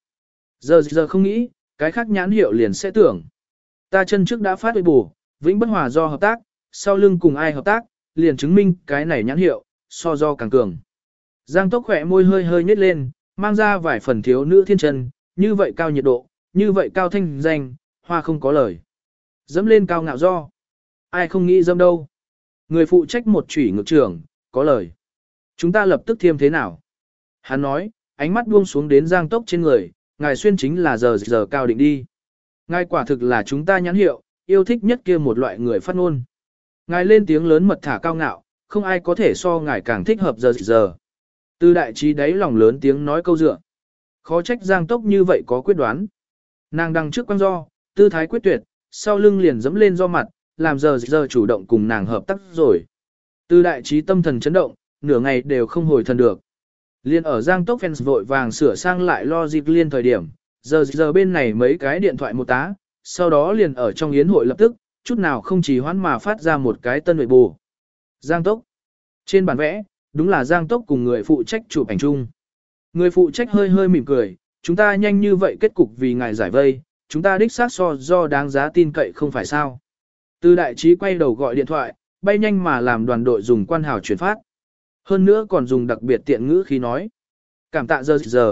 Giờ không nghĩ, cái khác nhãn hiệu liền sẽ tưởng. Ta chân trước đã phát huệ bù, vĩnh bất hòa do hợp tác, sau lưng cùng ai hợp tác, liền chứng minh cái này nhãn hiệu, so do càng cường. Giang Tốc khỏe môi hơi nhếch lên, mang ra vài phần thiếu nữ thiên chân, như vậy cao nhiệt độ, như vậy cao thanh danh, hoa không có lời. Dẫm lên cao ngạo do. Ai không nghĩ dâm đâu. Người phụ trách một chủy ngược trưởng, có lời. Chúng ta lập tức thiêm thế nào? Hắn nói, ánh mắt buông xuống đến Giang Tốc trên người, ngài xuyên chính là giờ cao định đi. Ngài quả thực là chúng ta nhãn hiệu, yêu thích nhất kia một loại người phát ngôn. Ngài lên tiếng lớn mật thả cao ngạo, không ai có thể so ngài càng thích hợp giờ. Từ đại trí đáy lòng lớn tiếng nói câu dựa. Khó trách Giang Tốc như vậy có quyết đoán. Nàng đằng trước quăng do, tư thái quyết tuyệt, sau lưng liền dẫm lên do mặt, làm giờ chủ động cùng nàng hợp tác rồi. Từ đại trí tâm thần chấn động, nửa ngày đều không hồi thần được. Liên ở Giang Tốc fans vội vàng sửa sang lại logic liên thời điểm, giờ bên này mấy cái điện thoại một tá, sau đó liền ở trong yến hội lập tức, chút nào không chỉ hoãn mà phát ra một cái tân nội bù. Giang Tốc. Trên bản vẽ, đúng là Giang Tốc cùng người phụ trách chụp ảnh chung. Người phụ trách hơi hơi mỉm cười, chúng ta nhanh như vậy kết cục vì ngài giải vây, chúng ta đích xác so do đáng giá tin cậy không phải sao. Từ đại trí quay đầu gọi điện thoại, bay nhanh mà làm đoàn đội dùng quan hào chuyển phát. Hơn nữa còn dùng đặc biệt tiện ngữ khi nói. Cảm tạ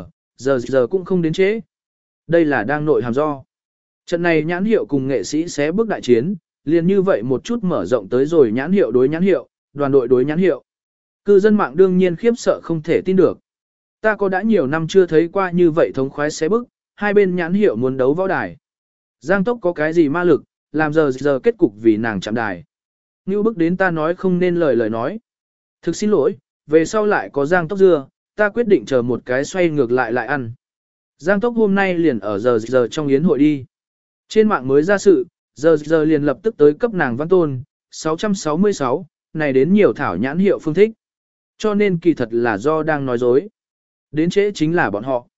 giờ cũng không đến chế. Đây là đang nội hàm do. Trận này nhãn hiệu cùng nghệ sĩ xé bước đại chiến, liền như vậy một chút mở rộng tới rồi nhãn hiệu đối nhãn hiệu, đoàn đội đối nhãn hiệu. Cư dân mạng đương nhiên khiếp sợ không thể tin được. Ta có đã nhiều năm chưa thấy qua như vậy thống khoái xé bức, hai bên nhãn hiệu muốn đấu võ đài. Giang Tốc có cái gì ma lực, làm giờ kết cục vì nàng chạm đài. Như bức đến ta nói không nên lời nói. Thực xin lỗi, về sau lại có Giang Tốc dưa, ta quyết định chờ một cái xoay ngược lại ăn. Giang Tốc hôm nay liền ở giờ trong yến hội đi. Trên mạng mới ra sự, giờ liền lập tức tới cấp nàng văn tôn, 666, này đến nhiều thảo nhãn hiệu phương thích. Cho nên kỳ thật là do đang nói dối. Đến trễ chính là bọn họ.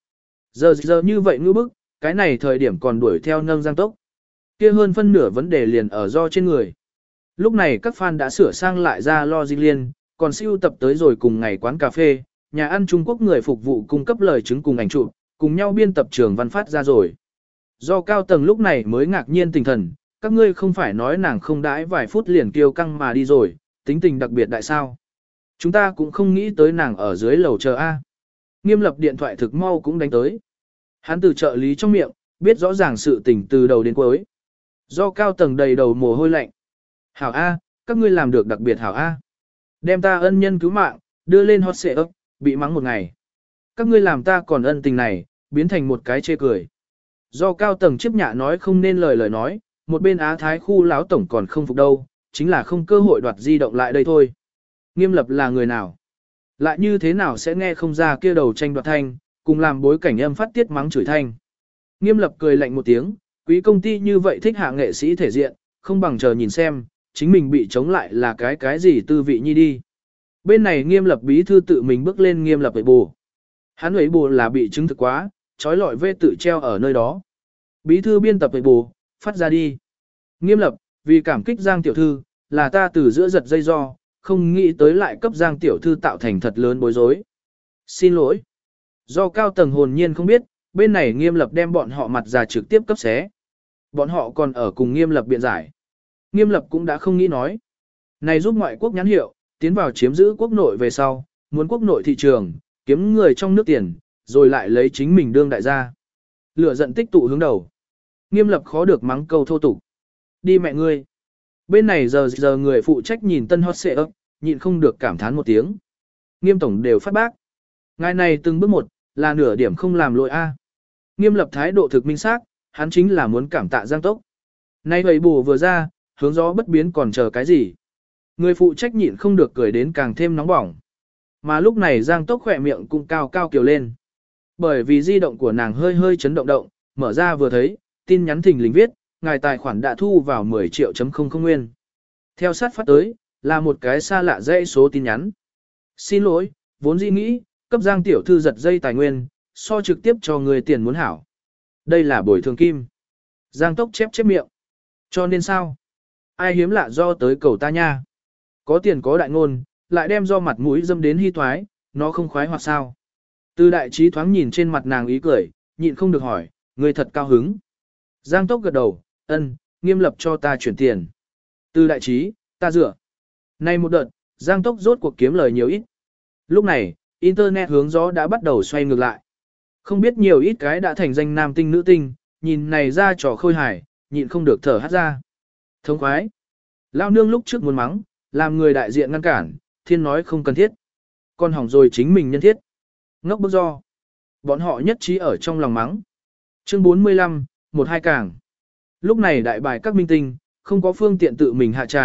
Giờ như vậy ngư bức, cái này thời điểm còn đuổi theo nâng Giang Tốc. Kia hơn phân nửa vấn đề liền ở do trên người. Lúc này các fan đã sửa sang lại ra logic liên, còn siêu tập tới rồi cùng ngày quán cà phê, nhà ăn Trung Quốc người phục vụ cung cấp lời chứng cùng ảnh chụp, cùng nhau biên tập trường văn phát ra rồi. Do cao tầng lúc này mới ngạc nhiên tinh thần, các ngươi không phải nói nàng không đãi vài phút liền kêu căng mà đi rồi, tính tình đặc biệt đại sao. Chúng ta cũng không nghĩ tới nàng ở dưới lầu chờ A. Nghiêm lập điện thoại thực mau cũng đánh tới. Hắn từ trợ lý trong miệng, biết rõ ràng sự tình từ đầu đến cuối. Do cao tầng đầy đầu mồ hôi lạnh. Hảo A, các ngươi làm được đặc biệt hảo A. Đem ta ân nhân cứu mạng, đưa lên hot xệ ấp, bị mắng một ngày. Các ngươi làm ta còn ân tình này, biến thành một cái chê cười. Do cao tầng chiếp nhạ nói không nên lời nói, một bên Á Thái khu láo tổng còn không phục đâu, chính là không cơ hội đoạt di động lại đây thôi. Nghiêm lập là người nào? Lại như thế nào sẽ nghe không ra kia đầu tranh đoạt thanh, cùng làm bối cảnh âm phát tiết mắng chửi thanh. Nghiêm lập cười lạnh một tiếng, quý công ty như vậy thích hạ nghệ sĩ thể diện, không bằng chờ nhìn xem, chính mình bị chống lại là cái gì tư vị nhi đi. Bên này nghiêm lập bí thư tự mình bước lên nghiêm lập ấy bù. Hắn ấy bù là bị chứng thực quá, trói lọi vê tự treo ở nơi đó. Bí thư biên tập ấy bù, phát ra đi. Nghiêm lập, vì cảm kích Giang tiểu thư, là ta từ giữa giật dây do, không nghĩ tới lại cấp Giang tiểu thư tạo thành thật lớn bối rối. Xin lỗi. Do cao tầng hồn nhiên không biết, bên này nghiêm lập đem bọn họ mặt ra trực tiếp cấp xé. Bọn họ còn ở cùng nghiêm lập biện giải. Nghiêm lập cũng đã không nghĩ nói. Này giúp ngoại quốc nhãn hiệu, tiến vào chiếm giữ quốc nội về sau, muốn quốc nội thị trường, kiếm người trong nước tiền, rồi lại lấy chính mình đương đại gia. Lửa giận tích tụ hướng đầu. Nghiêm lập khó được mắng câu thô tục. Đi mẹ ngươi. Bên này giờ người phụ trách nhìn tân hot xệ ấp, nhịn không được cảm thán một tiếng. Nghiêm tổng đều phát bác. Ngài này từng bước một, là nửa điểm không làm lỗi A. Nghiêm lập thái độ thực minh xác, hắn chính là muốn cảm tạ Giang Tốc. Nay bầy bù vừa ra, hướng gió bất biến còn chờ cái gì. Người phụ trách nhịn không được cười đến càng thêm nóng bỏng. Mà lúc này Giang Tốc khỏe miệng cũng cao cao kiều lên. Bởi vì di động của nàng hơi hơi chấn động, mở ra vừa thấy, tin nhắn thình lình viết, ngài tài khoản đã thu vào 10 triệu.00 nguyên. Theo sát phát tới, là một cái xa lạ dãy số tin nhắn. Xin lỗi, vốn dĩ nghĩ, cấp Giang tiểu thư giật dây tài nguyên, so trực tiếp cho người tiền muốn hảo. Đây là bồi thường kim. Giang Tốc chép miệng. Cho nên sao? Ai hiếm lạ do tới cầu ta nha. Có tiền có đại ngôn, lại đem do mặt mũi dâm đến hy thoái, nó không khoái hoặc sao. Từ đại trí thoáng nhìn trên mặt nàng ý cười, nhịn không được hỏi, người thật cao hứng. Giang Tốc gật đầu, ân, nghiêm lập cho ta chuyển tiền. Từ đại trí, ta dựa. Nay một đợt, Giang Tốc rốt cuộc kiếm lời nhiều ít. Lúc này, Internet hướng gió đã bắt đầu xoay ngược lại. Không biết nhiều ít cái đã thành danh nam tinh nữ tinh, nhìn này ra trò khôi hài, nhịn không được thở hát ra. Thông khoái. Lao nương lúc trước muốn mắng, làm người đại diện ngăn cản, thiên nói không cần thiết. Còn hỏng rồi chính mình nhân thiết. Ngốc bức do. Bọn họ nhất trí ở trong lòng mắng. Chương 45, 1-2 càng. Lúc này đại bài các minh tinh, không có phương tiện tự mình hạ tràng,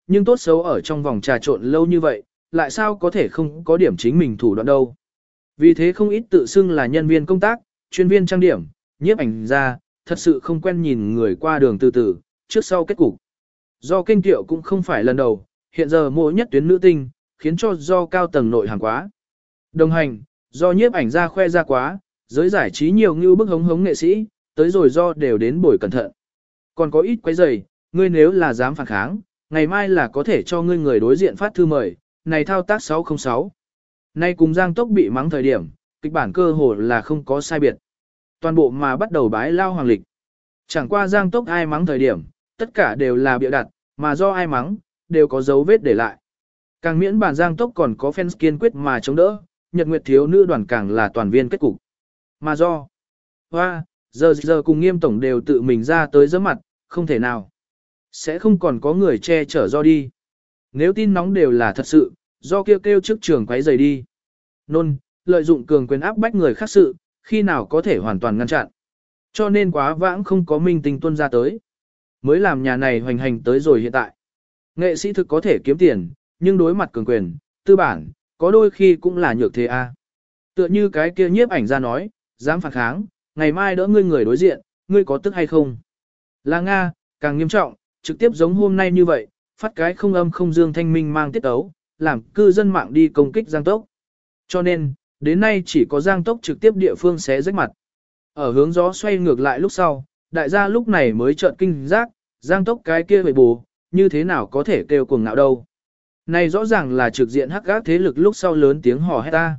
nhưng tốt xấu ở trong vòng trà trộn lâu như vậy, lại sao có thể không có điểm chính mình thủ đoạn đâu. Vì thế không ít tự xưng là nhân viên công tác, chuyên viên trang điểm, nhiếp ảnh ra, thật sự không quen nhìn người qua đường từ từ, trước sau kết cục. Do kinh tiệu cũng không phải lần đầu, hiện giờ mỗi nhất tuyến nữ tinh, khiến cho do cao tầng nội hàng quá. Đồng hành, do nhiếp ảnh ra khoe ra quá, giới giải trí nhiều như bức hống nghệ sĩ, tới rồi do đều đến buổi cẩn thận. Còn có ít quấy rầy, ngươi nếu là dám phản kháng, ngày mai là có thể cho ngươi người đối diện phát thư mời, này thao tác 606. Nay cùng Giang Tốc bị mắng thời điểm, kịch bản cơ hồ là không có sai biệt. Toàn bộ mà bắt đầu bái lao hoàng lịch. Chẳng qua Giang Tốc ai mắng thời điểm, tất cả đều là bịa đặt, mà do ai mắng, đều có dấu vết để lại. Càng miễn bản Giang Tốc còn có fans kiên quyết mà chống đỡ, Nhật Nguyệt thiếu nữ đoàn càng là toàn viên kết cục. Mà do, hoa, giờ cùng Nghiêm tổng đều tự mình ra tới giẫm mặt, không thể nào. Sẽ không còn có người che chở do đi. Nếu tin nóng đều là thật sự, do kêu trước trường quấy rầy đi. Nôn, lợi dụng cường quyền áp bách người khác sự, khi nào có thể hoàn toàn ngăn chặn. Cho nên quá vãng không có minh tinh tuân ra tới. Mới làm nhà này hoành hành tới rồi hiện tại. Nghệ sĩ thực có thể kiếm tiền, nhưng đối mặt cường quyền, tư bản, có đôi khi cũng là nhược thế a. Tựa như cái kia nhiếp ảnh ra nói, dám phản kháng, ngày mai đỡ ngươi người đối diện, ngươi có tức hay không? Là Nga, càng nghiêm trọng, trực tiếp giống hôm nay như vậy, phát cái không âm không dương thanh minh mang tiết ấu, làm cư dân mạng đi công kích Giang Tốc. Cho nên, đến nay chỉ có Giang Tốc trực tiếp địa phương xé rách mặt. Ở hướng gió xoay ngược lại lúc sau, đại gia lúc này mới chợt kinh giác, Giang Tốc cái kia bề bù, như thế nào có thể kêu cuồng ngạo đâu. Này rõ ràng là trực diện hắc gác thế lực lúc sau lớn tiếng hò hét ta.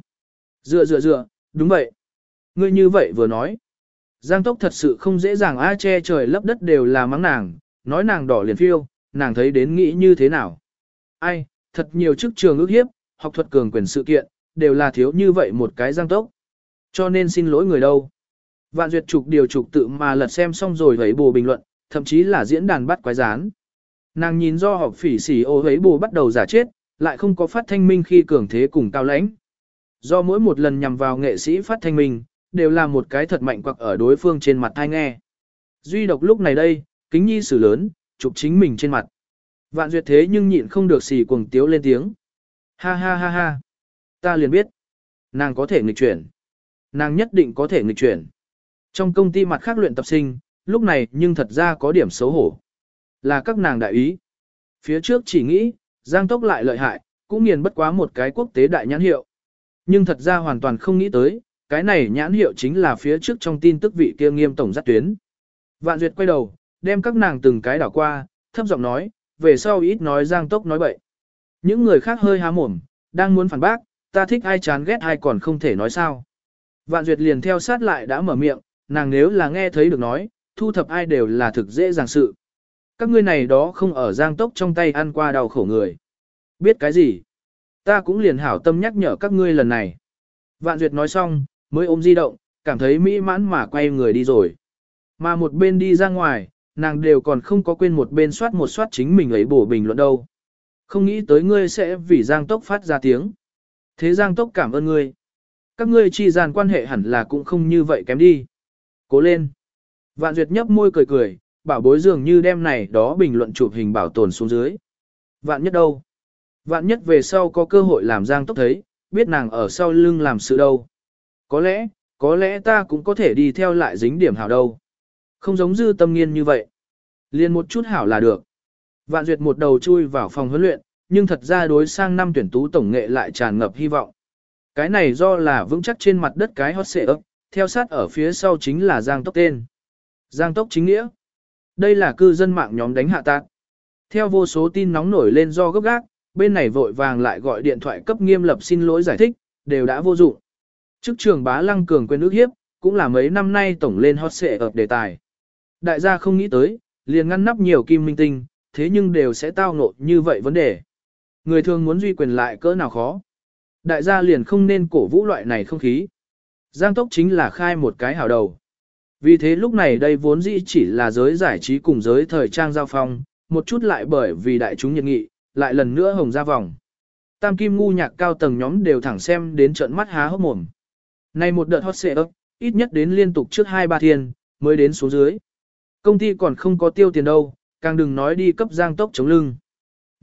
Dựa, đúng vậy. Ngươi như vậy vừa nói. Giang Tốc thật sự không dễ dàng che trời lấp đất đều là mắng nàng, nói nàng đỏ liền phiêu, nàng thấy đến nghĩ như thế nào. Ai, thật nhiều chức trường ước hiếp, học thuật cường quyền sự kiện, đều là thiếu như vậy một cái Giang Tốc. Cho nên xin lỗi người đâu. Vạn duyệt trục điều trục tự mà lật xem xong rồi thấy bù bình luận, thậm chí là diễn đàn bắt quái rán. Nàng nhìn do họp phỉ xỉ ô thấy bù bắt đầu giả chết, lại không có phát thanh minh khi cường thế cùng cao lãnh. Do mỗi một lần nhằm vào nghệ sĩ phát thanh minh, đều là một cái thật mạnh quặc ở đối phương trên mặt thai nghe. Duy độc lúc này đây, kính nhi sử lớn, chụp chính mình trên mặt. Vạn duyệt thế nhưng nhịn không được xì cuồng tiếu lên tiếng. Ha ha ha ha. Ta liền biết. Nàng có thể nghịch chuyển. Nàng nhất định có thể nghịch chuyển. Trong công ty mặt khác luyện tập sinh, lúc này nhưng thật ra có điểm xấu hổ. Là các nàng đại ý. Phía trước chỉ nghĩ, Giang Tốc lại lợi hại, cũng nghiền bất quá một cái quốc tế đại nhãn hiệu. Nhưng thật ra hoàn toàn không nghĩ tới, cái này nhãn hiệu chính là phía trước trong tin tức vị kia Nghiêm tổng dắt tuyến. Vạn duyệt quay đầu, đem các nàng từng cái đảo qua, thấp giọng nói, về sau ít nói Giang Tốc nói bậy. Những người khác hơi há mồm, đang muốn phản bác, ta thích ai chán ghét ai còn không thể nói sao. Vạn duyệt liền theo sát lại đã mở miệng, nàng nếu là nghe thấy được nói, thu thập ai đều là thực dễ dàng sự. Các ngươi này đó không ở Giang Tốc trong tay ăn qua đau khổ người. Biết cái gì? Ta cũng liền hảo tâm nhắc nhở các ngươi lần này. Vạn duyệt nói xong, mới ôm di động, cảm thấy mỹ mãn mà quay người đi rồi. Mà một bên đi ra ngoài, nàng đều còn không có quên một bên soát chính mình ấy bổ bình luận đâu. Không nghĩ tới ngươi sẽ vì Giang Tốc phát ra tiếng. Thế Giang Tốc cảm ơn ngươi. Các ngươi chi gian quan hệ hẳn là cũng không như vậy kém đi. Cố lên. Vạn duyệt nhấp môi cười cười, bảo bối dường như đem này đó bình luận chụp hình bảo tồn xuống dưới. Vạn nhất đâu? Vạn nhất về sau có cơ hội làm Giang Tốc thấy, biết nàng ở sau lưng làm sự đâu. Có lẽ ta cũng có thể đi theo lại dính điểm hảo đâu. Không giống Dư Tâm Nghiên như vậy. Liên một chút hảo là được. Vạn duyệt một đầu chui vào phòng huấn luyện, nhưng thật ra đối sang năm tuyển tú tổng nghệ lại tràn ngập hy vọng. Cái này do là vững chắc trên mặt đất cái hot xệ ấp, theo sát ở phía sau chính là Giang Tốc tên. Giang Tốc chính nghĩa. Đây là cư dân mạng nhóm đánh hạ tạc. Theo vô số tin nóng nổi lên do gấp gác, bên này vội vàng lại gọi điện thoại cấp Nghiêm Lập xin lỗi giải thích, đều đã vô dụng. Chức trường Bá Lăng cường quyền ước hiếp, cũng là mấy năm nay tổng lên hot xệ ập đề tài. Đại gia không nghĩ tới, liền ngăn nắp nhiều kim minh tinh, thế nhưng đều sẽ tao ngộ như vậy vấn đề. Người thường muốn duy quyền lại cỡ nào khó. Đại gia liền không nên cổ vũ loại này không khí. Giang Tốc chính là khai một cái hảo đầu. Vì thế lúc này đây vốn dĩ chỉ là giới giải trí cùng giới thời trang giao phong, một chút lại bởi vì đại chúng nhiệt nghị, lại lần nữa hồng ra vòng. Tam kim ngu nhạc cao tầng nhóm đều thẳng xem đến trận mắt há hốc mồm. Này một đợt hot xệ ấp, ít nhất đến liên tục trước 2-3 thiên, mới đến số dưới. Công ty còn không có tiêu tiền đâu, càng đừng nói đi cấp Giang Tốc chống lưng.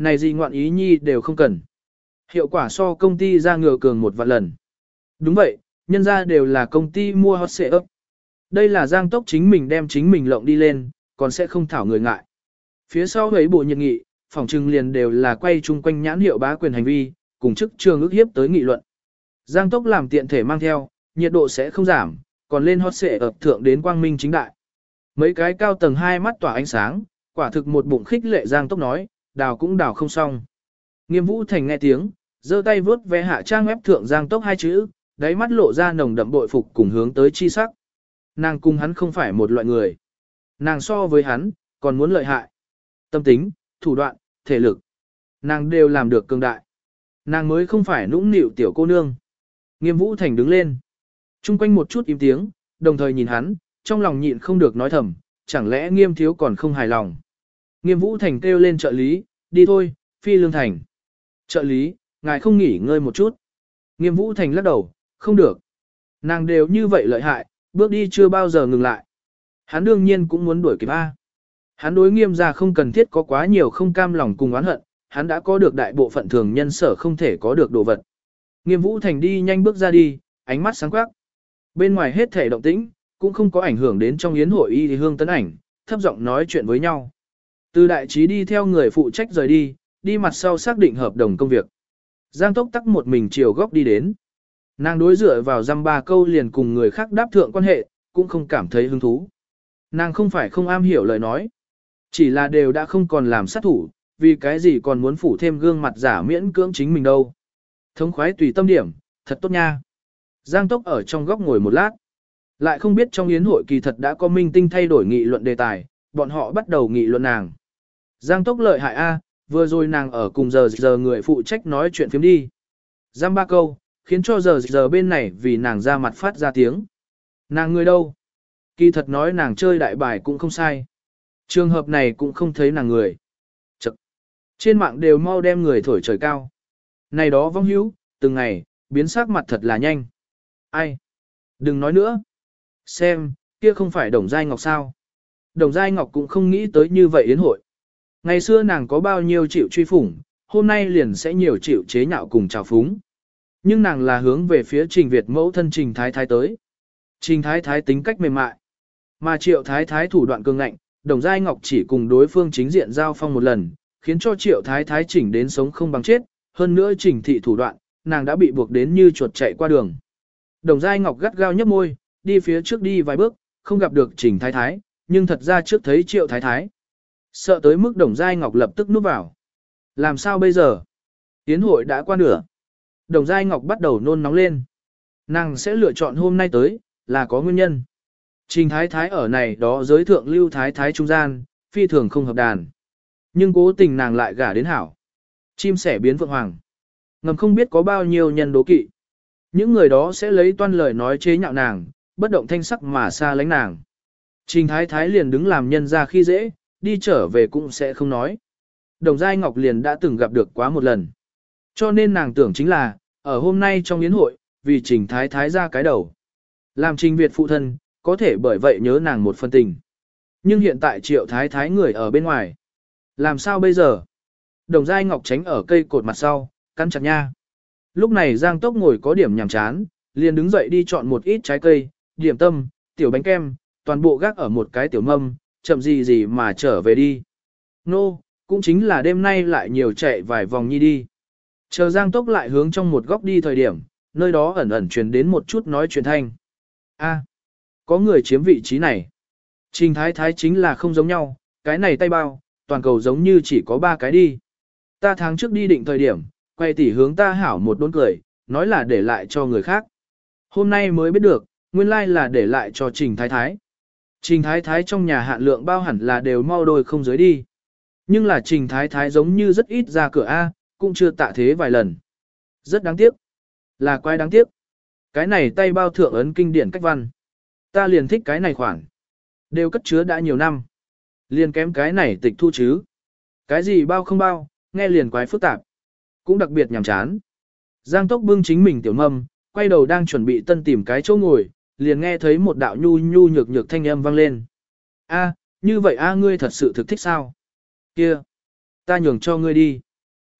này gì ngoạn ý nhi đều không cần. Hiệu quả so công ty ra ngừa cường một vạn lần. Đúng vậy, nhân ra đều là công ty mua hot xệ ấp. Đây là Giang Tốc chính mình đem chính mình lộng đi lên, còn sẽ không thảo người ngại. Phía sau ấy bộ nhiệt nghị, phòng trừng liền đều là quay chung quanh nhãn hiệu bá quyền hành vi, cùng chức trường ước hiếp tới nghị luận. Giang Tốc làm tiện thể mang theo, nhiệt độ sẽ không giảm, còn lên hot xệ ập thượng đến quang minh chính đại. Mấy cái cao tầng hai mắt tỏa ánh sáng, quả thực một bụng khích lệ Giang Tốc nói, đào cũng đào không xong. Nghiêm Vũ Thành nghe tiếng, giơ tay vướt vé hạ trang web thượng Giang Tốc hai chữ, đáy mắt lộ ra nồng đậm bội phục cùng hướng tới chi sắc. Nàng cùng hắn không phải một loại người. Nàng so với hắn, còn muốn lợi hại. Tâm tính, thủ đoạn, thể lực. Nàng đều làm được cường đại. Nàng mới không phải nũng nịu tiểu cô nương. Nghiêm Vũ Thành đứng lên. Trung quanh một chút im tiếng, đồng thời nhìn hắn, trong lòng nhịn không được nói thầm, chẳng lẽ Nghiêm thiếu còn không hài lòng. Nghiêm Vũ Thành kêu lên trợ lý, đi thôi, phi lương thành. Trợ lý, ngài không nghỉ ngơi một chút. Nghiêm Vũ Thành lắc đầu, không được. Nàng đều như vậy lợi hại, bước đi chưa bao giờ ngừng lại. Hắn đương nhiên cũng muốn đuổi kịp A. Hắn đối Nghiêm ra không cần thiết có quá nhiều không cam lòng cùng oán hận, hắn đã có được đại bộ phận thường nhân sở không thể có được đồ vật. Nghiêm Vũ Thành đi nhanh bước ra đi, ánh mắt sáng quắc. Bên ngoài hết thể động tĩnh, cũng không có ảnh hưởng đến trong yến hội y hương tấn ảnh, thấp giọng nói chuyện với nhau. Từ đại trí đi theo người phụ trách rời đi, đi mặt sau xác định hợp đồng công việc. Giang Tốc tắc một mình chiều góc đi đến. Nàng đối dựa vào dăm ba câu liền cùng người khác đáp thượng quan hệ, cũng không cảm thấy hứng thú. Nàng không phải không am hiểu lời nói, chỉ là đều đã không còn làm sát thủ, vì cái gì còn muốn phủ thêm gương mặt giả miễn cưỡng chính mình đâu. Thống khoái tùy tâm điểm, thật tốt nha. Giang Tốc ở trong góc ngồi một lát. Lại không biết trong yến hội kỳ thật đã có minh tinh thay đổi nghị luận đề tài, bọn họ bắt đầu nghị luận nàng. Giang Tốc lợi hại A, vừa rồi nàng ở cùng giờ người phụ trách nói chuyện phiếm đi. Giam ba câu, khiến cho giờ bên này vì nàng ra mặt phát ra tiếng. Nàng người đâu? Kỳ thật nói nàng chơi đại bài cũng không sai. Trường hợp này cũng không thấy nàng người. Chật. Trên mạng đều mau đem người thổi trời cao. Này đó vong hữu, từng ngày, biến sắc mặt thật là nhanh. Ai? Đừng nói nữa. Xem, kia không phải Đồng Giai Ngọc sao? Đồng Giai Ngọc cũng không nghĩ tới như vậy yến hội. Ngày xưa nàng có bao nhiêu chịu truy phủng, hôm nay liền sẽ nhiều chịu chế nhạo cùng trào phúng. Nhưng nàng là hướng về phía Trình Việt mẫu thân Trình Thái Thái tới. Trình Thái Thái tính cách mềm mại, mà Triệu Thái Thái thủ đoạn cường ngạnh, Đồng Giai Ngọc chỉ cùng đối phương chính diện giao phong một lần, khiến cho Triệu Thái Thái chỉnh đến sống không bằng chết, hơn nữa Trình thị thủ đoạn, nàng đã bị buộc đến như chuột chạy qua đường. Đồng Giai Ngọc gắt gao nhấp môi, đi phía trước đi vài bước, không gặp được Trình Thái Thái, nhưng thật ra trước thấy Triệu Thái Thái. Sợ tới mức Đồng Giai Ngọc lập tức núp vào. Làm sao bây giờ? Yến hội đã qua nửa. Đồng Giai Ngọc bắt đầu nôn nóng lên. Nàng sẽ lựa chọn hôm nay tới, là có nguyên nhân. Trình Thái Thái ở này đó giới thượng lưu Thái Thái trung gian, phi thường không hợp đàn. Nhưng cố tình nàng lại gả đến hảo. Chim sẻ biến phượng hoàng. Ngầm không biết có bao nhiêu nhân đố kỵ. Những người đó sẽ lấy toan lời nói chế nhạo nàng, bất động thanh sắc mà xa lánh nàng. Trình Thái Thái liền đứng làm nhân ra khi dễ, đi trở về cũng sẽ không nói. Đồng Giai Ngọc liền đã từng gặp được quá một lần. Cho nên nàng tưởng chính là, ở hôm nay trong yến hội, vì Trình Thái Thái ra cái đầu. Làm Trình Việt phụ thân, có thể bởi vậy nhớ nàng một phần tình. Nhưng hiện tại Triệu Thái Thái người ở bên ngoài. Làm sao bây giờ? Đồng Giai Ngọc tránh ở cây cột mặt sau, cắn chặt nha. Lúc này Giang Tốc ngồi có điểm nhàm chán, liền đứng dậy đi chọn một ít trái cây, điểm tâm, tiểu bánh kem, toàn bộ gác ở một cái tiểu mâm, chậm gì mà trở về đi. Nô, cũng chính là đêm nay lại nhiều chạy vài vòng nhi đi. Chờ Giang Tốc lại hướng trong một góc đi thời điểm, nơi đó ẩn ẩn truyền đến một chút nói chuyện thanh. A, có người chiếm vị trí này. Trình Thái Thái chính là không giống nhau, cái này tay bao, toàn cầu giống như chỉ có 3 cái đi. Ta tháng trước đi định thời điểm, quay tỉ hướng ta hảo một đốn cười, nói là để lại cho người khác. Hôm nay mới biết được, nguyên lai là để lại cho Trình Thái Thái. Trình Thái Thái trong nhà hạn lượng bao hẳn là đều mau đôi không dưới đi. Nhưng là Trình Thái Thái giống như rất ít ra cửa A, cũng chưa tạ thế vài lần. Rất đáng tiếc. Là quái đáng tiếc. Cái này tay bao thượng ấn kinh điển cách văn. Ta liền thích cái này khoản. Đều cất chứa đã nhiều năm. Liền kém cái này tịch thu chứ. Cái gì bao không bao, nghe liền quái phức tạp. Cũng đặc biệt nhàm chán. Giang Tốc bưng chính mình tiểu mâm, quay đầu đang chuẩn bị tân tìm cái chỗ ngồi, liền nghe thấy một đạo nhu nhu nhược nhược thanh âm vang lên. A, như vậy a ngươi thật sự thực thích sao? Kia, ta nhường cho ngươi đi.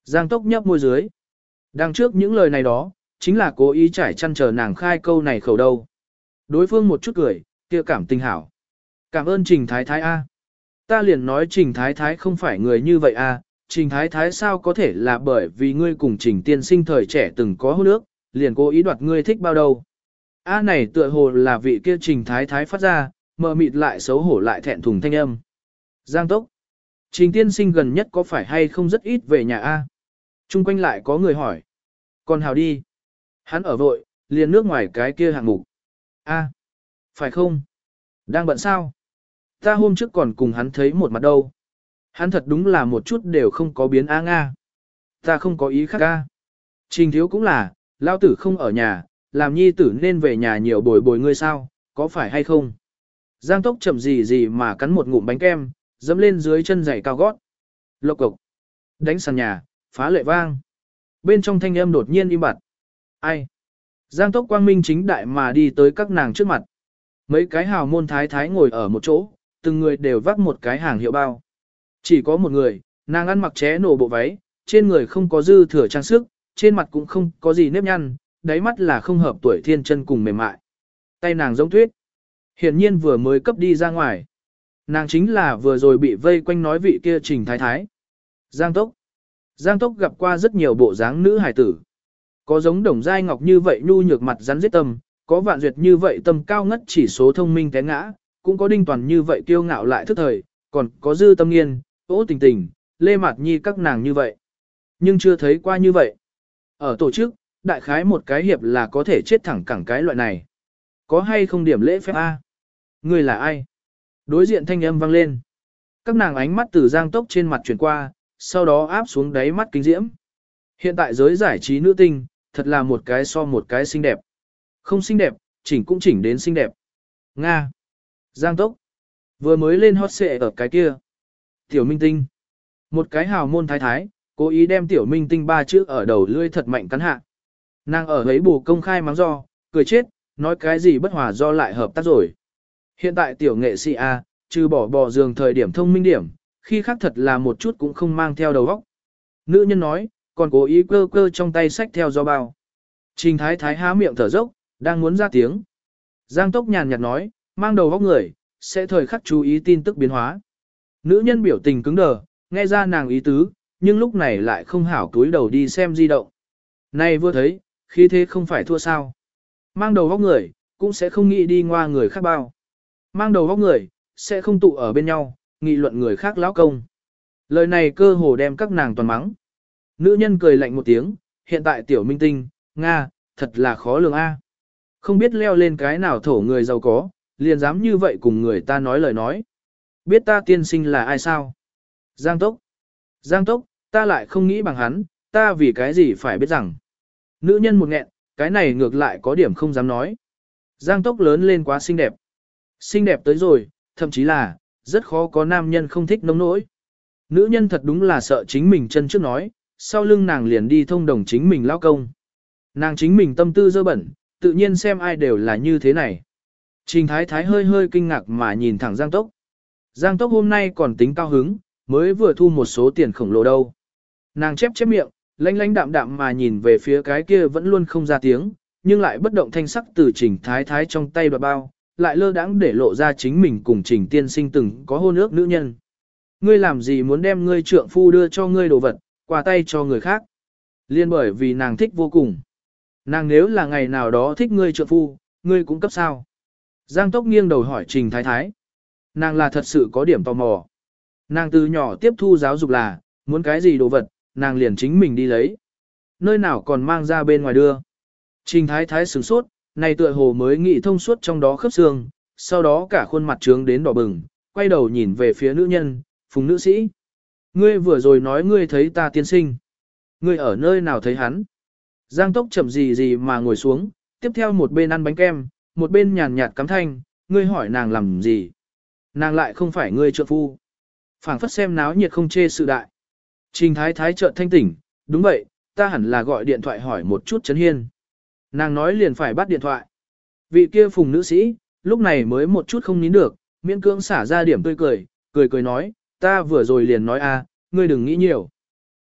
Giang Tốc nhấp môi dưới. Đằng trước những lời này đó, chính là cố ý trải chăn chờ nàng khai câu này khẩu đâu. Đối phương một chút cười, kia cảm tình hảo. Cảm ơn Trình Thái Thái A. Ta liền nói Trình Thái Thái không phải người như vậy A, Trình Thái Thái sao có thể là bởi vì ngươi cùng Trình tiên sinh thời trẻ từng có hôn ước, liền cố ý đoạt ngươi thích bao đâu. A này tựa hồ là vị kia Trình Thái Thái phát ra, mờ mịt lại xấu hổ lại thẹn thùng thanh âm. Giang Tốc. Trình tiên sinh gần nhất có phải hay không rất ít về nhà A? Trung quanh lại có người hỏi. Còn hào đi. Hắn ở vội, liền nước ngoài cái kia hạng mục. A. Phải không? Đang bận sao? Ta hôm trước còn cùng hắn thấy một mặt đâu. Hắn thật đúng là một chút đều không có biến A Nga. Ta không có ý khác A. Trình thiếu cũng là, lao tử không ở nhà, làm nhi tử nên về nhà nhiều bồi bồi ngươi sao, có phải hay không? Giang Tốc chậm gì mà cắn một ngụm bánh kem, dẫm lên dưới chân giày cao gót. Lộc cộc. Đánh sàn nhà, phá lệ vang. Bên trong thanh âm đột nhiên im bặt. Ai? Giang Tốc quang minh chính đại mà đi tới các nàng trước mặt. Mấy cái hào môn thái thái ngồi ở một chỗ, từng người đều vác một cái hàng hiệu bao. Chỉ có một người, nàng ăn mặc ché nổ bộ váy, trên người không có dư thừa trang sức, trên mặt cũng không có gì nếp nhăn, đáy mắt là không hợp tuổi thiên chân cùng mềm mại. Tay nàng giống tuyết. Hiển nhiên vừa mới cấp đi ra ngoài. Nàng chính là vừa rồi bị vây quanh nói vị kia Trình Thái Thái. Giang Tốc. Giang Tốc gặp qua rất nhiều bộ dáng nữ hài tử. Có giống Đồng Giai Ngọc như vậy nhu nhược mặt rắn giết tâm, có Vạn Duyệt như vậy tâm cao ngất chỉ số thông minh té ngã, cũng có Đinh Toàn như vậy kiêu ngạo lại thức thời, còn có Dư Tâm Nghiên, Ô Tình Tình, Lê Mạt Nhi các nàng như vậy. Nhưng chưa thấy qua như vậy. Ở tổ chức, đại khái một cái hiệp là có thể chết thẳng cẳng cái loại này. Có hay không điểm lễ phép A? Người là ai? Đối diện thanh âm vang lên. Các nàng ánh mắt từ Giang Tốc trên mặt chuyển qua, sau đó áp xuống đáy mắt kinh diễm. Hiện tại giới giải trí nữ tinh, thật là một cái so một cái xinh đẹp. Không xinh đẹp, chỉnh cũng chỉnh đến xinh đẹp. Nga. Giang Tốc. Vừa mới lên hot xệ ở cái kia. Tiểu Minh Tinh. Một cái hào môn thái thái, cố ý đem Tiểu Minh Tinh ba chữ ở đầu lưỡi thật mạnh cắn hạ. Nàng ở ấy bù công khai mắng do, cười chết, nói cái gì bất hòa do lại hợp tác rồi. Hiện tại tiểu nghệ sĩ A, trừ bỏ giường thời điểm thông minh điểm, khi khác thật là một chút cũng không mang theo đầu óc. Nữ nhân nói, còn cố ý cơ cơ trong tay sách theo do bao. Trình Thái Thái há miệng thở dốc, đang muốn ra tiếng. Giang Tốc nhàn nhạt nói, mang đầu óc người, sẽ thời khắc chú ý tin tức biến hóa. Nữ nhân biểu tình cứng đờ, nghe ra nàng ý tứ, nhưng lúc này lại không hảo túi đầu đi xem di động. Này vừa thấy, khí thế không phải thua sao. Mang đầu óc người, cũng sẽ không nghĩ đi ngoa người khác bao. Mang đầu óc người, sẽ không tụ ở bên nhau, nghị luận người khác lão công. Lời này cơ hồ đem các nàng toàn mắng. Nữ nhân cười lạnh một tiếng, hiện tại Tiểu Minh Tinh, Nga, thật là khó lường a. Không biết leo lên cái nào thổ người giàu có, liền dám như vậy cùng người ta nói lời nói. Biết ta tiên sinh là ai sao? Giang Tốc. Giang Tốc, ta lại không nghĩ bằng hắn, ta vì cái gì phải biết rằng. Nữ nhân một nghẹn, cái này ngược lại có điểm không dám nói. Giang Tốc lớn lên quá xinh đẹp. Xinh đẹp tới rồi, thậm chí là, rất khó có nam nhân không thích nông nỗi. Nữ nhân thật đúng là sợ chính mình chân trước nói, sau lưng nàng liền đi thông đồng chính mình lao công. Nàng chính mình tâm tư dơ bẩn, tự nhiên xem ai đều là như thế này. Trình Thái Thái hơi hơi kinh ngạc mà nhìn thẳng Giang Tốc. Giang Tốc hôm nay còn tính cao hứng, mới vừa thu một số tiền khổng lồ đâu. Nàng chép miệng, lanh lanh đạm đạm mà nhìn về phía cái kia vẫn luôn không ra tiếng, nhưng lại bất động thanh sắc từ Trình Thái Thái trong tay đoạt bao, lại lơ đãng để lộ ra chính mình cùng Trình tiên sinh từng có hôn ước nữ nhân. Ngươi làm gì muốn đem ngươi trượng phu đưa cho ngươi đồ vật, qua tay cho người khác? Liên bởi vì nàng thích vô cùng. Nàng nếu là ngày nào đó thích ngươi trượng phu, ngươi cũng cấp sao? Giang Tốc nghiêng đầu hỏi Trình Thái Thái. Nàng là thật sự có điểm tò mò. Nàng từ nhỏ tiếp thu giáo dục là, muốn cái gì đồ vật, nàng liền chính mình đi lấy. Nơi nào còn mang ra bên ngoài đưa. Trình Thái Thái sửng sốt, này tựa hồ mới nghĩ thông suốt trong đó khớp xương, sau đó cả khuôn mặt trướng đến đỏ bừng, quay đầu nhìn về phía nữ nhân, Phùng nữ sĩ. Ngươi vừa rồi nói ngươi thấy ta tiên sinh. Ngươi ở nơi nào thấy hắn? Giang Tốc chậm gì mà ngồi xuống, tiếp theo một bên ăn bánh kem, một bên nhàn nhạt cắm thanh, ngươi hỏi nàng làm gì? Nàng lại không phải ngươi trợ phu. Phảng phất xem náo nhiệt không chê sự đại. Trình Thái Thái chợt thanh tỉnh, đúng vậy, ta hẳn là gọi điện thoại hỏi một chút Trấn Hiên. Nàng nói liền phải bắt điện thoại. Vị kia Phùng nữ sĩ, lúc này mới một chút không nín được, miễn cưỡng xả ra điểm tươi cười, cười nói, ta vừa rồi liền nói a, ngươi đừng nghĩ nhiều.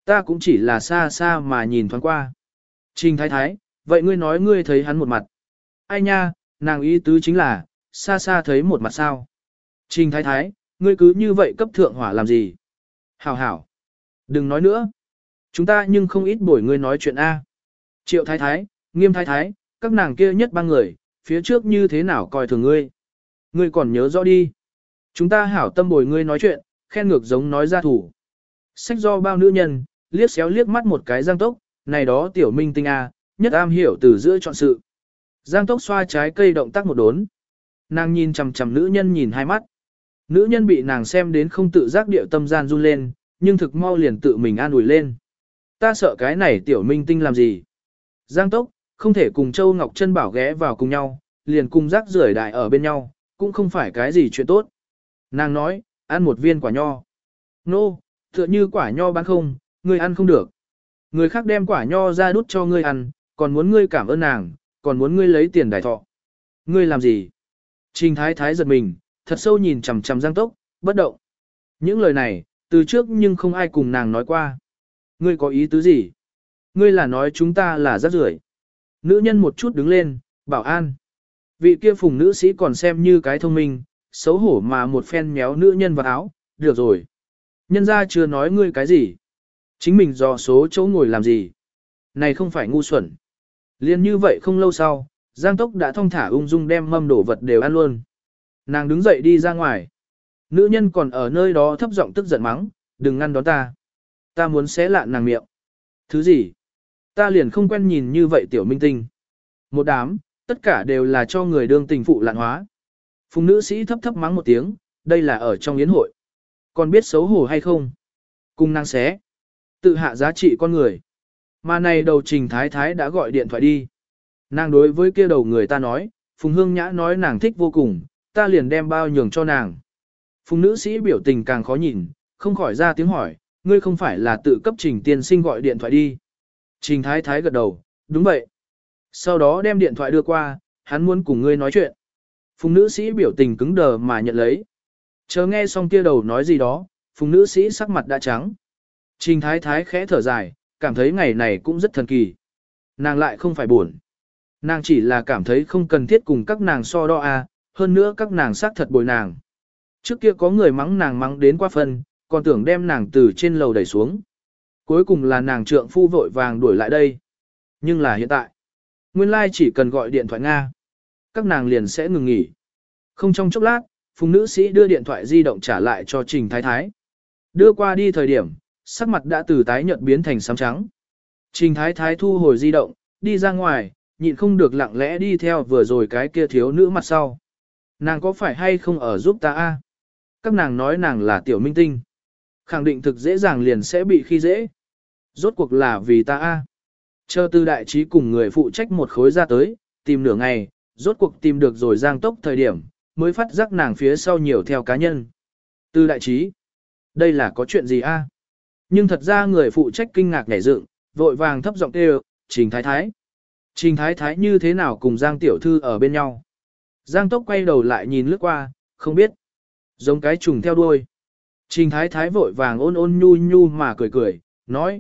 Ta cũng chỉ là xa xa mà nhìn thoáng qua. Trình Thái Thái, vậy ngươi nói ngươi thấy hắn một mặt. Ai nha, nàng ý tứ chính là, xa xa thấy một mặt sao. Trình Thái Thái, ngươi cứ như vậy cấp thượng hỏa làm gì? Hảo hảo. Đừng nói nữa. Chúng ta nhưng không ít bổi ngươi nói chuyện A. Triệu Thái Thái, Nghiêm Thái Thái, các nàng kia nhất ba người, phía trước như thế nào coi thường ngươi. Ngươi còn nhớ rõ đi. Chúng ta hảo tâm bồi ngươi nói chuyện, khen ngược giống nói ra thủ. Sách do bao nữ nhân, liếc xéo liếc mắt một cái Giang Tốc, này đó tiểu minh tinh A, nhất am hiểu từ giữa chọn sự. Giang Tốc xoa trái cây động tác một đốn. Nàng nhìn chằm chằm nữ nhân nhìn hai mắt. Nữ nhân bị nàng xem đến không tự giác điệu tâm gian run lên, nhưng thực mau liền tự mình an ủi lên. Ta sợ cái này tiểu minh tinh làm gì? Giang Tốc, không thể cùng Châu Ngọc Trân Bảo ghé vào cùng nhau, liền cùng rác rưởi đại ở bên nhau, cũng không phải cái gì chuyện tốt. Nàng nói, ăn một viên quả nho. Nô, tựa như quả nho bán không, ngươi ăn không được. Người khác đem quả nho ra đút cho ngươi ăn, còn muốn ngươi cảm ơn nàng, còn muốn ngươi lấy tiền đài thọ. Ngươi làm gì? Trình Thái Thái giật mình, thật sâu nhìn chằm chằm Giang Tốc, bất động. Những lời này, từ trước nhưng không ai cùng nàng nói qua. Ngươi có ý tứ gì? Ngươi là nói chúng ta là rác rưởi. Nữ nhân một chút đứng lên, bảo an. Vị kia phùng nữ sĩ còn xem như cái thông minh, xấu hổ mà một phen méo nữ nhân vào áo, được rồi. Nhân ra chưa nói ngươi cái gì. Chính mình dò số chỗ ngồi làm gì. Này không phải ngu xuẩn. Liên như vậy không lâu sau, Giang Tốc đã thong thả ung dung đem mâm đổ vật đều ăn luôn. Nàng đứng dậy đi ra ngoài. Nữ nhân còn ở nơi đó thấp giọng tức giận mắng, đừng ngăn đón ta. Ta muốn xé lạn nàng miệng. Thứ gì? Ta liền không quen nhìn như vậy tiểu minh tinh. Một đám, tất cả đều là cho người đương tình phụ lạn hóa. Phùng nữ sĩ thấp thấp mắng một tiếng, đây là ở trong yến hội. Còn biết xấu hổ hay không? Cùng nàng xé. Tự hạ giá trị con người. Mà này đầu Trình Thái Thái đã gọi điện thoại đi. Nàng đối với kia đầu người ta nói, Phùng Hương Nhã nói nàng thích vô cùng, ta liền đem bao nhường cho nàng. Phùng nữ sĩ biểu tình càng khó nhìn, không khỏi ra tiếng hỏi, ngươi không phải là tự cấp Trình tiên sinh gọi điện thoại đi. Trình Thái Thái gật đầu, đúng vậy. Sau đó đem điện thoại đưa qua, hắn muốn cùng ngươi nói chuyện. Phùng nữ sĩ biểu tình cứng đờ mà nhận lấy. Chờ nghe xong kia đầu nói gì đó, phùng nữ sĩ sắc mặt đã trắng. Trình Thái Thái khẽ thở dài, cảm thấy ngày này cũng rất thần kỳ. Nàng lại không phải buồn. Nàng chỉ là cảm thấy không cần thiết cùng các nàng so đo hơn nữa các nàng xác thật bồi nàng. Trước kia có người mắng nàng mắng đến qua phân, còn tưởng đem nàng từ trên lầu đẩy xuống. Cuối cùng là nàng trượng phu vội vàng đuổi lại đây. Nhưng là hiện tại, nguyên lai chỉ cần gọi điện thoại Nga, các nàng liền sẽ ngừng nghỉ. Không trong chốc lát, phùng nữ sĩ đưa điện thoại di động trả lại cho Trình Thái Thái. Đưa qua đi thời điểm, sắc mặt đã từ tái nhợt biến thành xám trắng. Trình Thái Thái thu hồi di động, đi ra ngoài, nhịn không được lặng lẽ đi theo vừa rồi cái kia thiếu nữ mặt sau. Nàng có phải hay không ở giúp ta a? Các nàng nói nàng là tiểu minh tinh. Khẳng định thực dễ dàng liền sẽ bị khi dễ. Rốt cuộc là vì ta a. Chờ Từ Đại Trí cùng người phụ trách một khối ra tới, tìm nửa ngày, rốt cuộc tìm được rồi Giang Tốc thời điểm, mới phát giác nàng phía sau nhiều theo cá nhân. Từ Đại Trí, đây là có chuyện gì a? Nhưng thật ra người phụ trách kinh ngạc nhảy dựng, vội vàng thấp giọng kêu, Trình Thái Thái. Trình Thái Thái như thế nào cùng Giang Tiểu Thư ở bên nhau? Giang Tốc quay đầu lại nhìn lướt qua, không biết. Giống cái trùng theo đuôi. Trình Thái Thái vội vàng ôn ôn nhu nhu mà cười cười, nói,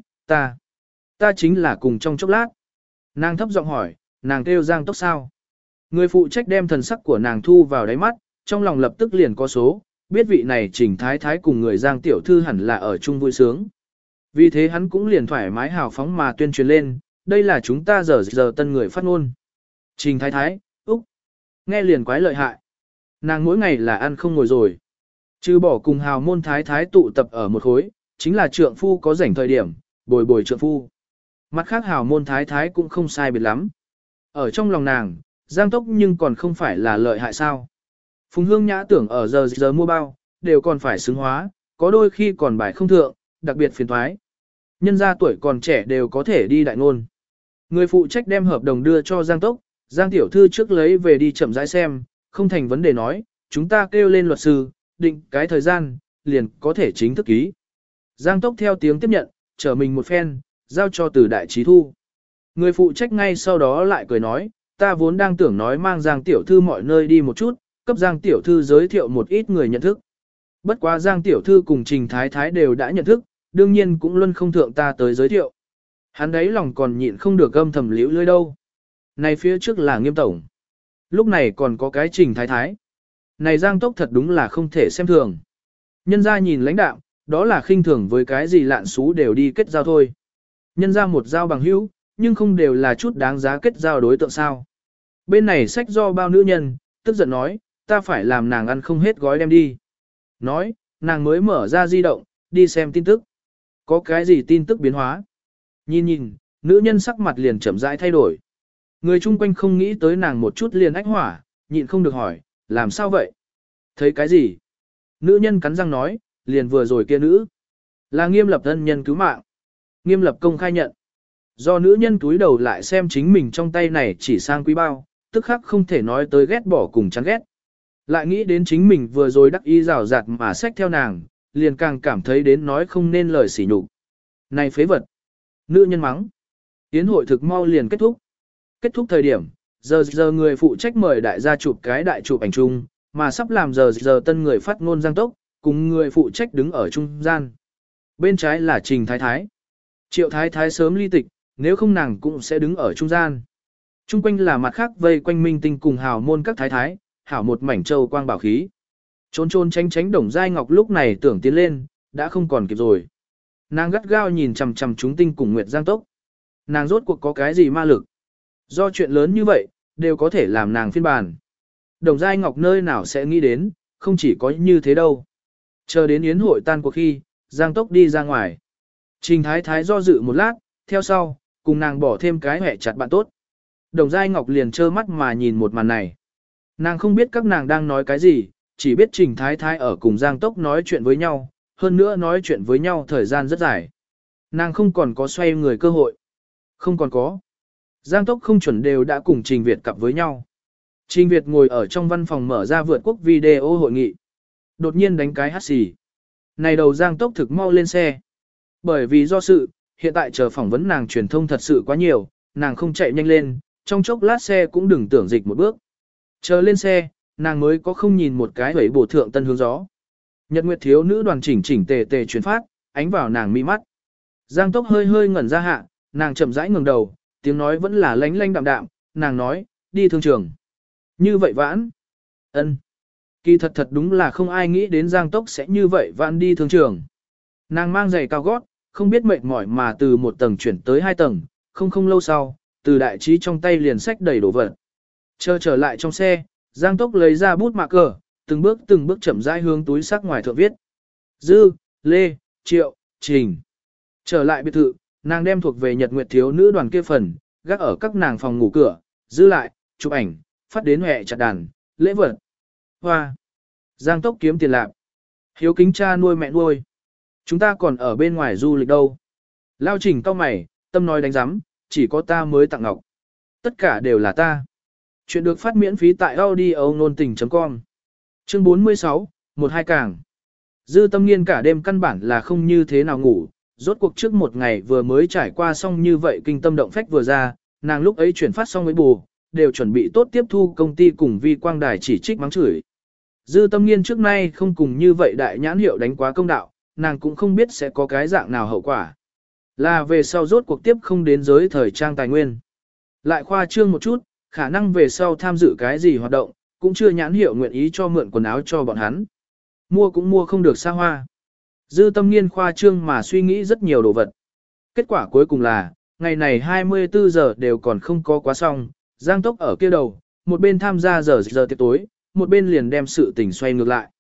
ta chính là cùng trong chốc lát. Nàng thấp giọng hỏi, nàng kêu Giang Tốc sao? Người phụ trách đem thần sắc của nàng thu vào đáy mắt, trong lòng lập tức liền có số, biết vị này Trình Thái Thái cùng người Giang Tiểu Thư hẳn là ở chung vui sướng. Vì thế hắn cũng liền thoải mái hào phóng mà tuyên truyền lên, đây là chúng ta giờ tân người phát ngôn. Trình Thái Thái, Úc, nghe liền quái lợi hại. Nàng mỗi ngày là ăn không ngồi rồi. Trừ bỏ cùng hào môn Thái Thái tụ tập ở một khối, chính là trượng phu có rảnh thời điểm, bồi bồi trượng phu. Mặt khác hào môn Thái Thái cũng không sai biệt lắm. Ở trong lòng nàng, Giang Tốc nhưng còn không phải là lợi hại sao. Phùng Hương Nhã tưởng ở giờ mua bao, đều còn phải xứng hóa, có đôi khi còn bài không thượng, đặc biệt phiền thoái. Nhân gia tuổi còn trẻ đều có thể đi đại ngôn. Người phụ trách đem hợp đồng đưa cho Giang Tốc, Giang Tiểu Thư trước lấy về đi chậm rãi xem, không thành vấn đề nói, chúng ta kêu lên luật sư, định cái thời gian, liền có thể chính thức ký. Giang Tốc theo tiếng tiếp nhận, trở mình một phen, giao cho Từ Đại Trí thu. Người phụ trách ngay sau đó lại cười nói, ta vốn đang tưởng nói mang Giang Tiểu Thư mọi nơi đi một chút, cấp Giang Tiểu Thư giới thiệu một ít người nhận thức. Bất quá Giang Tiểu Thư cùng Trình Thái Thái đều đã nhận thức, đương nhiên cũng luôn không thượng ta tới giới thiệu. Hắn đấy lòng còn nhịn không được âm thầm liễu lưỡi đâu. Này phía trước là Nghiêm tổng. Lúc này còn có cái Trình Thái Thái. Này Giang Tốc thật đúng là không thể xem thường. Nhân ra nhìn lãnh đạo, đó là khinh thường với cái gì lạn xú đều đi kết giao thôi. Nhân ra một giao bằng hữu, nhưng không đều là chút đáng giá kết giao đối tượng sao. Bên này sách do bao nữ nhân, tức giận nói, ta phải làm nàng ăn không hết gói đem đi. Nói, nàng mới mở ra di động, đi xem tin tức. Có cái gì tin tức biến hóa? Nhìn nhìn, nữ nhân sắc mặt liền chậm rãi thay đổi. Người chung quanh không nghĩ tới nàng một chút liền ách hỏa, nhịn không được hỏi, làm sao vậy? Thấy cái gì? Nữ nhân cắn răng nói, liền vừa rồi kia nữ. Là Nghiêm Lập thân nhân cứu mạng. Nghiêm Lập công khai nhận. Do nữ nhân túi đầu lại xem chính mình trong tay này chỉ sang quý bao, tức khắc không thể nói tới ghét bỏ cùng chán ghét. Lại nghĩ đến chính mình vừa rồi đắc ý rào rạt mà xách theo nàng, liền càng cảm thấy đến nói không nên lời sỉ nhục. Này phế vật! Nữ nhân mắng. Yến hội thực mau liền kết thúc. Kết thúc thời điểm, giờ người phụ trách mời đại gia chụp cái đại chụp ảnh chung, mà sắp làm giờ tân người phát ngôn Giang Tốc, cùng người phụ trách đứng ở trung gian. Bên trái là Trình Thái Thái. Triệu Thái Thái sớm ly tịch, nếu không nàng cũng sẽ đứng ở trung gian. Trung quanh là mặt khác vây quanh minh tinh cùng hào môn các thái thái, hảo một mảnh châu quang bảo khí. Trốn trốn tránh tránh Đồng Giai Ngọc lúc này tưởng tiến lên, đã không còn kịp rồi. Nàng gắt gao nhìn chằm chằm chúng tinh cùng Nguyệt Giang Tốc. Nàng rốt cuộc có cái gì ma lực? Do chuyện lớn như vậy, đều có thể làm nàng phiên bản. Đồng Giai Ngọc nơi nào sẽ nghĩ đến, không chỉ có như thế đâu. Chờ đến yến hội tan cuộc khi, Giang Tốc đi ra ngoài. Trình Thái Thái do dự một lát, theo sau, cùng nàng bỏ thêm cái hẹ chặt bạn tốt. Đồng Giai Ngọc liền trơ mắt mà nhìn một màn này. Nàng không biết các nàng đang nói cái gì, chỉ biết Trình Thái Thái ở cùng Giang Tốc nói chuyện với nhau, hơn nữa nói chuyện với nhau thời gian rất dài. Nàng không còn có xoay người cơ hội. Không còn có. Giang Tốc không chuẩn đều đã cùng Trình Việt cặp với nhau. Trình Việt ngồi ở trong văn phòng mở ra vượt quốc video hội nghị. Đột nhiên đánh cái hắt xì. Này đầu Giang Tốc thực mau lên xe. Bởi vì do sự, hiện tại chờ phỏng vấn nàng truyền thông thật sự quá nhiều, nàng không chạy nhanh lên, trong chốc lát xe cũng đừng tưởng dịch một bước. Chờ lên xe, nàng mới có không nhìn một cái hẩy bổ thượng tân hướng gió. Nhật Nguyệt thiếu nữ đoàn chỉnh chỉnh tề tề truyền phát, ánh vào nàng mi mắt. Giang Tốc hơi hơi ngẩn ra hạ, nàng chậm rãi ngẩng đầu, tiếng nói vẫn là lánh lánh đạm đạm, nàng nói, đi thương trường. Như vậy vãn. Ân. Kỳ thật thật đúng là không ai nghĩ đến Giang Tốc sẽ như vậy vãn đi thương trường. Nàng mang giày cao gót, không biết mệt mỏi mà từ một tầng chuyển tới hai tầng, không lâu sau, từ đại trí trong tay liền sách đầy đồ vật. Chờ trở lại trong xe, Giang Tốc lấy ra bút mạ cờ, từng bước chậm rãi hướng túi sắc ngoài thượng viết. Dư, Lê, Triệu, Trình. Trở lại biệt thự, nàng đem thuộc về Nhật Nguyệt thiếu nữ đoàn kia phần, gác ở các nàng phòng ngủ cửa, giữ lại, chụp ảnh, phát đến hệ chặt đàn, lễ vật. Hoa. Giang Tốc kiếm tiền lạc. Hiếu kính cha nuôi mẹ nuôi. Chúng ta còn ở bên ngoài du lịch đâu. Lao Trình cau mày, tâm nói đánh giám, chỉ có ta mới tặng ngọc. Tất cả đều là ta. Chuyện được phát miễn phí tại audio-nôn tình.com. Chương 46, 12 càng. Dư Tâm Nghiên cả đêm căn bản là không như thế nào ngủ, rốt cuộc trước một ngày vừa mới trải qua xong như vậy kinh tâm động phách vừa ra, nàng lúc ấy chuyển phát xong với bù, đều chuẩn bị tốt tiếp thu công ty cùng Vi Quang Đài chỉ trích mắng chửi. Dư Tâm Nghiên trước nay không cùng như vậy đại nhãn hiệu đánh quá công đạo, nàng cũng không biết sẽ có cái dạng nào hậu quả. Là về sau rốt cuộc tiếp không đến giới thời trang tài nguyên. Lại khoa trương một chút, khả năng về sau tham dự cái gì hoạt động, cũng chưa nhãn hiệu nguyện ý cho mượn quần áo cho bọn hắn. Mua cũng mua không được xa hoa. Dư Tâm Nghiên khoa trương mà suy nghĩ rất nhiều đồ vật. Kết quả cuối cùng là, ngày này 24 giờ đều còn không có quá xong, Giang Tốc ở kia đầu, một bên tham gia giờ tiệc tối, một bên liền đem sự tình xoay ngược lại.